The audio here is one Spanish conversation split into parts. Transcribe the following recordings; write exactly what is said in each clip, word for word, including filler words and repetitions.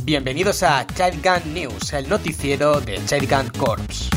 Bienvenidos a Child Gun News, el noticiero de Child Gun Corps.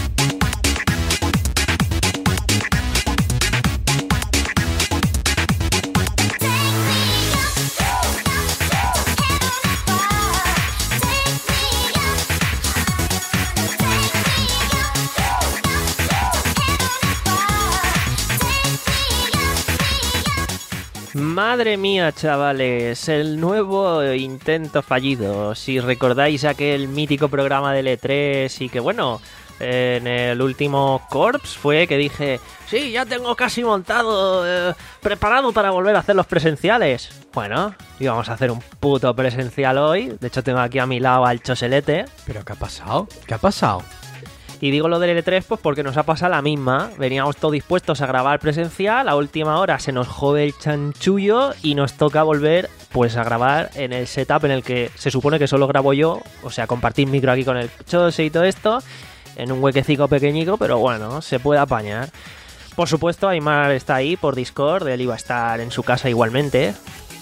Madre mía, chavales, el nuevo intento fallido. Si recordáis aquel mítico programa de E tres y que bueno, en el último Corps fue que dije, sí, ya tengo casi montado, eh, preparado para volver a hacer los presenciales. Bueno, íbamos a hacer un puto presencial hoy. De hecho tengo aquí a mi lado al Choselete. ¿Pero qué ha pasado? ¿Qué ha pasado? Y digo lo del E tres pues porque nos ha pasado la misma. Veníamos todos dispuestos a grabar presencial, a última hora se nos jode el chanchullo y nos toca volver pues a grabar en el setup en el que se supone que solo grabo yo, o sea, compartir micro aquí con el Chose y todo esto, en un huequecico pequeñico, pero bueno, se puede apañar. Por supuesto, Aymar está ahí por Discord, él iba a estar en su casa igualmente.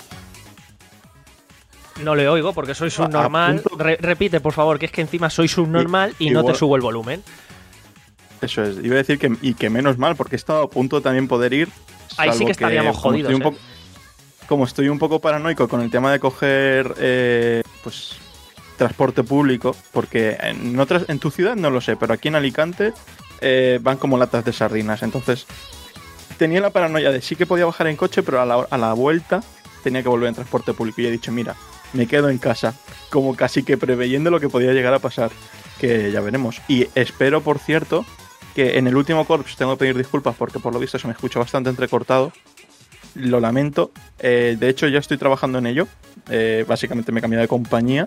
No le oigo porque soy subnormal. Re- repite, por favor, que es que encima soy subnormal y, y no igual, te subo el volumen. Eso es. Iba a decir que, y que menos mal, porque he estado a punto de también poder ir. Ahí sí que estaríamos que, jodidos. Como estoy, eh. poco, como estoy un poco paranoico con el tema de coger eh, pues transporte público, porque en, otras, en tu ciudad no lo sé, pero aquí en Alicante eh, van como latas de sardinas. Entonces tenía la paranoia de sí que podía bajar en coche, pero a la, a la vuelta tenía que volver en transporte público. Y he dicho, mira, me quedo en casa, como casi que preveyendo lo que podía llegar a pasar, que ya veremos. Y espero, por cierto, que en el último Corps tengo que pedir disculpas porque por lo visto se me escucha bastante entrecortado. Lo lamento. Eh, de hecho, ya estoy trabajando en ello. Eh, básicamente me he cambiado de compañía.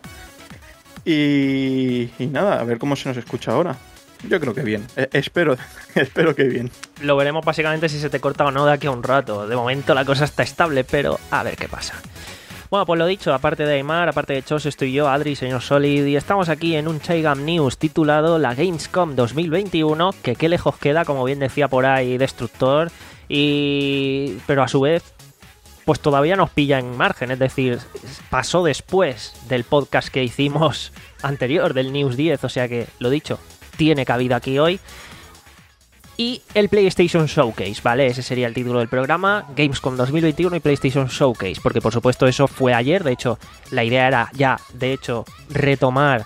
Y, y nada, a ver cómo se nos escucha ahora. Yo creo que bien. Eh, espero, espero que bien. Lo veremos básicamente si se te corta o no de aquí a un rato. De momento la cosa está estable, pero a ver qué pasa. Bueno, pues lo dicho, aparte de Aymar, aparte de Chos, estoy yo, Adri, señor Solid, y estamos aquí en un Child Gun News titulado La Gamescom dos mil veintiuno, que qué lejos queda, como bien decía por ahí Destructor, y pero a su vez, pues todavía nos pilla en margen, es decir, pasó después del podcast que hicimos anterior, del News diez, o sea que, lo dicho, tiene cabida aquí hoy. Y el PlayStation Showcase, ¿vale? Ese sería el título del programa, Gamescom dos mil veintiuno y PlayStation Showcase, porque por supuesto eso fue ayer, de hecho la idea era ya, de hecho, retomar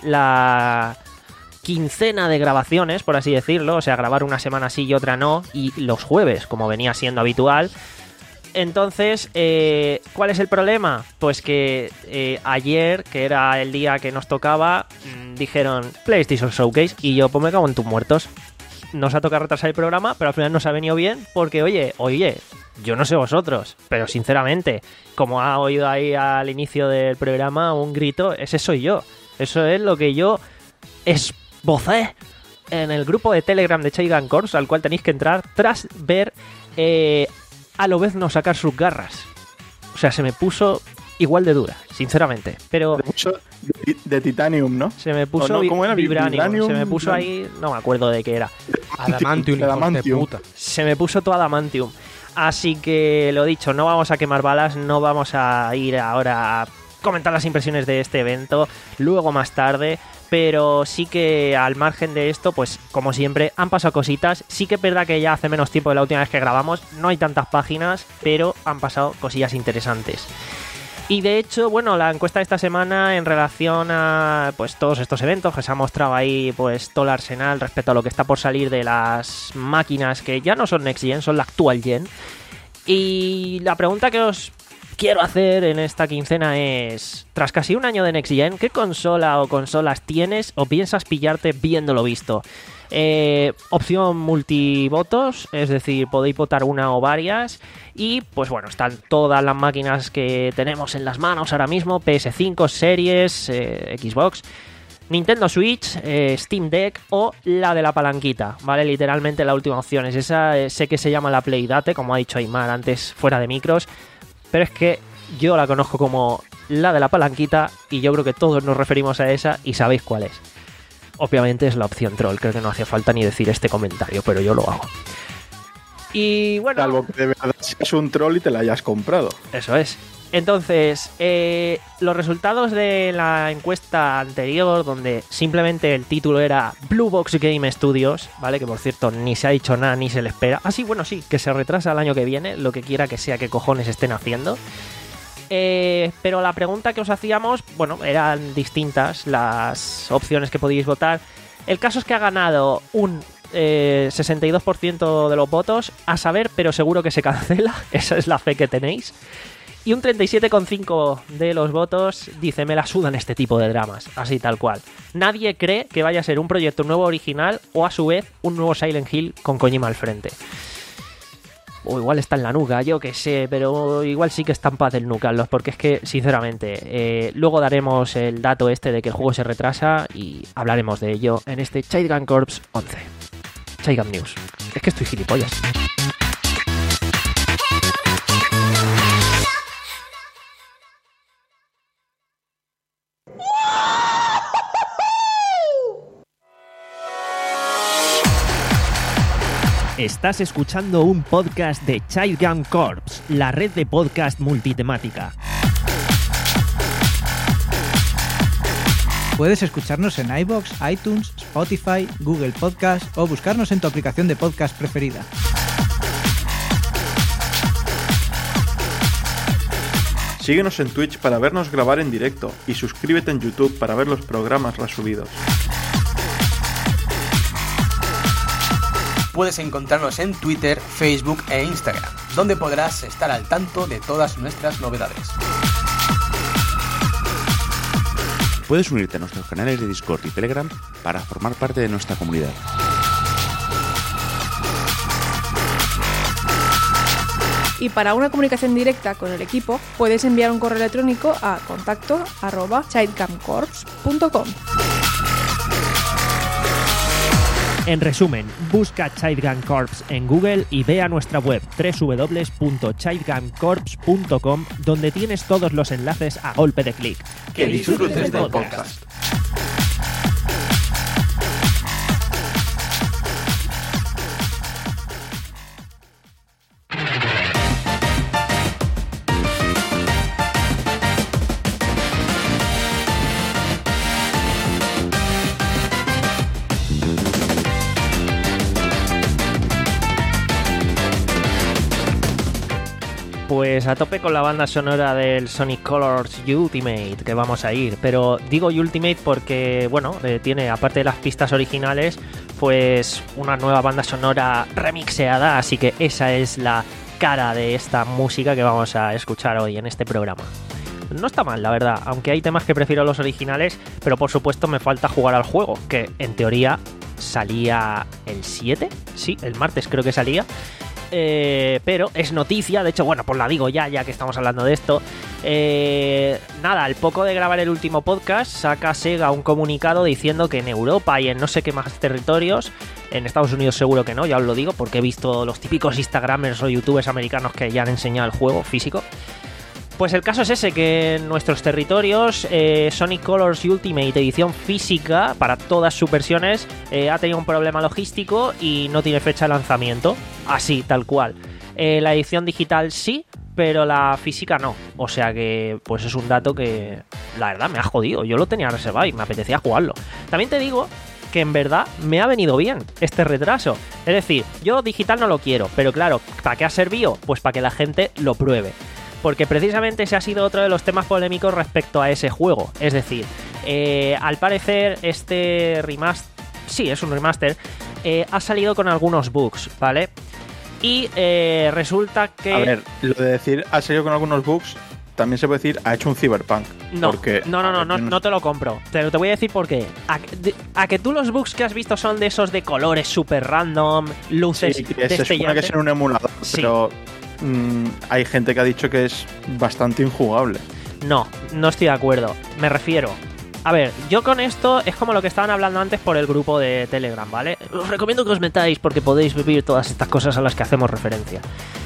la quincena de grabaciones, por así decirlo, o sea, grabar una semana sí y otra no, y los jueves, como venía siendo habitual. Entonces, eh, ¿cuál es el problema? Pues que eh, ayer, que era el día que nos tocaba, mmm, dijeron PlayStation Showcase, y yo, pues me cago en tus muertos. Nos ha tocado retrasar el programa, pero al final nos ha venido bien porque, oye, oye, yo no sé vosotros, pero sinceramente, como ha oído ahí al inicio del programa un grito, ese soy yo. Eso es lo que yo esbocé en el grupo de Telegram de Child Gun Corps, al cual tenéis que entrar tras ver eh, a Lobezno sacar sus garras. O sea, se me puso igual de dura, sinceramente, pero de, mucho de, de titanium, ¿no? Se me puso no, ¿cómo era? vibranium, vibranium, se me puso vibranium. ahí, no me acuerdo de qué era. Adamantium, adamantium. Puta. Se me puso todo adamantium. Así que lo dicho, no vamos a quemar balas, no vamos a ir ahora a comentar las impresiones de este evento, luego más tarde, pero sí que al margen de esto, pues como siempre, han pasado cositas. Sí que es verdad que ya hace menos tiempo de la última vez que grabamos, no hay tantas páginas, pero han pasado cosillas interesantes. Y de hecho, bueno, la encuesta de esta semana en relación a pues todos estos eventos que se ha mostrado ahí, pues todo el arsenal respecto a lo que está por salir de las máquinas que ya no son Next Gen, son la actual Gen. Y la pregunta que os quiero hacer en esta quincena es, tras casi un año de Next Gen, ¿qué consola o consolas tienes o piensas pillarte viéndolo visto? Eh, opción multivotos, es decir, podéis votar una o varias. Y pues bueno, están todas las máquinas que tenemos en las manos ahora mismo: P S cinco, Series, eh, Xbox, Nintendo Switch, eh, Steam Deck o la de la palanquita, ¿vale? Literalmente la última opción es esa. eh, Sé que se llama la Playdate, como ha dicho Aymar antes fuera de micros, pero es que yo la conozco como la de la palanquita y yo creo que todos nos referimos a esa y sabéis cuál es. Obviamente es la opción troll, creo que no hace falta ni decir este comentario, pero yo lo hago. Y bueno... Salvo que de verdad seas un troll y te la hayas comprado. Eso es. Entonces, eh, los resultados de la encuesta anterior, donde simplemente el título era Blue Box Game Studios, ¿vale? Que por cierto ni se ha dicho nada ni se le espera. Ah, sí, bueno, sí, que se retrasa el año que viene, lo que quiera que sea que cojones estén haciendo. Eh, pero la pregunta que os hacíamos, bueno, eran distintas las opciones que podíais votar. El caso es que ha ganado un eh, sesenta y dos por ciento de los votos, a saber, pero seguro que se cancela, esa es la fe que tenéis. Y un treinta y siete coma cinco por ciento de los votos dice, me la sudan este tipo de dramas, así tal cual. Nadie cree que vaya a ser un proyecto nuevo original o a su vez un nuevo Silent Hill con Kojima al frente. O igual está en la nuca, yo que sé, pero igual sí que está en paz el Nucallos, porque es que, sinceramente, eh, luego daremos el dato este de que el juego se retrasa y hablaremos de ello en este Child Gun Corps once. Child Gun News. Es que estoy gilipollas. Estás escuchando un podcast de Child Gun Corps, la red de podcast multitemática. Puedes escucharnos en iVoox, iTunes, Spotify, Google Podcast o buscarnos en tu aplicación de podcast preferida. Síguenos en Twitch para vernos grabar en directo y suscríbete en YouTube para ver los programas resubidos. Puedes encontrarnos en Twitter, Facebook e Instagram, donde podrás estar al tanto de todas nuestras novedades. Puedes unirte a nuestros canales de Discord y Telegram para formar parte de nuestra comunidad. Y para una comunicación directa con el equipo, puedes enviar un correo electrónico a contacto arroba childguncorps punto com. En resumen, busca Child Gun Corps en Google y ve a nuestra web doble u doble u doble u punto child gun corps punto com, donde tienes todos los enlaces a golpe de clic. Que disfrutes del podcast. Pues a tope con la banda sonora del Sonic Colors Ultimate, que vamos a ir. Pero digo Ultimate porque, bueno, eh, tiene, aparte de las pistas originales, pues una nueva banda sonora remixeada. Así que esa es la cara de esta música que vamos a escuchar hoy en este programa. No está mal, la verdad, aunque hay temas que prefiero los originales, pero por supuesto me falta jugar al juego, que en teoría salía el siete, sí, el martes creo que salía. Eh, pero es noticia, de hecho, bueno, pues la digo ya, ya que estamos hablando de esto. Eh, nada, al poco de grabar el último podcast, saca Sega un comunicado diciendo que en Europa y en no sé qué más territorios, en Estados Unidos seguro que no, ya os lo digo, porque he visto los típicos Instagramers o YouTubers americanos que ya han enseñado el juego físico. Pues el caso es ese, que en nuestros territorios eh, Sonic Colors Ultimate edición física para todas sus versiones eh, ha tenido un problema logístico y no tiene fecha de lanzamiento, así, tal cual. Eh, la edición digital sí, pero la física no, o sea que pues es un dato que la verdad me ha jodido. Yo lo tenía reservado y me apetecía jugarlo. También te digo que en verdad me ha venido bien este retraso, es decir, yo digital no lo quiero, pero claro, ¿para qué ha servido? Pues para que la gente lo pruebe. Porque precisamente ese ha sido otro de los temas polémicos respecto a ese juego. Es decir, eh, al parecer este remaster, sí, es un remaster, eh, ha salido con algunos bugs, ¿vale? Y eh, resulta que... A ver, lo de decir ha salido con algunos bugs, también se puede decir ha hecho un Cyberpunk. No, porque, no, no, no, no, no te lo compro. Te, te voy a decir por qué. A, de, a que tú los bugs que has visto son de esos de colores super random, luces sí, que destellantes. Se supone que es en un emulador, sí. Pero... Mm, hay gente que ha dicho que es bastante injugable. No, no estoy de acuerdo. Me refiero... A ver, yo con esto es como lo que estaban hablando antes por el grupo de Telegram, ¿vale? Os recomiendo que os metáis porque podéis vivir todas estas cosas a las que hacemos referencia.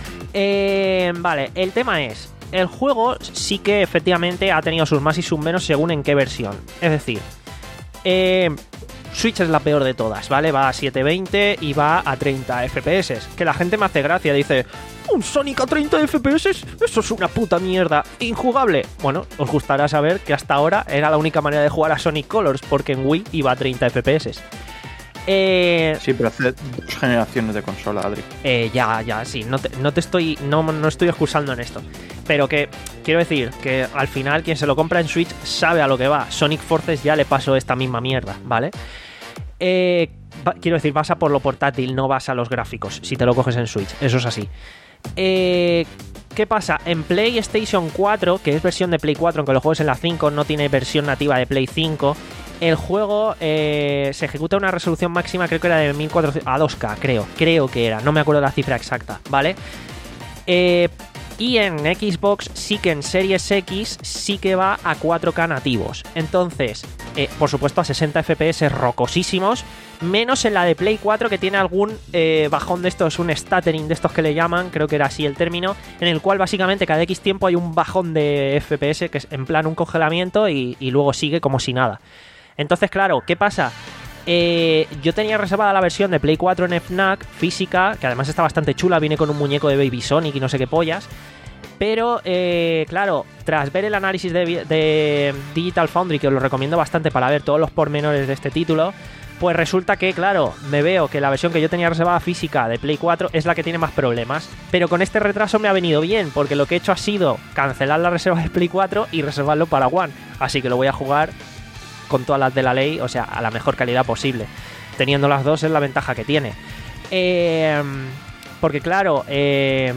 Eh, vale, el tema es... El juego sí que efectivamente ha tenido sus más y sus menos según en qué versión. Es decir... Eh... Switch es la peor de todas, ¿vale? Va a setecientos veinte y va a treinta F P S. Que la gente me hace gracia, dice... ¿un Sonic a treinta F P S? Eso es una puta mierda. Injugable. Bueno, os gustará saber que hasta ahora era la única manera de jugar a Sonic Colors, porque en Wii iba a treinta F P S. Eh, sí, pero hace dos generaciones de consola, Adri. Eh, ya, ya, sí. No te, no te estoy. No, no estoy excusando en esto. Pero que quiero decir que al final quien se lo compra en Switch sabe a lo que va. Sonic Forces ya le pasó esta misma mierda, ¿vale? Eh, va, quiero decir, vas a por lo portátil, no vas a los gráficos si te lo coges en Switch. Eso es así. Eh, ¿Qué pasa? En PlayStation cuatro, que es versión de Play cuatro, aunque lo juegues en la cinco, no tiene versión nativa de Play cinco. El juego eh, se ejecuta a una resolución máxima, creo que era de mil cuatrocientos a dos K, creo, creo que era, no me acuerdo la cifra exacta, ¿vale? Eh, y en Xbox sí que en Series X sí que va a cuatro K nativos. Entonces, eh, por supuesto a sesenta F P S rocosísimos, menos en la de Play cuatro que tiene algún eh, bajón de estos, un stuttering de estos que le llaman, creo que era así el término, en el cual básicamente cada X tiempo hay un bajón de F P S, que es en plan un congelamiento y, y luego sigue como si nada. Entonces, claro, ¿qué pasa? Eh, yo tenía reservada la versión de Play cuatro en Fnac física, que además está bastante chula, viene con un muñeco de Baby Sonic y no sé qué pollas. Pero, eh, claro, tras ver el análisis de, de Digital Foundry, que os lo recomiendo bastante para ver todos los pormenores de este título, pues resulta que, claro, me veo que la versión que yo tenía reservada física de Play cuatro es la que tiene más problemas. Pero con este retraso me ha venido bien, porque lo que he hecho ha sido cancelar la reserva de Play cuatro y reservarlo para One. Así que lo voy a jugar con todas las de la ley, o sea, a la mejor calidad posible. Teniendo las dos es la ventaja que tiene. Eh, porque claro, eh,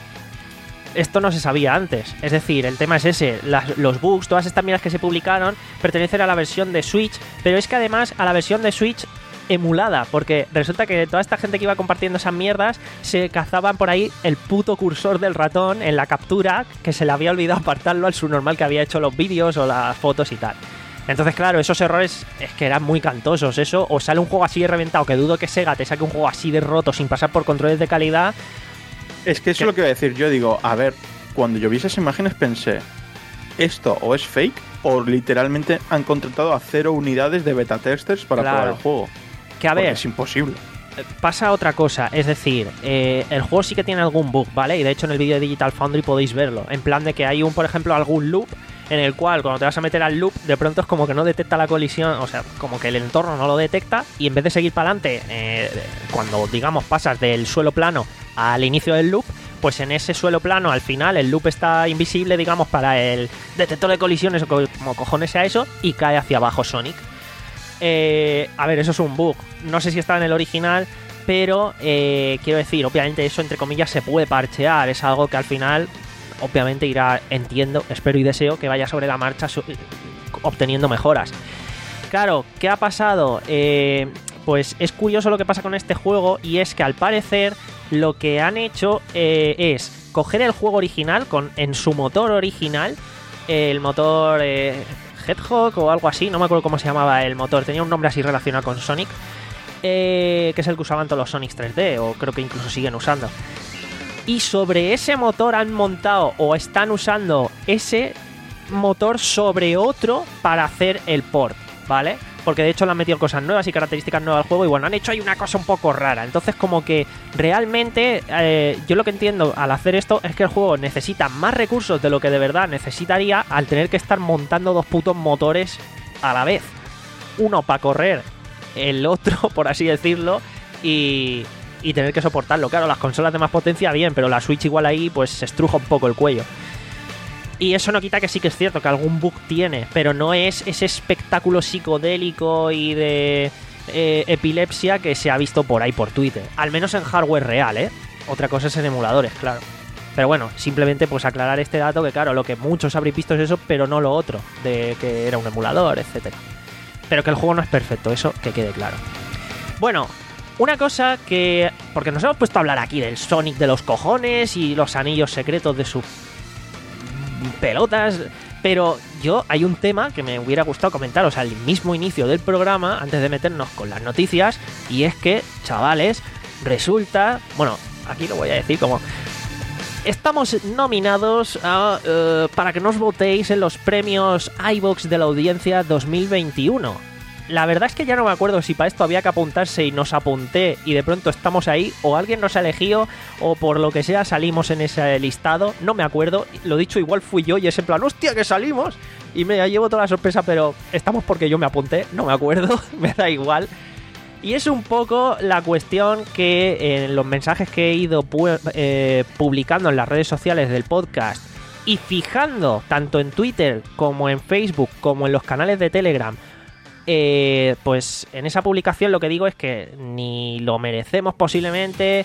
esto no se sabía antes. Es decir, el tema es ese. Las, los bugs, todas estas mierdas que se publicaron pertenecen a la versión de Switch, pero es que además a la versión de Switch emulada, porque resulta que toda esta gente que iba compartiendo esas mierdas se cazaban por ahí el puto cursor del ratón en la captura, que se le había olvidado apartarlo al subnormal que había hecho los vídeos o las fotos y tal. Entonces, claro, esos errores es que eran muy cantosos. Eso, o sale un juego así de reventado, que dudo que Sega te saque un juego así de roto sin pasar por controles de calidad. Es que eso que... es lo que voy a decir. Yo digo, a ver, cuando yo vi esas imágenes pensé, ¿esto o es fake o literalmente han contratado a cero unidades de beta testers para claro. probar el juego? Que a ver, es imposible. Pasa otra cosa, es decir, eh, el juego sí que tiene algún bug, ¿vale? Y de hecho en el vídeo de Digital Foundry podéis verlo. En plan de que hay un, por ejemplo, algún loop en el cual cuando te vas a meter al loop, de pronto es como que no detecta la colisión, o sea, como que el entorno no lo detecta, y en vez de seguir para adelante, eh, cuando, digamos, pasas del suelo plano al inicio del loop, pues en ese suelo plano, al final, el loop está invisible, digamos, para el detector de colisiones, o como cojones sea eso, y cae hacia abajo Sonic. Eh, a ver, eso es un bug. No sé si está en el original, pero eh, quiero decir, obviamente eso, entre comillas, se puede parchear. Es algo que al final... obviamente irá, entiendo, espero y deseo que vaya sobre la marcha su- obteniendo mejoras. Claro, ¿qué ha pasado? Eh, pues es curioso lo que pasa con este juego, y es que al parecer lo que han hecho eh, es coger el juego original con, en su motor original, eh, el motor eh, Hedgehog o algo así, no me acuerdo cómo se llamaba el motor, tenía un nombre así relacionado con Sonic, eh, que es el que usaban todos los Sonics tres D, o creo que incluso siguen usando. Y sobre ese motor han montado o están usando ese motor sobre otro para hacer el port, ¿vale? Porque de hecho le han metido cosas nuevas y características nuevas al juego, y bueno, han hecho ahí una cosa un poco rara. Entonces como que realmente eh, yo lo que entiendo al hacer esto es que el juego necesita más recursos de lo que de verdad necesitaría al tener que estar montando dos putos motores a la vez. Uno para correr, el otro, por así decirlo, y... y tener que soportarlo. Claro, las consolas de más potencia bien, pero la Switch igual ahí pues se estruja un poco el cuello. Y eso no quita que sí que es cierto que algún bug tiene, pero no es ese espectáculo psicodélico y de eh, epilepsia que se ha visto por ahí por Twitter. Al menos en hardware real, ¿eh? Otra cosa es en emuladores, claro. Pero bueno, simplemente pues aclarar este dato, que claro, lo que muchos habréis visto es eso, pero no lo otro, de que era un emulador, etcétera. Pero que el juego no es perfecto, eso que quede claro. Bueno, una cosa que... porque nos hemos puesto a hablar aquí del Sonic de los cojones y los anillos secretos de sus pelotas, pero yo hay un tema que me hubiera gustado comentaros al mismo inicio del programa, antes de meternos con las noticias, y es que, chavales, resulta... bueno, aquí lo voy a decir como... estamos nominados a, uh, para que nos votéis en los premios iVoox de la audiencia dos mil veintiuno. la verdad es que ya no me acuerdo si para esto había que apuntarse y nos apunté y de pronto estamos ahí, o alguien nos ha elegido, o por lo que sea salimos en ese listado. No me acuerdo. Lo dicho, igual fui yo y es en plan, ¡hostia, que salimos! Y me llevo toda la sorpresa, pero estamos porque yo me apunté. No me acuerdo, me da igual. Y es un poco la cuestión que en los mensajes que he ido pu- eh, publicando en las redes sociales del podcast y fijando tanto en Twitter como en Facebook como en los canales de Telegram, eh, pues en esa publicación lo que digo es que ni lo merecemos posiblemente,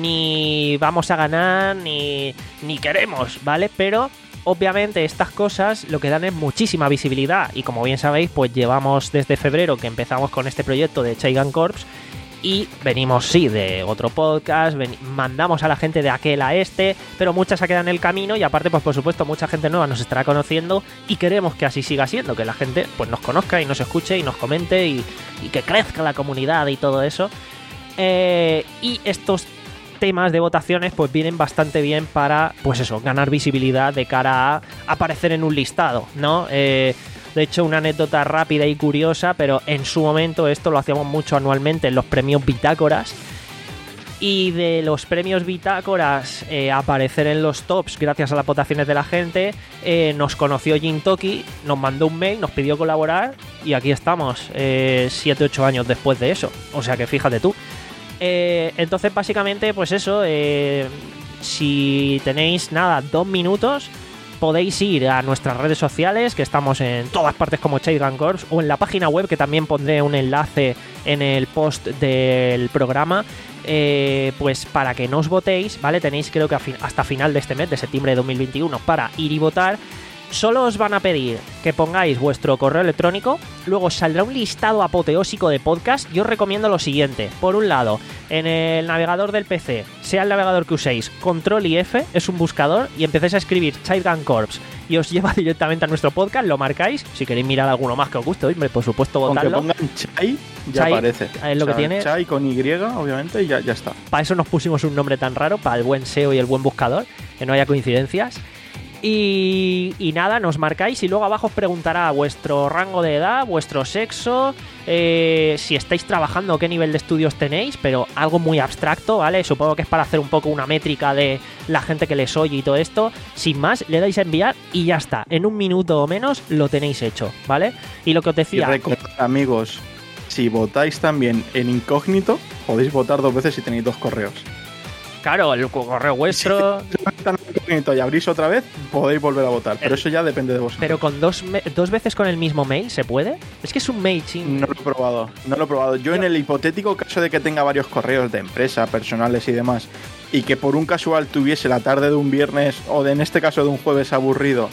ni vamos a ganar, ni, ni queremos, ¿vale? Pero obviamente estas cosas lo que dan es muchísima visibilidad y como bien sabéis, pues llevamos desde febrero que empezamos con este proyecto de Chaigan Corps y venimos, sí, de otro podcast, ven- mandamos a la gente de aquel a este, pero mucha se queda en el camino y aparte, pues por supuesto, mucha gente nueva nos estará conociendo y queremos que así siga siendo, que la gente pues nos conozca y nos escuche y nos comente y, y que crezca la comunidad y todo eso. Eh, y estos temas de votaciones pues vienen bastante bien para, pues eso, ganar visibilidad de cara a aparecer en un listado, ¿no? Eh, de hecho, una anécdota rápida y curiosa, pero en su momento esto lo hacíamos mucho anualmente en los premios Bitácoras. Y de los premios Bitácoras eh, aparecer en los tops gracias a las votaciones de la gente, eh, nos conoció Jintoki, nos mandó un mail, nos pidió colaborar y aquí estamos, siete ocho años después de eso. O sea que fíjate tú. Eh, entonces básicamente pues eso, eh, si tenéis nada, dos minutos, podéis ir a nuestras redes sociales, que estamos en todas partes como Chaigan Corps, o en la página web, que también pondré un enlace en el post del programa, eh, pues para que no os votéis, ¿vale? Tenéis creo que a fin- hasta final de este mes, de septiembre de dos mil veintiuno, para ir y votar. Solo os van a pedir que pongáis vuestro correo electrónico, luego saldrá un listado apoteósico de podcast. Yo os recomiendo lo siguiente: por un lado, en el navegador del P C, sea el navegador que uséis, Control y F es un buscador y empezáis a escribir Chaigan Corps y os lleva directamente a nuestro podcast, lo marcáis. Si queréis mirar alguno más que os guste, hombre, por supuesto, votadlo. Aunque pongan Chai, ya Chai, aparece. es lo O sea, que tiene. Chai con Y, obviamente, y ya, ya está. Para eso nos pusimos un nombre tan raro, para el buen S E O y el buen buscador, que no haya coincidencias. Y, y nada, nos marcáis y luego abajo os preguntará vuestro rango de edad, vuestro sexo, eh, si estáis trabajando, qué nivel de estudios tenéis, pero algo muy abstracto, ¿vale? Supongo que es para hacer un poco una métrica de la gente que les oye y todo esto. Sin más, le dais a enviar y ya está. En un minuto o menos lo tenéis hecho, ¿vale? Y lo que os decía... Y recordad, amigos, si votáis también en incógnito, podéis votar dos veces si tenéis dos correos. Claro, el correo vuestro... Si votáis en incógnito y abrís otra vez, podéis volver a votar. Pero eso ya depende de vosotros. Pero con dos, me- dos veces con el mismo mail, ¿se puede? Es que es un mail, ching. No lo he probado, no lo he probado. Yo, en el hipotético caso de que tenga varios correos de empresa, personales y demás, y que por un casual tuviese la tarde de un viernes, o de, en este caso de un jueves aburrido,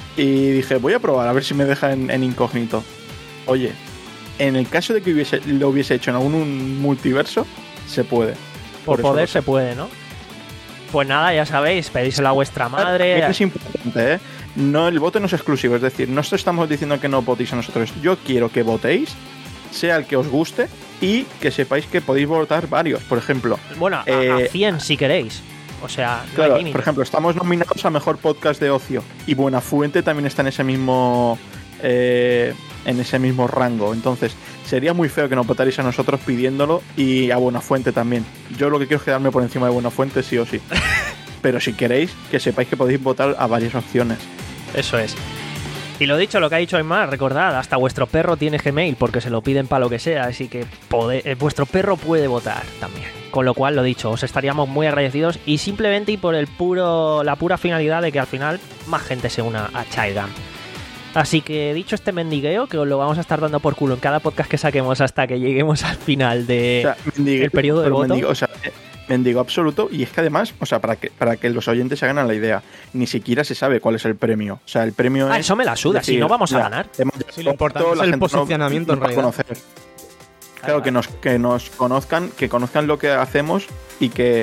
y dije, voy a probar a ver si me deja en, en incógnito. Oye, en el caso de que hubiese, lo hubiese hecho en algún multiverso, se puede. Por eso poder lo sé. se puede, ¿no? Pues nada, ya sabéis, pedíselo a vuestra madre. También es importante, ¿eh? No, el voto no es exclusivo, es decir, no estamos diciendo que no votéis a nosotros. Yo quiero que votéis, sea el que os guste, y que sepáis que podéis votar varios. Por ejemplo, Bueno, a, eh, a cien si queréis. O sea, no claro, hay límite. por ejemplo, estamos nominados a Mejor Podcast de Ocio, y Buenafuente también está en ese mismo eh, en ese mismo rango. Entonces, sería muy feo que nos votarais a nosotros pidiéndolo, y a Buenafuente también. Yo lo que quiero es quedarme por encima de Buenafuente sí o sí. Pero si queréis, que sepáis que podéis votar a varias opciones. Eso es. Y lo dicho, lo que ha dicho Aymar, recordad, hasta vuestro perro tiene Gmail porque se lo piden para lo que sea, así que pode- eh, vuestro perro puede votar también. Con lo cual, lo dicho, os estaríamos muy agradecidos y simplemente y por el puro la pura finalidad de que al final más gente se una a Chaigan. Así que dicho este mendigueo, que os lo vamos a estar dando por culo en cada podcast que saquemos hasta que lleguemos al final de O sea, mendigo, el periodo de pero voto. mendigo, o sea, eh, mendigo absoluto. Y es que además, o sea, para que, para que los oyentes se hagan la idea, ni siquiera se sabe cuál es el premio. O sea, el premio Ah, es... eso me la suda, si no vamos a ya, ganar. hemos Sí, lo importante todo, es la el gente no- posicionamiento, en no va a realidad. conocer. Claro, que nos, que nos conozcan, que conozcan lo que hacemos, y que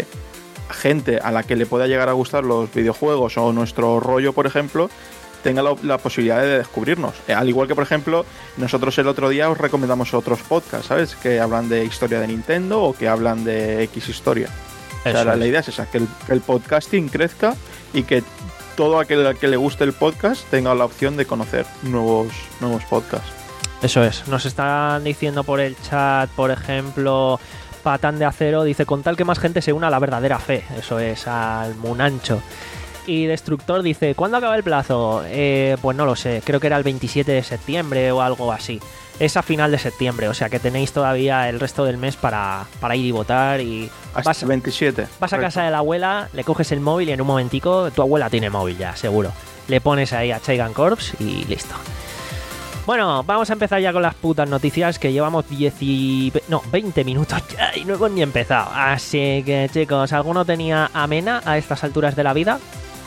gente a la que le pueda llegar a gustar los videojuegos o nuestro rollo, por ejemplo, tenga la, la posibilidad de descubrirnos. Eh, Al igual que, por ejemplo, nosotros el otro día os recomendamos otros podcasts, ¿sabes? Que hablan de historia de Nintendo o que hablan de X historia. O sea, Eso la, es. la idea es esa, que el, que el podcasting crezca y que todo aquel al que le guste el podcast tenga la opción de conocer nuevos, nuevos podcasts. Eso es. Nos están diciendo por el chat, por ejemplo, Patán de Acero dice, con tal que más gente se una a la verdadera fe. Eso es, al Munancho. Y Destructor dice, ¿cuándo acaba el plazo? Eh, pues no lo sé, creo que era el veintisiete de septiembre o algo así. Es a final de septiembre, o sea que tenéis todavía el resto del mes para, para ir y votar. Y hasta vas, el veintisiete. Vas a casa de la abuela, le coges el móvil y en un momentico, tu abuela tiene móvil ya, seguro. Le pones ahí a Chaigan Corps y listo. Bueno, vamos a empezar ya con las putas noticias, que llevamos diez y... no, veinte minutos ya y no hemos ni empezado. Así que, chicos, ¿alguno tenía amena a estas alturas de la vida?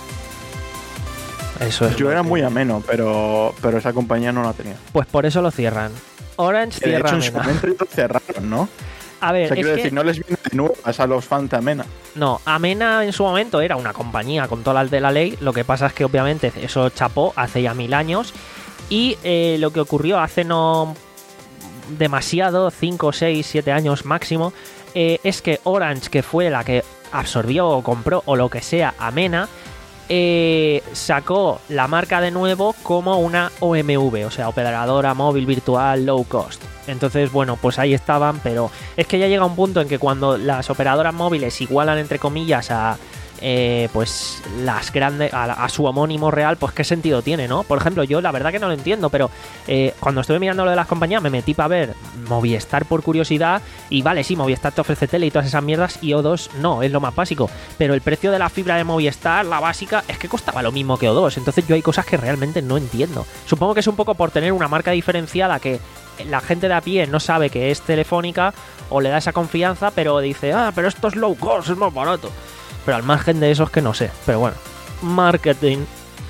Eso es. Yo era que... muy ameno, pero, pero esa compañía no la tenía. Pues por eso lo cierran. Orange de cierra hecho, en su momento lo cerraron, ¿no? A ver, o sea, quiero es decir, que... no les viene de nuevas a los fans de Amena. No, Amena en su momento era una compañía con todas las de la ley. Lo que pasa es que obviamente eso chapó hace ya mil años. Y eh, lo que ocurrió hace no demasiado, cinco, seis, siete años máximo, eh, es que Orange, que fue la que absorbió o compró o lo que sea Amena, eh, sacó la marca de nuevo como una O M V, o sea, operadora móvil virtual low cost. Entonces, bueno, pues ahí estaban, pero es que ya llega un punto en que cuando las operadoras móviles igualan, entre comillas, a... Eh, pues las grandes a, a su homónimo real, pues qué sentido tiene, ¿no? Por ejemplo, yo la verdad que no lo entiendo, pero eh, cuando estuve mirando lo de las compañías me metí para ver Movistar por curiosidad y vale, sí, Movistar te ofrece tele y todas esas mierdas y O dos no, es lo más básico, pero el precio de la fibra de Movistar, la básica, es que costaba lo mismo que O dos, entonces yo hay cosas que realmente no entiendo. Supongo que es un poco por tener una marca diferenciada que la gente de a pie no sabe que es Telefónica o le da esa confianza, pero dice, ah, pero esto es low cost, es más barato. Pero al margen de eso es que no sé. Pero bueno, marketing.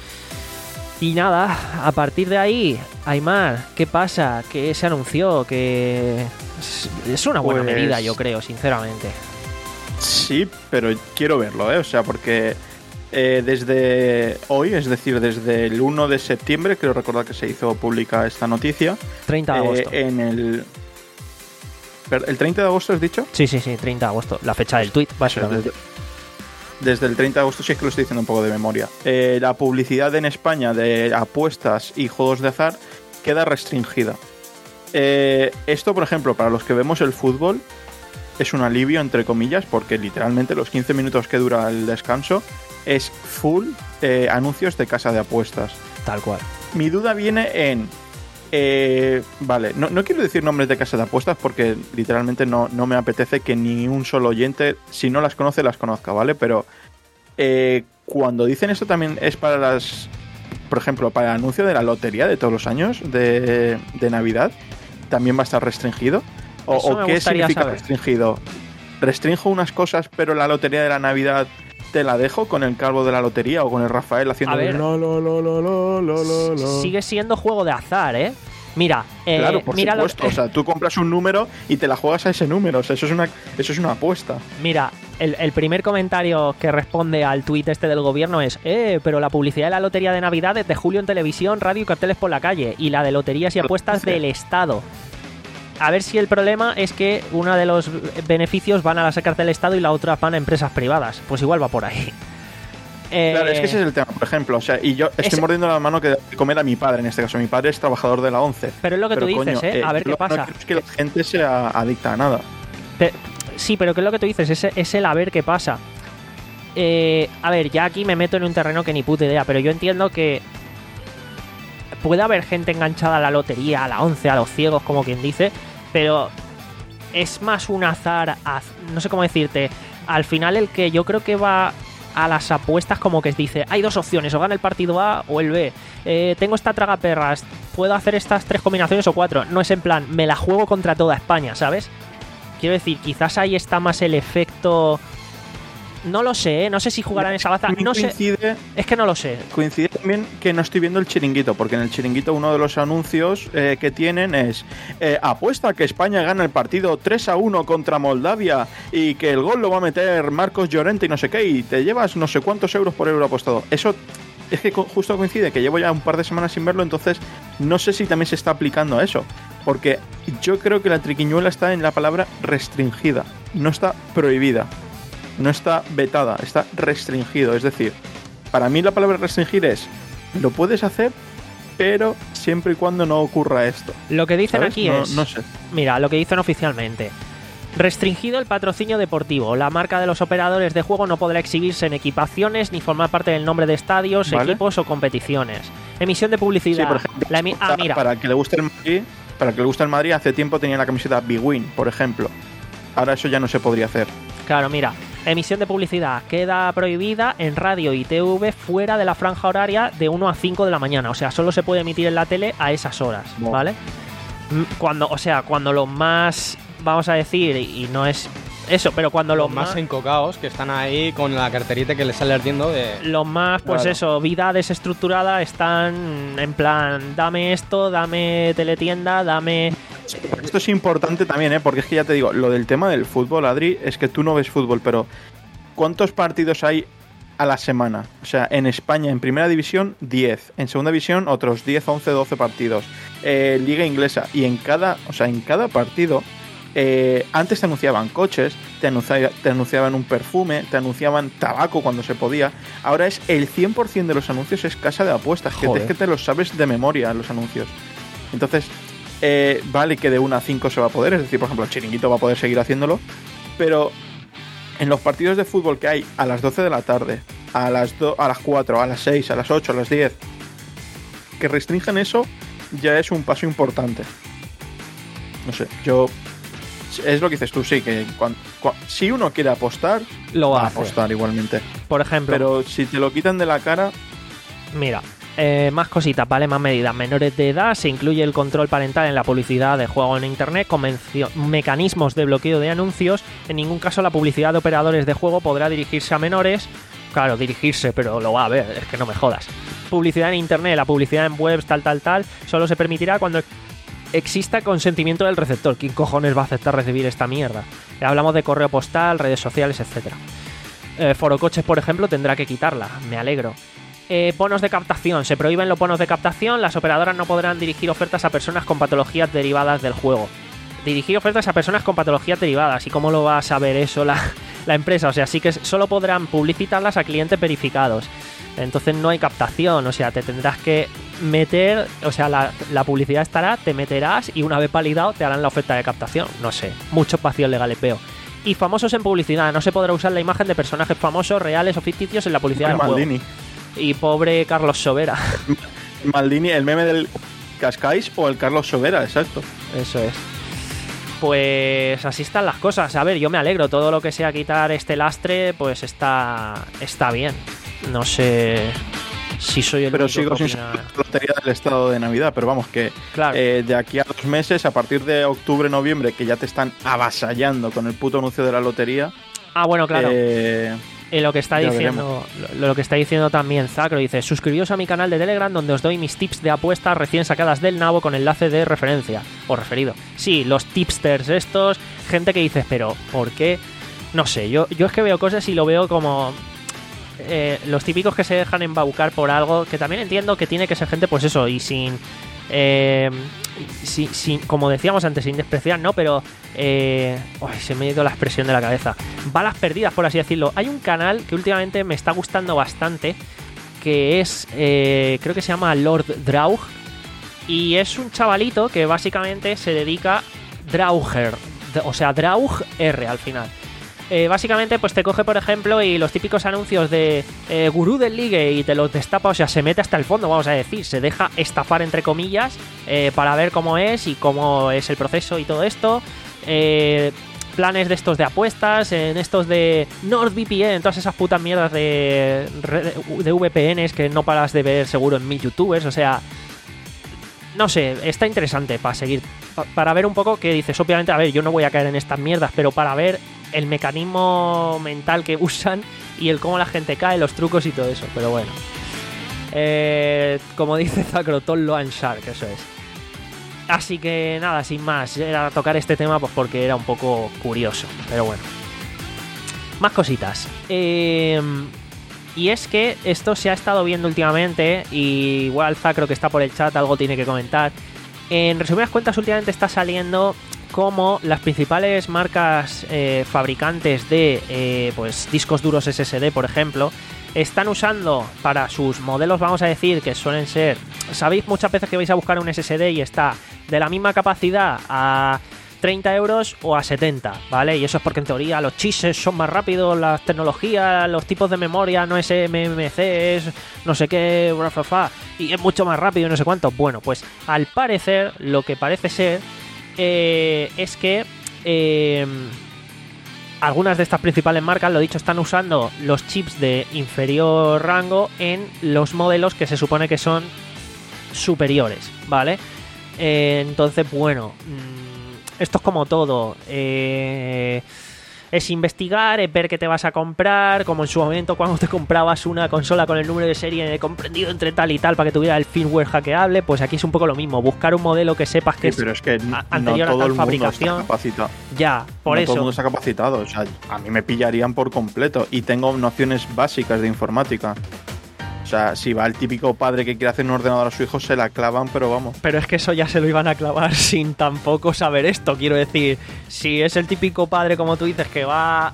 Y nada, a partir de ahí, Aimar, ¿qué pasa? ¿Qué se anunció? Que es una buena pues... medida, yo creo, sinceramente. Sí, pero quiero verlo, ¿eh? O sea, porque eh, desde hoy, es decir, desde el uno de septiembre, creo recordar que se hizo pública esta noticia. treinta de agosto. Eh, en el... ¿El treinta de agosto has dicho? Sí, sí, sí, treinta de agosto. La fecha del tweet, básicamente. Desde... Desde el treinta de agosto, sí es que lo estoy diciendo un poco de memoria. Eh, la publicidad en España de apuestas y juegos de azar queda restringida. Eh, esto, por ejemplo, para los que vemos el fútbol, es un alivio, entre comillas, porque literalmente los quince minutos que dura el descanso es full eh, anuncios de casa de apuestas. Tal cual. Mi duda viene en... Eh, vale, no, no quiero decir nombres de casas de apuestas porque literalmente no, no me apetece que ni un solo oyente, si no las conoce, las conozca, ¿vale? Pero eh, cuando dicen esto también es para las... Por ejemplo, para el anuncio de la lotería de todos los años de, de Navidad, ¿también va a estar restringido? ¿O, o qué significa saber. Restringido? ¿Restrinjo unas cosas pero la lotería de la Navidad te la dejo con el calvo de la lotería o con el Rafael haciendo... A ver, lo, lo, lo, lo, lo, lo, lo. Sigue siendo juego de azar, ¿eh? Mira, eh, claro, por mira supuesto. Lo... O sea, tú compras un número y te la juegas a ese número. O sea, eso es una, eso es una apuesta. Mira, el, el primer comentario que responde al tuit este del gobierno es eh, pero la publicidad de la lotería de Navidad es de julio en televisión, radio y carteles por la calle. Y la de loterías y apuestas del Estado. A ver si el problema es que uno de los beneficios van a las arcas del Estado y la otra van a empresas privadas. Pues igual va por ahí. Eh, claro, es que ese es el tema, por ejemplo. O sea, y yo estoy es... mordiendo la mano que de comer a mi padre en este caso. Mi padre es trabajador de la ONCE. Pero es lo que pero, tú dices, coño, ¿eh? A ver qué pasa. No es que la gente sea adicta a nada. Pero, sí, pero ¿qué es lo que tú dices? Es, es el a ver qué pasa. Eh, a ver, ya aquí me meto en un terreno que ni puta idea, pero yo entiendo que puede haber gente enganchada a la lotería, a la ONCE, a los ciegos, como quien dice, pero es más un azar, az... no sé cómo decirte. Al final el que yo creo que va a las apuestas como que dice, hay dos opciones, o gana el partido A o el B. Eh, tengo esta tragaperras, puedo hacer estas tres combinaciones o cuatro. No es en plan, me la juego contra toda España, ¿sabes? Quiero decir, quizás ahí está más el efecto... No lo sé, ¿eh? No sé si jugarán esa baza. No coincide, sé. Es que no lo sé. Coincide también que no estoy viendo el chiringuito, porque en el chiringuito uno de los anuncios eh, que tienen es eh, apuesta que España gana el partido tres a uno contra Moldavia y que el gol lo va a meter Marcos Llorente y no sé qué, y te llevas no sé cuántos euros por euro apostado. Eso es que justo coincide que llevo ya un par de semanas sin verlo, entonces no sé si también se está aplicando a eso, porque yo creo que la triquiñuela está en la palabra restringida, no está prohibida. No está vetada, está restringido. Es decir, para mí la palabra restringir es, lo puedes hacer, pero siempre y cuando no ocurra esto. Lo que dicen ¿sabes? aquí no, es... No sé. Mira, lo que dicen oficialmente. Restringido el patrocinio deportivo. La marca de los operadores de juego no podrá exhibirse en equipaciones ni formar parte del nombre de estadios, ¿vale? Equipos o competiciones. Emisión de publicidad. Sí, por ejemplo, la emi- ah, mira. Para el que le guste el Madrid, para el que le guste el Madrid, hace tiempo tenía la camiseta Big Win, por ejemplo. Ahora eso ya no se podría hacer. Claro, mira. Emisión de publicidad queda prohibida en radio y T V fuera de la franja horaria de uno a cinco de la mañana. O sea, solo se puede emitir en la tele a esas horas, no. ¿Vale? Cuando, o sea, cuando los más, vamos a decir, y no es eso, pero cuando los, los más, más encocados que están ahí con la carterita que les sale ardiendo de... Los más, pues claro. Eso, vida desestructurada, están en plan, dame esto, dame teletienda, dame... Esto es importante también, ¿eh? Porque es que ya te digo, lo del tema del fútbol, Adri, es que tú no ves fútbol, pero ¿cuántos partidos hay a la semana? O sea, en España, en primera división, diez. En segunda división, otros diez, once, doce partidos. Eh, Liga inglesa. Y en cada, o sea, en cada partido, eh, antes te anunciaban coches, te, anuncia, te anunciaban un perfume, te anunciaban tabaco cuando se podía. Ahora es el cien por ciento de los anuncios es casa de apuestas. Que te, es que te los sabes de memoria los anuncios. Entonces... Eh, vale que de una a cinco se va a poder, es decir, por ejemplo, el Chiringuito va a poder seguir haciéndolo, pero en los partidos de fútbol que hay a las doce de la tarde, a las, do- a las cuatro, a las seis, a las ocho, a las diez, que restringen eso, ya es un paso importante. No sé, yo... Es lo que dices tú, sí, que cuando, cuando, si uno quiere apostar, lo va a apostar hacer. Igualmente. Por ejemplo... Pero si te lo quitan de la cara... Mira... Eh, más cositas, ¿vale? Más medidas. Menores de edad, se incluye el control parental en la publicidad de juego en internet, convencio- mecanismos de bloqueo de anuncios. En ningún caso la publicidad de operadores de juego podrá dirigirse a menores. Claro, dirigirse, pero lo va a ver, es que no me jodas. Publicidad en internet, la publicidad en webs, tal, tal, tal, solo se permitirá cuando exista consentimiento del receptor. ¿Quién cojones va a aceptar recibir esta mierda? Hablamos de correo postal, redes sociales, etcétera. Eh, Forocoches, por ejemplo, tendrá que quitarla, me alegro. Eh, bonos de captación. Se prohíben los bonos de captación. Las operadoras no podrán dirigir ofertas a personas con patologías derivadas del juego. Dirigir ofertas a personas con patologías derivadas. ¿Y cómo lo va a saber eso la, la empresa? O sea, sí que solo podrán publicitarlas a clientes verificados. Entonces no hay captación. O sea, te tendrás que meter... O sea, la, la publicidad estará, te meterás y una vez validado te harán la oferta de captación. No sé. Muchos vacíos legales veo. Y famosos en publicidad. No se podrá usar la imagen de personajes famosos, reales o ficticios en la publicidad del Maldini. juego. Y pobre Carlos Sobera. Maldini, el meme del Cascais o el Carlos Sobera, exacto. Eso es. Pues así están las cosas. A ver, yo me alegro. Todo lo que sea quitar este lastre, pues está está bien. No sé si soy el pero único sigo que sin opina. saber la lotería del estado de Navidad. Pero vamos, que claro. eh, de aquí a dos meses, a partir de octubre, noviembre, que ya te están avasallando con el puto anuncio de la lotería. Ah, bueno, claro. Eh... Y lo que está ya diciendo lo, lo que está diciendo también Zacro, dice: suscribíos a mi canal de Telegram donde os doy mis tips de apuestas recién sacadas del nabo con enlace de referencia o referido. Sí, los tipsters estos, gente que dices, pero ¿por qué? No sé, yo, yo es que veo cosas y lo veo como eh, los típicos que se dejan embaucar por algo, que también entiendo que tiene que ser gente, pues eso, y sin eh, sin, sin, como decíamos antes, sin despreciar, ¿no? Pero eh, uy, se me ha ido la expresión de la cabeza. Balas perdidas, por así decirlo. Hay un canal que últimamente me está gustando bastante, que es, eh, creo que se llama Lord Draug, y es un chavalito que básicamente se dedica Drauger, o sea, Draug R al final. Eh, básicamente pues te coge, por ejemplo, y los típicos anuncios de eh, gurú del ligue y te los destapa, o sea, se mete hasta el fondo, vamos a decir, se deja estafar entre comillas eh, para ver cómo es y cómo es el proceso y todo esto. Eh, planes de estos de apuestas, en estos de NordVPN, todas esas putas mierdas de, de V P Ns que no paras de ver seguro en mil youtubers, o sea, no sé, está interesante para seguir, pa, para ver un poco que dices, obviamente, a ver, yo no voy a caer en estas mierdas, pero para ver el mecanismo mental que usan y el cómo la gente cae, los trucos y todo eso, pero bueno. Eh, como dice Zacro, Tollo and Shark, eso es. Así que nada, sin más, era tocar este tema pues porque era un poco curioso, pero bueno. Más cositas. Eh, y es que esto se ha estado viendo últimamente, y igual Zacro, que está por el chat, algo tiene que comentar. En resumidas cuentas, últimamente está saliendo como las principales marcas eh, fabricantes de eh, pues discos duros S S D, por ejemplo, están usando para sus modelos, vamos a decir, que suelen ser sabéis muchas veces que vais a buscar un S S D y está de la misma capacidad a treinta euros o a setenta, ¿vale? Y eso es porque en teoría los chises son más rápidos, las tecnologías, los tipos de memoria no es M M C, es no sé qué, bla, bla, bla, y es mucho más rápido y no sé cuánto. Bueno, pues al parecer, lo que parece ser eh, es que eh, algunas de estas principales marcas, lo dicho, están usando los chips de inferior rango en los modelos que se supone que son superiores, ¿vale? Eh, entonces, bueno... Mmm, esto es como todo, eh, es investigar, es ver qué te vas a comprar, como en su momento cuando te comprabas una consola con el número de serie comprendido entre tal y tal para que tuviera el firmware hackeable, pues aquí es un poco lo mismo, buscar un modelo que sepas que sí, pero es que es no anterior todo a tal el mundo fabricación. Está capacitado. Ya, por no eso. Todo el mundo está capacitado, o sea, a mí me pillarían por completo y tengo nociones básicas de informática. O sea, si va el típico padre que quiere hacer un ordenador a su hijo, se la clavan, pero vamos. Pero es que eso ya se lo iban a clavar sin tampoco saber esto. Quiero decir, si es el típico padre, como tú dices, que va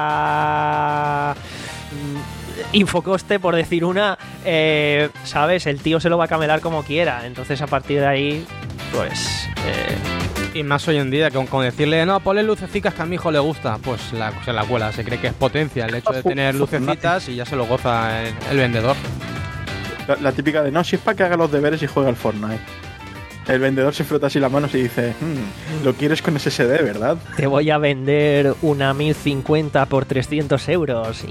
a... Infocoste, por decir una, eh, ¿sabes? El tío se lo va a camelar como quiera. Entonces, a partir de ahí, pues... Eh... Y más hoy en día, como, como decirle, no, ponle lucecitas que a mi hijo le gusta, pues la, se la cuela, se cree que es potencia el hecho de tener lucecitas y ya se lo goza el, el vendedor. La, la típica de, no, si es para que haga los deberes y juegue al Fortnite. El vendedor se frota así las manos y dice, mmm, lo quieres con S S D, ¿verdad? Te voy a vender una mil cincuenta por trescientos euros.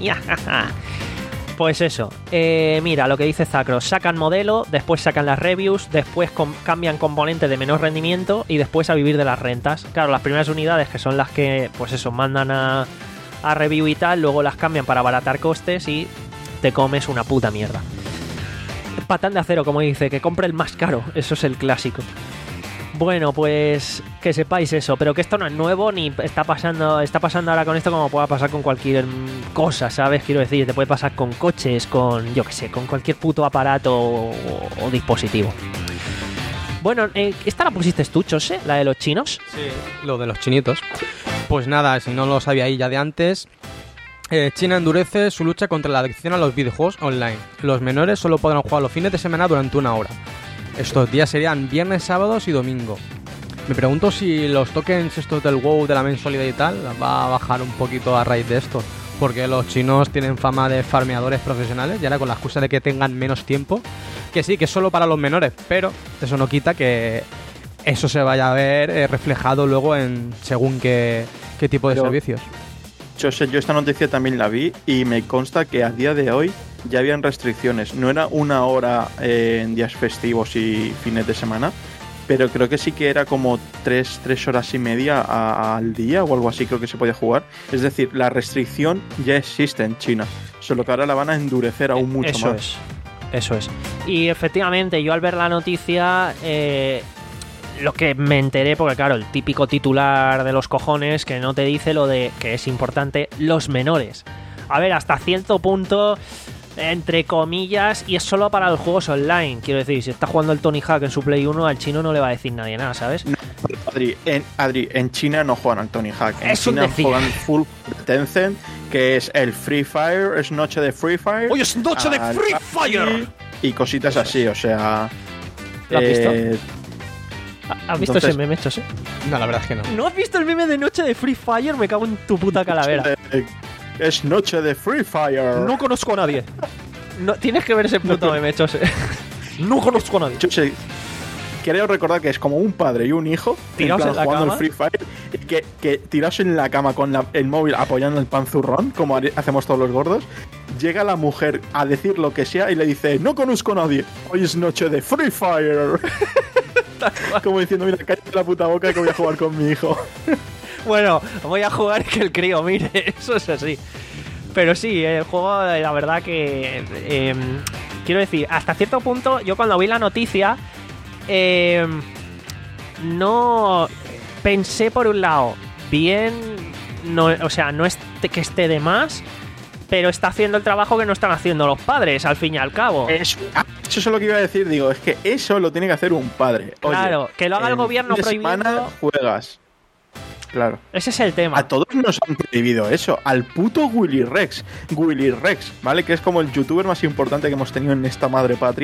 Pues eso, eh, mira lo que dice Zacros, sacan modelo, después sacan las reviews, después com- cambian componentes de menor rendimiento y después a vivir de las rentas. Claro, las primeras unidades que son las que, pues eso, mandan a, a review y tal, luego las cambian para abaratar costes y te comes una puta mierda. Patán de acero, como dice, que compre el más caro, eso es el clásico. Bueno, pues que sepáis eso, pero que esto no es nuevo ni está pasando está pasando ahora con esto como pueda pasar con cualquier cosa, ¿sabes? Quiero decir, te puede pasar con coches, con, yo qué sé, con cualquier puto aparato o, o dispositivo. Bueno, eh, ¿esta la pusiste tú, Chose? ¿La de los chinos? Sí, lo de los chinitos. Pues nada, si no lo sabíais ya de antes, eh, China endurece su lucha contra la adicción a los videojuegos online. Los menores solo podrán jugar los fines de semana durante una hora. Estos días serían viernes, sábados y domingo. Me pregunto si los tokens estos del WoW, de la mensualidad y tal, va a bajar un poquito a raíz de esto. Porque los chinos tienen fama de farmeadores profesionales y ahora con la excusa de que tengan menos tiempo, que sí, que es solo para los menores, pero eso no quita que eso se vaya a ver eh, reflejado luego en según qué, qué tipo de pero, servicios. Yo sé, yo esta noticia también la vi y me consta que a día de hoy ya habían restricciones. No era una hora eh, en días festivos y fines de semana, pero creo que sí que era como tres, tres horas y media a, al día o algo así, creo que se podía jugar. Es decir, la restricción ya existe en China, solo que ahora la van a endurecer aún mucho eso más. Es, eso es. Y efectivamente, yo al ver la noticia, eh, lo que me enteré, porque claro, el típico titular de los cojones que no te dice lo de que es importante, los menores. A ver, hasta cierto punto, entre comillas, y es solo para los juegos online. Quiero decir, si está jugando el Tony Hawk en su Play uno, al chino no le va a decir nadie nada, ¿sabes? No, Adri, en, Adri, en China no juegan al Tony Hawk. En Es China un decir. juegan full Tencent, que es el Free Fire, es noche de Free Fire. ¡Hoy es noche de al- Free Fire! Y cositas así, o sea... ¿Lo has visto? eh, ¿Has visto entonces- ese meme, Chose? No, la verdad es que no. ¿No has visto el meme de noche de Free Fire? Me cago en tu puta calavera. eh, es noche de Free Fire. No conozco a nadie. No, tienes que ver ese puto meme, Chose. No conozco a nadie. Yo sé, creo recordar que es como un padre y un hijo Tiraos plan, en la jugando cama. al Free Fire y que, que tiraos en la cama con la- el móvil apoyando el panzurrón, como hari- hacemos todos los gordos. Llega la mujer a decir lo que sea y le dice, no conozco a nadie, hoy es noche de Free Fire. Como diciendo, mira, cállate la puta boca que voy a jugar con mi hijo. Bueno, voy a jugar que el crío, mire, eso es así. Pero sí, el juego, la verdad que... eh, quiero decir, hasta cierto punto, yo cuando vi la noticia, eh, no pensé por un lado, bien, no, o sea, no es que esté de más, pero está haciendo el trabajo que no están haciendo los padres, al fin y al cabo. Eso, ah, eso es lo que iba a decir, digo, es que eso lo tiene que hacer un padre. Oye, Claro, que lo haga el en gobierno fin de semana prohibiendo. juegas. Claro. Ese es el tema. A todos nos han prohibido eso. Al puto Willy Rex. Willy Rex, ¿vale? Que es como el youtuber más importante que hemos tenido en esta madre patria.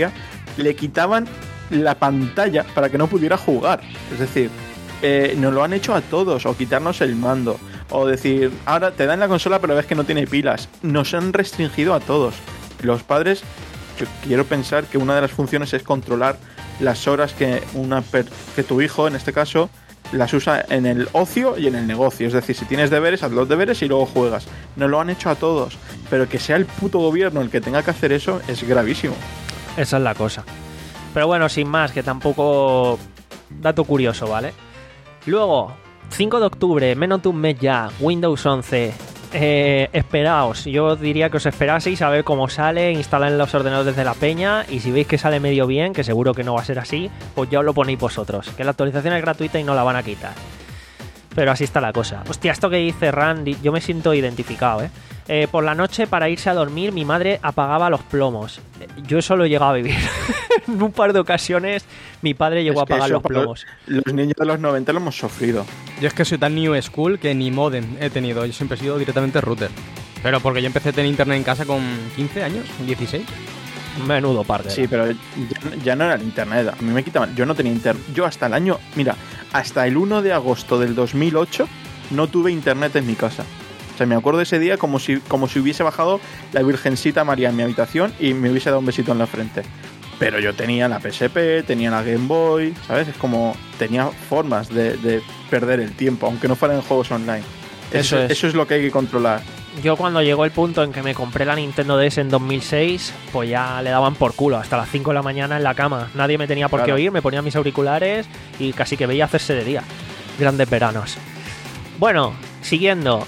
le quitaban la pantalla para que no pudiera jugar. Es decir, eh, nos lo han hecho a todos, o quitarnos el mando, o decir, ahora te dan la consola pero ves que no tiene pilas. Nos han restringido a todos. Los padres, yo quiero pensar que una de las funciones es controlar las horas que, una per- que tu hijo, en este caso, las usa en el ocio y en el negocio. Es decir, si tienes deberes, haz los deberes y luego juegas. Nos lo han hecho a todos, pero que sea el puto gobierno el que tenga que hacer eso es gravísimo. Esa es la cosa. Pero bueno, sin más, que tampoco... Dato curioso, ¿vale? Luego, cinco de octubre, menos de un mes ya, Windows once. Eh, esperaos, yo diría que os esperaseis a ver cómo sale, instalar en los ordenadores de la peña, y si veis que sale medio bien, que seguro que no va a ser así, pues ya os lo ponéis vosotros, que la actualización es gratuita y no la van a quitar. Pero así está la cosa. Hostia, esto que dice Randy, yo me siento identificado, ¿eh? Eh, por la noche, para irse a dormir, mi madre apagaba los plomos. Yo eso lo he llegado a vivir. En un par de ocasiones, mi padre llegó Es a que apagar eso, los plomos. Los, los niños de los noventa lo hemos sufrido. Yo es que soy tan new school que ni modem he tenido. Yo siempre he sido directamente router. Pero porque yo empecé a tener internet en casa con quince años, dieciséis. Menudo parte. Sí, pero ya, ya no era el internet. A mí me quitaban. Yo no tenía internet. Yo hasta el año... Mira, hasta el uno de agosto del dos mil ocho no tuve internet en mi casa. O sea, me acuerdo de ese día como si, como si hubiese bajado la Virgencita María en mi habitación y me hubiese dado un besito en la frente. Pero yo tenía la P S P, tenía la Game Boy, ¿sabes? Es como... Tenía formas de, de perder el tiempo, aunque no fueran juegos online. Eso, Eso es. eso es lo que hay que controlar. Yo cuando llegó el punto en que me compré la Nintendo D S en dos mil seis, pues ya le daban por culo, hasta las cinco de la mañana en la cama. Nadie me tenía por qué Claro. oír, me ponía mis auriculares y casi que veía hacerse de día. Grandes veranos. Bueno, siguiendo.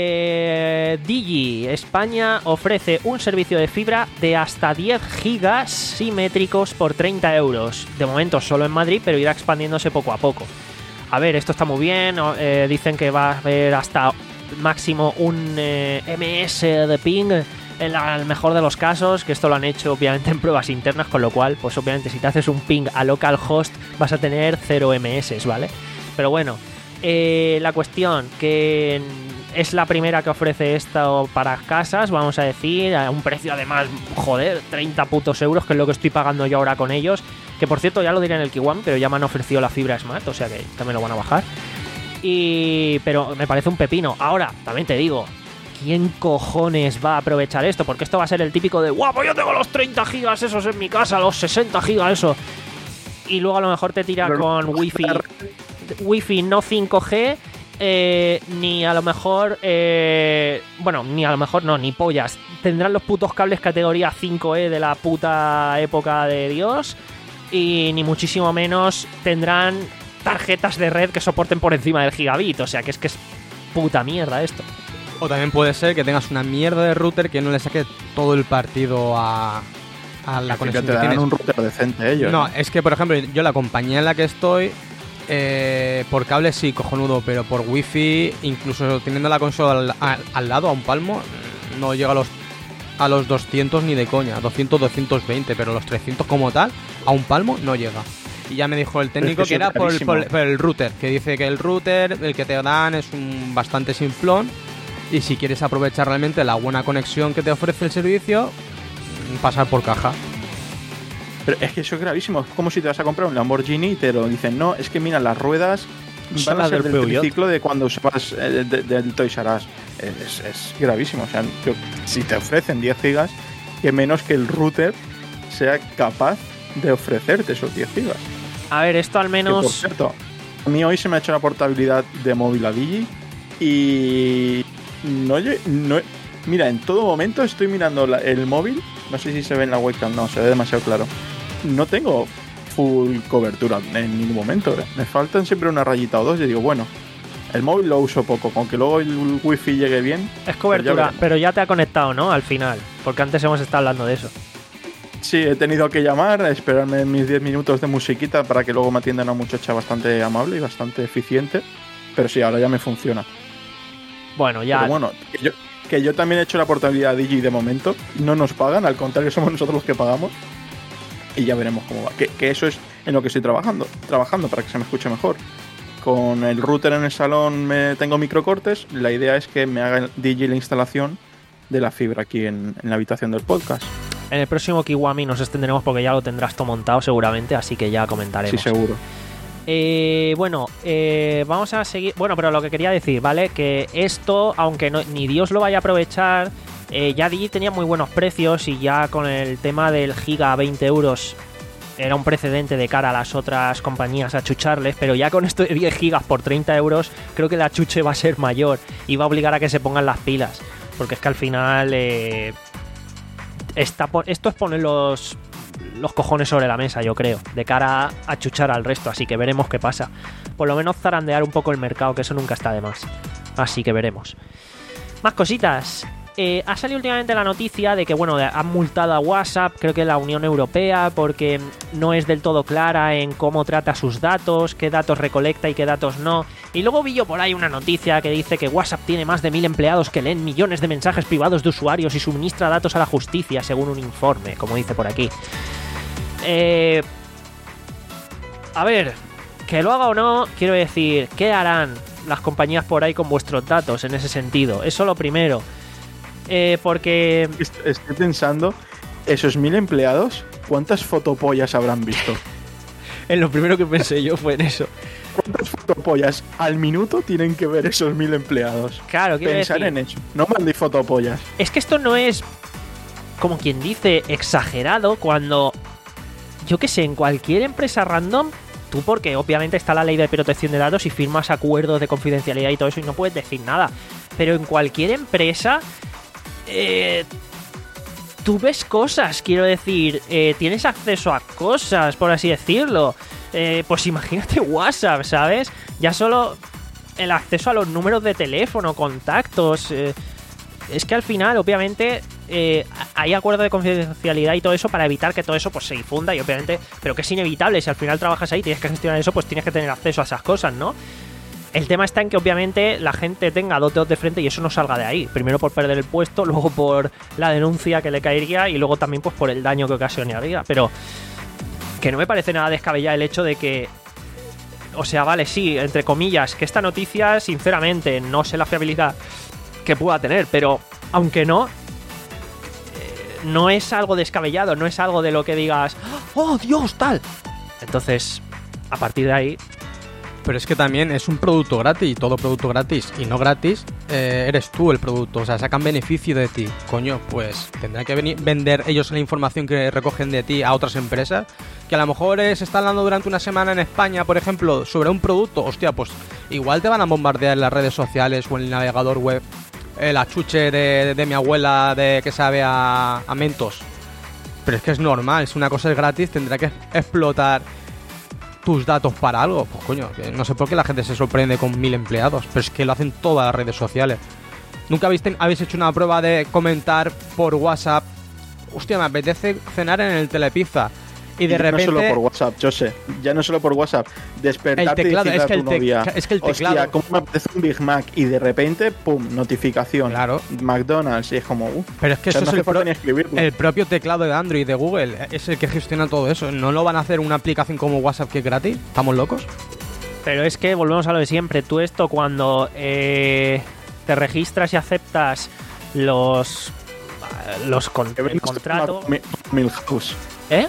Eh, Digi España ofrece un servicio de fibra de hasta diez gigas simétricos por treinta euros. De momento solo en Madrid, pero irá expandiéndose poco a poco. A ver, esto está muy bien. eh, dicen que va a haber hasta máximo un eh, M S de ping en la- el mejor de los casos, que esto lo han hecho obviamente en pruebas internas, con lo cual pues obviamente si te haces un ping a localhost vas a tener cero M S, ¿vale? Pero bueno, eh, la cuestión que es la primera que ofrece esto para casas, vamos a decir, a un precio además, joder, treinta putos euros, que es lo que estoy pagando yo ahora con ellos, que por cierto ya lo diré en el Kiwan, pero ya me han ofrecido la fibra Smart, o sea que también lo van a bajar. Y pero me parece un pepino. Ahora, también te digo, ¿quién cojones va a aprovechar esto? Porque esto va a ser el típico de guapo, yo tengo los treinta gigas esos en mi casa, los sesenta gigas eso. Y luego a lo mejor te tira Pero con wifi, wifi no cinco G, eh, ni a lo mejor, eh, bueno, ni a lo mejor no, ni pollas. Tendrán los putos cables categoría cinco E de la puta época de Dios, y ni muchísimo menos tendrán tarjetas de red que soporten por encima del gigabit. O sea que es que es puta mierda esto. O también puede ser que tengas una mierda de router que no le saque todo el partido a, a la Que conexión te que dan tienes. un router decente ellos. No, es que por ejemplo, yo la compañía en la que estoy, eh, por cable sí, cojonudo, pero por wifi, incluso teniendo la consola al, al- al lado, a un palmo, no llega a los a los doscientos ni de coña, doscientos, doscientos veinte, pero los trescientos como tal, a un palmo no llega. Y ya me dijo el técnico Pero es que, que era es por el, por, el- carísimo. por el router, que dice que el router, el que te dan es un bastante simplón, y si quieres aprovechar realmente la buena conexión que te ofrece el servicio, pasar por caja. Pero es que eso es gravísimo. Es como si te vas a comprar un Lamborghini y te lo dicen, no, es que mira, las ruedas Son van a las ser del del Peugeot. triciclo de cuando usabas eh, de- del Toys R Us. Es, es gravísimo. O sea, yo- si te ofrecen diez gigas, que menos que el router sea capaz de ofrecerte esos diez gigas. A ver, esto al Que, por menos... cierto, a mí hoy se me ha hecho la portabilidad de móvil a Digi y no, lle- no mira, en todo momento estoy mirando la- el móvil, no sé si se ve en la webcam, no, se ve demasiado claro. No tengo full cobertura en ningún momento, ¿eh? Me faltan siempre una rayita o dos y digo, bueno, el móvil lo uso poco, con que luego el wifi llegue bien. Es pues ya cobertura, veremos. pero ya te ha conectado, ¿no? Al final, porque antes hemos estado hablando de eso. Sí, he tenido que llamar, a esperarme mis diez minutos de musiquita para que luego me atienda una muchacha bastante amable y bastante eficiente. Pero sí, ahora ya me funciona. Bueno, ya... Pero bueno, que yo, que yo también he hecho la portabilidad Digi de momento. No nos pagan, al contrario, somos nosotros los que pagamos. Y ya veremos cómo va. Que, que eso es en lo que estoy trabajando, trabajando para que se me escuche mejor. Con el router en el salón me tengo microcortes. La idea es que me haga el Digi la instalación de la fibra aquí en, en la habitación del podcast. En el próximo Kiwami nos extenderemos porque ya lo tendrás todo montado seguramente, así que ya comentaremos. Sí, seguro. Eh, bueno, eh, vamos a seguir. Bueno, pero lo que quería decir, ¿vale? Que esto, aunque no, ni Dios lo vaya a aprovechar, eh, ya Digi tenía muy buenos precios y ya con el tema del giga a veinte euros era un precedente de cara a las otras compañías a chucharles, pero ya con esto de diez gigas por treinta euros, creo que la chuche va a ser mayor y va a obligar a que se pongan las pilas, porque es que al final eh, está, esto es poner los, los cojones sobre la mesa, yo creo, de cara a, a chuchar al resto, así que veremos qué pasa. Por lo menos zarandear un poco el mercado, que eso nunca está de más, así que veremos. Más cositas. Eh, ha salido últimamente la noticia de que, bueno, han multado a WhatsApp, creo que la Unión Europea, porque no es del todo clara en cómo trata sus datos, qué datos recolecta y qué datos no. Y luego vi yo por ahí una noticia que dice que WhatsApp tiene más de mil empleados que leen millones de mensajes privados de usuarios y suministra datos a la justicia, según un informe, como dice por aquí. Eh... A ver, que lo haga o no, quiero decir, ¿qué harán las compañías por ahí con vuestros datos en ese sentido? Eso lo primero. Eh, porque... Estoy pensando, esos mil empleados, ¿cuántas fotopollas habrán visto? En lo primero que pensé yo fue en eso. ¿Cuántas fotopollas al minuto tienen que ver esos mil empleados? Claro, quiero Pensar decir, en eso. No mandéis fotopollas. Es que esto no es, como quien dice, exagerado cuando, yo qué sé, en cualquier empresa random, tú porque obviamente está la ley de protección de datos y firmas acuerdos de confidencialidad y todo eso y no puedes decir nada. Pero en cualquier empresa... Eh, tú ves cosas, quiero decir, eh, tienes acceso a cosas, por así decirlo. Eh, pues imagínate WhatsApp, ¿sabes? Ya solo el acceso a los números de teléfono, contactos. Eh, es que al final, obviamente, eh, hay acuerdo de confidencialidad y todo eso para evitar que todo eso pues se difunda y obviamente, pero que es inevitable. Si al final trabajas ahí, tienes que gestionar eso, pues tienes que tener acceso a esas cosas, ¿no? El tema está en que obviamente la gente tenga dos dedos de frente y eso no salga de ahí. Primero por perder el puesto, luego por la denuncia que le caería y luego también pues por el daño que ocasionaría. Pero que no me parece nada descabellado el hecho de que... O sea, vale, sí, entre comillas, que esta noticia, sinceramente, no sé la fiabilidad que pueda tener, pero aunque no, eh, no es algo descabellado, no es algo de lo que digas, ¡oh, Dios, tal! Entonces, a partir de ahí... Pero es que también es un producto gratis, y todo producto gratis y no gratis, eh, eres tú el producto, o sea, sacan beneficio de ti. Coño, pues tendrán que venir, vender ellos la información que recogen de ti a otras empresas, que a lo mejor se está hablando durante una semana en España, por ejemplo, sobre un producto. Hostia, pues igual te van a bombardear en las redes sociales o en el navegador web eh, la chuche de, de mi abuela de que sabe a, a Mentos. Pero es que es normal, si una cosa es gratis tendrá que explotar tus datos para algo. Pues coño, no sé por qué la gente se sorprende con mil empleados, pero es que lo hacen todas las redes sociales. ¿Nunca habéis, habéis hecho una prueba de comentar por WhatsApp? Hostia, me apetece cenar en el Telepizza. Y de y repente... No solo por WhatsApp, yo sé. Ya no solo por WhatsApp. Despertarte el teclado, y decirle es que a el tu te- novia, es que el teclado... hostia, ¿cómo me apetece un Big Mac? Y de repente, pum, notificación. Claro. McDonald's. Y es como, uh. Pero es que o sea, eso no es el, hace falta pro- ni escribirlo. el propio teclado de Android de Google. Es el que gestiona todo eso. ¿No lo van a hacer una aplicación como WhatsApp que es gratis? ¿Estamos locos? Pero es que volvemos a lo de siempre. Tú esto cuando eh, te registras y aceptas los los con, Que el vendes contrato, una Milhouse. ¿eh?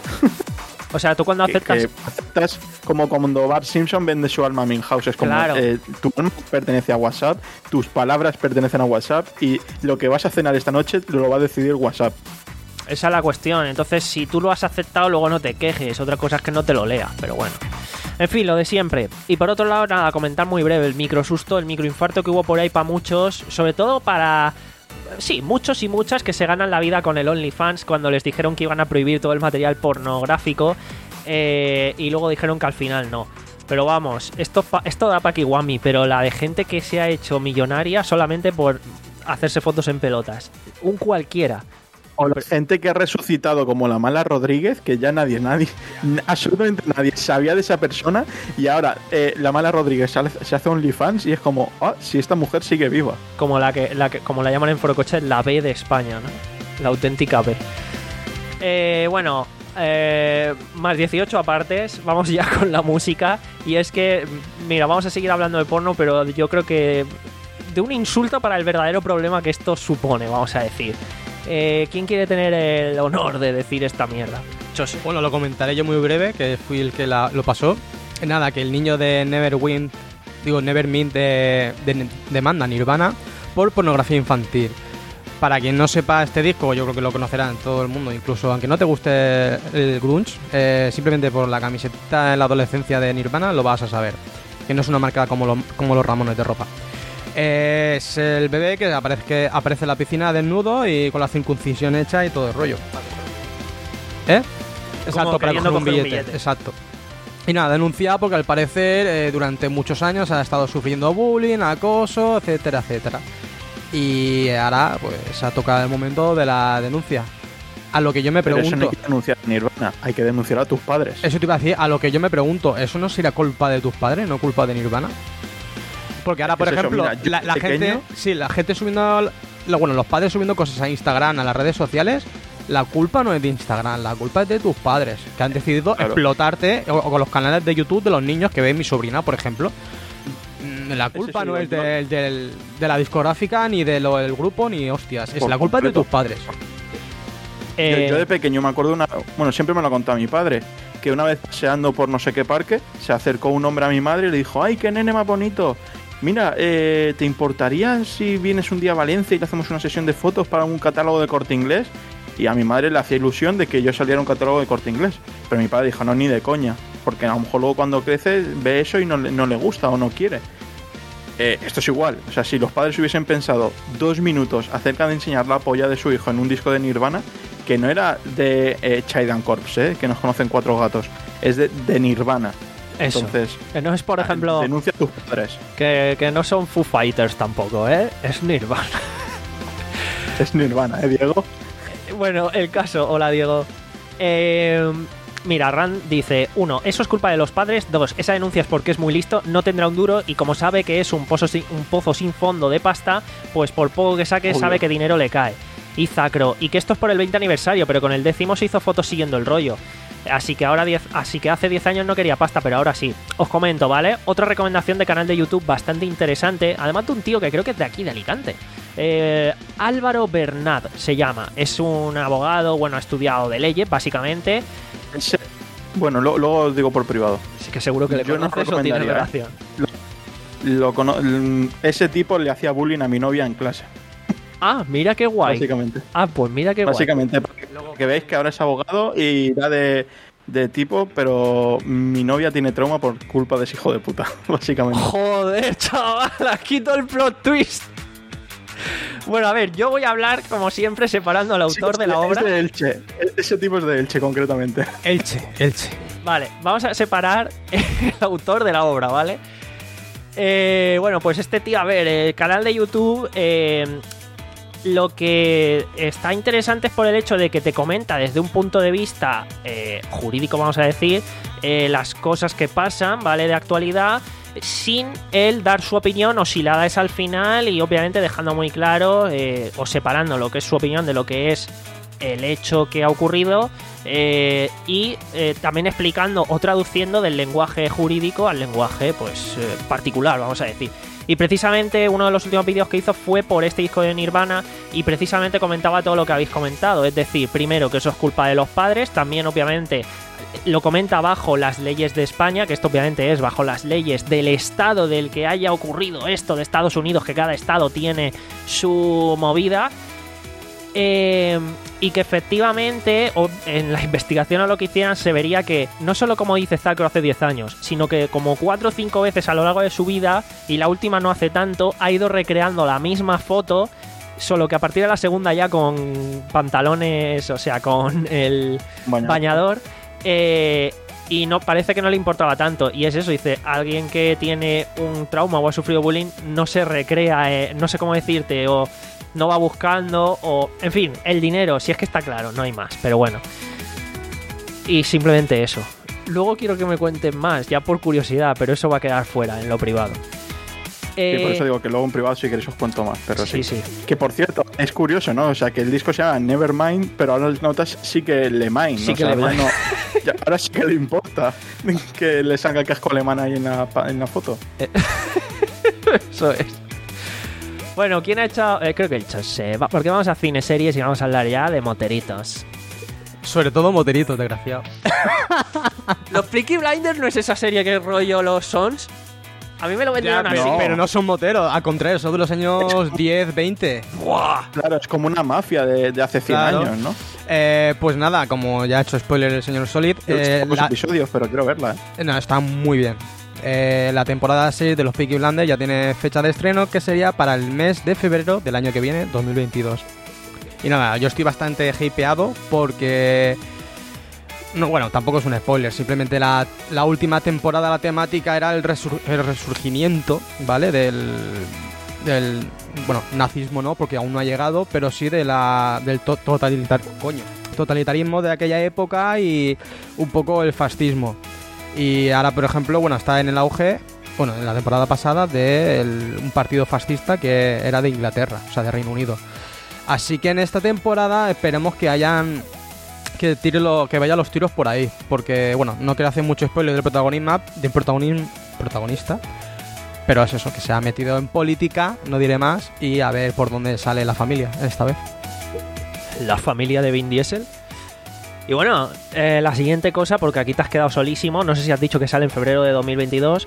O sea, tú cuando Que, aceptas que aceptas como cuando Bart Simpson vende su alma a Milhouse. Es como, Claro. eh, tu alma pertenece a WhatsApp, tus palabras pertenecen a WhatsApp y lo que vas a cenar esta noche lo va a decidir WhatsApp. esa es la cuestión. Entonces, si tú lo has aceptado, luego no te quejes. Otra cosa es que no te lo leas, pero bueno. En fin, lo de siempre. Y por otro lado, nada, comentar muy breve el microsusto, el microinfarto que hubo por ahí para muchos, sobre todo para... Sí, muchos y muchas que se ganan la vida con el OnlyFans cuando les dijeron que iban a prohibir todo el material pornográfico eh, y luego dijeron que al final no. Pero vamos, esto, pa- esto da pa' Kiwami, pero la de gente que se ha hecho millonaria solamente por hacerse fotos en pelotas. Un cualquiera. O la gente que ha resucitado como la mala Rodríguez, que ya nadie, nadie, n- absolutamente nadie sabía de esa persona y ahora eh, la mala Rodríguez sale- se hace OnlyFans y es como, ah, si esta mujer sigue viva. Como la que, la que como la llaman en Forocoche, la B de España, ¿no? La auténtica B. Eh, bueno, eh, más dieciocho apartes, vamos ya con la música. Y es que, mira, vamos a seguir hablando de porno, pero yo creo que de un insulto para el verdadero problema que esto supone, vamos a decir. Eh, ¿Quién quiere tener el honor de decir esta mierda? Chose. Bueno, lo comentaré yo muy breve, que fui el que la, lo pasó. Nada, que el niño de Neverwind, digo Nevermind, de, de, demanda a Nirvana por pornografía infantil. Para quien no sepa este disco, yo creo que lo conocerán todo el mundo, incluso aunque no te guste el grunge, eh, simplemente por la camiseta en la adolescencia de Nirvana lo vas a saber. Que no es una marca como, lo, como los Ramones de ropa. Eh, es el bebé que aparece, que aparece en la piscina desnudo y con la circuncisión hecha y todo el rollo. ¿Eh? Exacto, para coger un billete. un billete. Exacto. Y nada, denunciado porque al parecer eh, durante muchos años ha estado sufriendo bullying, acoso, etcétera, etcétera. Y ahora pues ha tocado el momento de la denuncia. A lo que yo me Pero pregunto... eso no hay que denunciar a Nirvana, hay que denunciar a tus padres. Eso te iba a decir, a lo que yo me pregunto, ¿eso no será culpa de tus padres, no culpa de Nirvana? Porque ahora, por es ejemplo, eso, mira, la, la pequeño... gente... Sí, la gente subiendo... Lo, bueno, los padres subiendo cosas a Instagram, a las redes sociales... La culpa no es de Instagram, la culpa es de tus padres, que han decidido claro. explotarte, o, o con los canales de YouTube de los niños que ven mi sobrina, por ejemplo. La culpa no es de, de, de la discográfica, ni de lo, del grupo, ni hostias. Es por la culpa completo. de tus padres. Eh... Yo, yo de pequeño me acuerdo una... Bueno, siempre me lo ha contado mi padre, que una vez paseando por no sé qué parque, se acercó un hombre a mi madre y le dijo: ¡ay, qué nene más bonito! Mira, eh, ¿te importaría si vienes un día a Valencia y le hacemos una sesión de fotos para un catálogo de Corte Inglés? Y a mi madre le hacía ilusión de que yo saliera a un catálogo de Corte Inglés. Pero mi padre dijo: no, ni de coña. Porque a lo mejor luego cuando crece ve eso y no, no le gusta o no quiere. Eh, esto es igual. O sea, si los padres hubiesen pensado dos minutos acerca de enseñar la polla de su hijo en un disco de Nirvana, que no era de eh, Child and Corpse, eh, que nos conocen cuatro gatos, es de, de Nirvana. Eso. Entonces, que no es, por ejemplo... Denuncia a tus padres. Que, que no son Foo Fighters tampoco, ¿eh? Es Nirvana. Es Nirvana, ¿eh, Diego? Bueno, el caso, hola Diego. Eh, mira, Rand dice: uno, eso es culpa de los padres. Dos, esa denuncia es porque es muy listo, no tendrá un duro y como sabe que es un pozo sin, un pozo sin fondo de pasta, pues por poco que saque Obvio. sabe que dinero le cae. Y Zacro, y que esto es por el veinte aniversario, pero con el décimo se hizo fotos siguiendo el rollo. Así que ahora diez, así que hace diez años no quería pasta, pero ahora sí. Os comento, ¿vale? Otra recomendación de canal de YouTube bastante interesante, además de un tío que creo que es de aquí, de Alicante. Eh, Álvaro Bernat se llama. Es un abogado, bueno, ha estudiado de leyes, básicamente. Sí. Bueno, lo, luego os digo por privado. Sí que seguro que le Yo conoces no o tiene ¿eh? relación. Lo, lo cono ese tipo le hacía bullying a mi novia en clase. Ah, mira qué guay. Básicamente. Ah, pues mira qué Básicamente, guay. Básicamente, que veis que ahora es abogado y da de, de tipo, pero mi novia tiene trauma por culpa de ese hijo de puta, básicamente. Joder, chaval, aquí todo el plot twist. Bueno, a ver, yo voy a hablar, como siempre, separando al autor sí, de la obra. Es de Elche. Ese tipo es de Elche, concretamente. Elche, Elche. Vale, vamos a separar el autor de la obra, ¿vale? Eh, bueno, pues este tío, a ver, el canal de YouTube... Eh, lo que está interesante es por el hecho de que te comenta desde un punto de vista eh, jurídico, vamos a decir, eh, las cosas que pasan, ¿vale? De actualidad, sin él dar su opinión, o si la da es al final, y obviamente dejando muy claro eh, o separando lo que es su opinión de lo que es el hecho que ha ocurrido, eh, y eh, también explicando o traduciendo del lenguaje jurídico al lenguaje pues eh, particular, vamos a decir. Y precisamente uno de los últimos vídeos que hizo fue por este disco de Nirvana, y precisamente comentaba todo lo que habéis comentado. Es decir, primero que eso es culpa de los padres, también obviamente lo comenta bajo las leyes de España, que esto obviamente es bajo las leyes del estado del que haya ocurrido esto, de Estados Unidos, que cada estado tiene su movida. Eh, y que efectivamente en la investigación o lo que hicieran se vería que no solo, como dice Zacro, hace diez años, sino que como cuatro o cinco veces a lo largo de su vida, y la última no hace tanto, ha ido recreando la misma foto, solo que a partir de la segunda ya con pantalones, o sea, con el bañador, bañador eh, y no parece que no le importaba tanto. Y es eso, dice, alguien que tiene un trauma o ha sufrido bullying no se recrea, eh, no sé cómo decirte, o no va buscando, o en fin, el dinero, si es que está claro, no hay más, pero bueno. Y simplemente eso. Luego quiero que me cuenten más, ya por curiosidad, pero eso va a quedar fuera, en lo privado. Eh... Sí, por eso digo que luego en privado si queréis os cuento más, pero sí. Sí, sí. Que por cierto, es curioso, ¿no? O sea, que el disco se llama Nevermind, pero ahora las notas sí que le mine, sí ¿no? que o sea, le ya no, ya, ahora sí que le importa que le salga el casco alemán ahí en la, en la foto. Eso es. Bueno, ¿quién ha hecho...? Eh, creo que he hecho Seba, porque vamos a cine series y vamos a hablar ya de moteritos. Sobre todo moteritos, desgraciado. Los Peaky Blinders no es esa serie que rollo los Sons. A mí me lo vendieron Ya, así. pero, pero no son moteros, al contrario, son de los años diez, veinte. ¡Buah! Claro, es como una mafia de, de hace cien Claro. años, ¿no? Eh, pues nada, como ya ha hecho spoiler el señor Solid, eh, pocos la- episodios, pero quiero verla, ¿eh? no, está muy bien. Eh, la temporada seis de los Peaky Blinders ya tiene fecha de estreno, que sería para el mes de febrero del año que viene, dos mil veintidós. Y nada, yo estoy bastante hypeado porque... No, bueno, tampoco es un spoiler, simplemente la, la última temporada la temática era el, resur- el resurgimiento, ¿vale? Del, del, bueno, nazismo no, porque aún no ha llegado, pero sí de la, del to- totalitar- coño, totalitarismo de aquella época y un poco el fascismo. Y ahora, por ejemplo, bueno, está en el auge, bueno, en la temporada pasada, de el- un partido fascista que era de Inglaterra, o sea, de Reino Unido. Así que en esta temporada esperemos que hayan... que tire lo, que vaya los tiros por ahí, porque bueno, no quiero hacer mucho spoiler del protagonismo, del protagonismo, protagonista, pero es eso, que se ha metido en política, no diré más, y a ver por dónde sale la familia esta vez. La familia de Vin Diesel. Y bueno, eh, la siguiente cosa, porque aquí te has quedado solísimo, no sé si has dicho que sale en febrero de dos mil veintidós,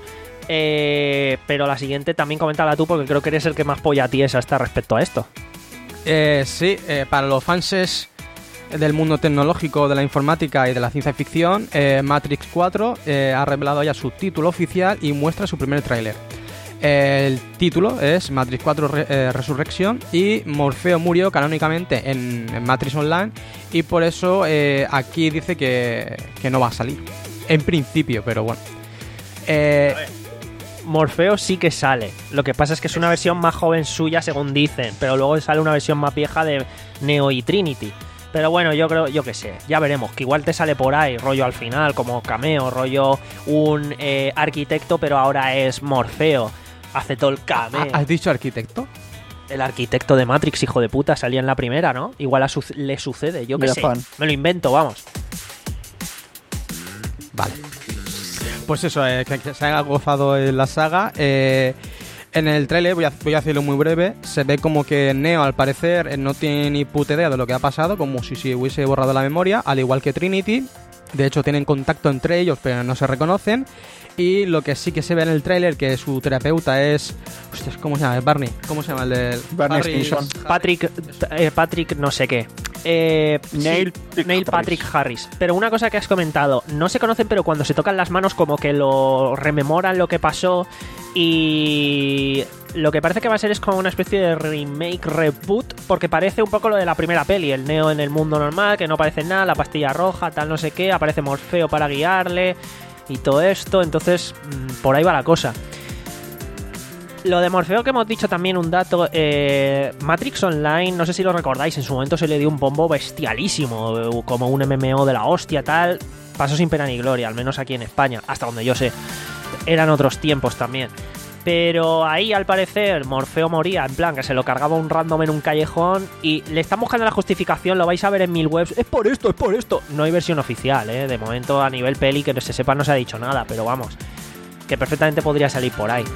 eh, pero la siguiente también coméntala tú, porque creo que eres el que más polla tiesa está respecto a esto. Eh, sí, eh, para los fanses del mundo tecnológico, de la informática y de la ciencia ficción, eh, Matrix cuatro eh, ha revelado ya su título oficial y muestra su primer tráiler. El título es Matrix cuatro Re- eh, Resurrection y Morfeo murió canónicamente en, en Matrix Online y por eso eh, aquí dice que, que no va a salir. En principio, pero bueno. Eh, Morfeo sí que sale. Lo que pasa es que es una versión más joven suya, según dicen, pero luego sale una versión más vieja de Neo y Trinity. Pero bueno, yo creo, yo qué sé, ya veremos, que igual te sale por ahí, rollo al final, como cameo, rollo un eh, arquitecto, pero ahora es Morfeo. Hace todo el cameo. ¿Has dicho arquitecto? El arquitecto de Matrix, hijo de puta, salía en la primera, ¿no? Igual a su- le sucede, yo qué Mira, sé. fan. Me lo invento, vamos. Vale. Pues eso, eh, que, que se haya gozado en la saga. Eh, en el tráiler, voy a, voy a hacerlo muy breve, se ve como que Neo al parecer eh, no tiene ni puta idea de lo que ha pasado, como si se hubiese borrado la memoria, al igual que Trinity. De hecho tienen contacto entre ellos pero no se reconocen. Y lo que sí que se ve en el tráiler, que su terapeuta es... Hostias, ¿cómo se llama? Barney. ¿Cómo se llama el del...? Barney Harris- Stinson. Patrick, eh, Patrick no sé qué. Eh, Neil sí, Patrick Neil Harris. Patrick Harris. Pero una cosa que has comentado, no se conocen, pero cuando se tocan las manos como que lo rememoran lo que pasó y lo que parece que va a ser es como una especie de remake, reboot, porque parece un poco lo de la primera peli, el Neo en el mundo normal, que no parece nada, la pastilla roja, tal no sé qué, aparece Morfeo para guiarle y todo esto, entonces mmm, por ahí va la cosa. Lo de Morfeo que hemos dicho también un dato, eh, Matrix Online, no sé si lo recordáis, en su momento se le dio un bombo bestialísimo, eh, como un M M O de la hostia, tal, pasó sin pena ni gloria, al menos aquí en España, hasta donde yo sé. Eran otros tiempos también. Pero ahí al parecer Morfeo moría, en plan que se lo cargaba un random en un callejón y le están buscando la justificación, lo vais a ver en mil webs, es por esto, es por esto. No hay versión oficial, ¿eh? De momento a nivel peli que no se sepa no se ha dicho nada, pero vamos, que perfectamente podría salir por ahí.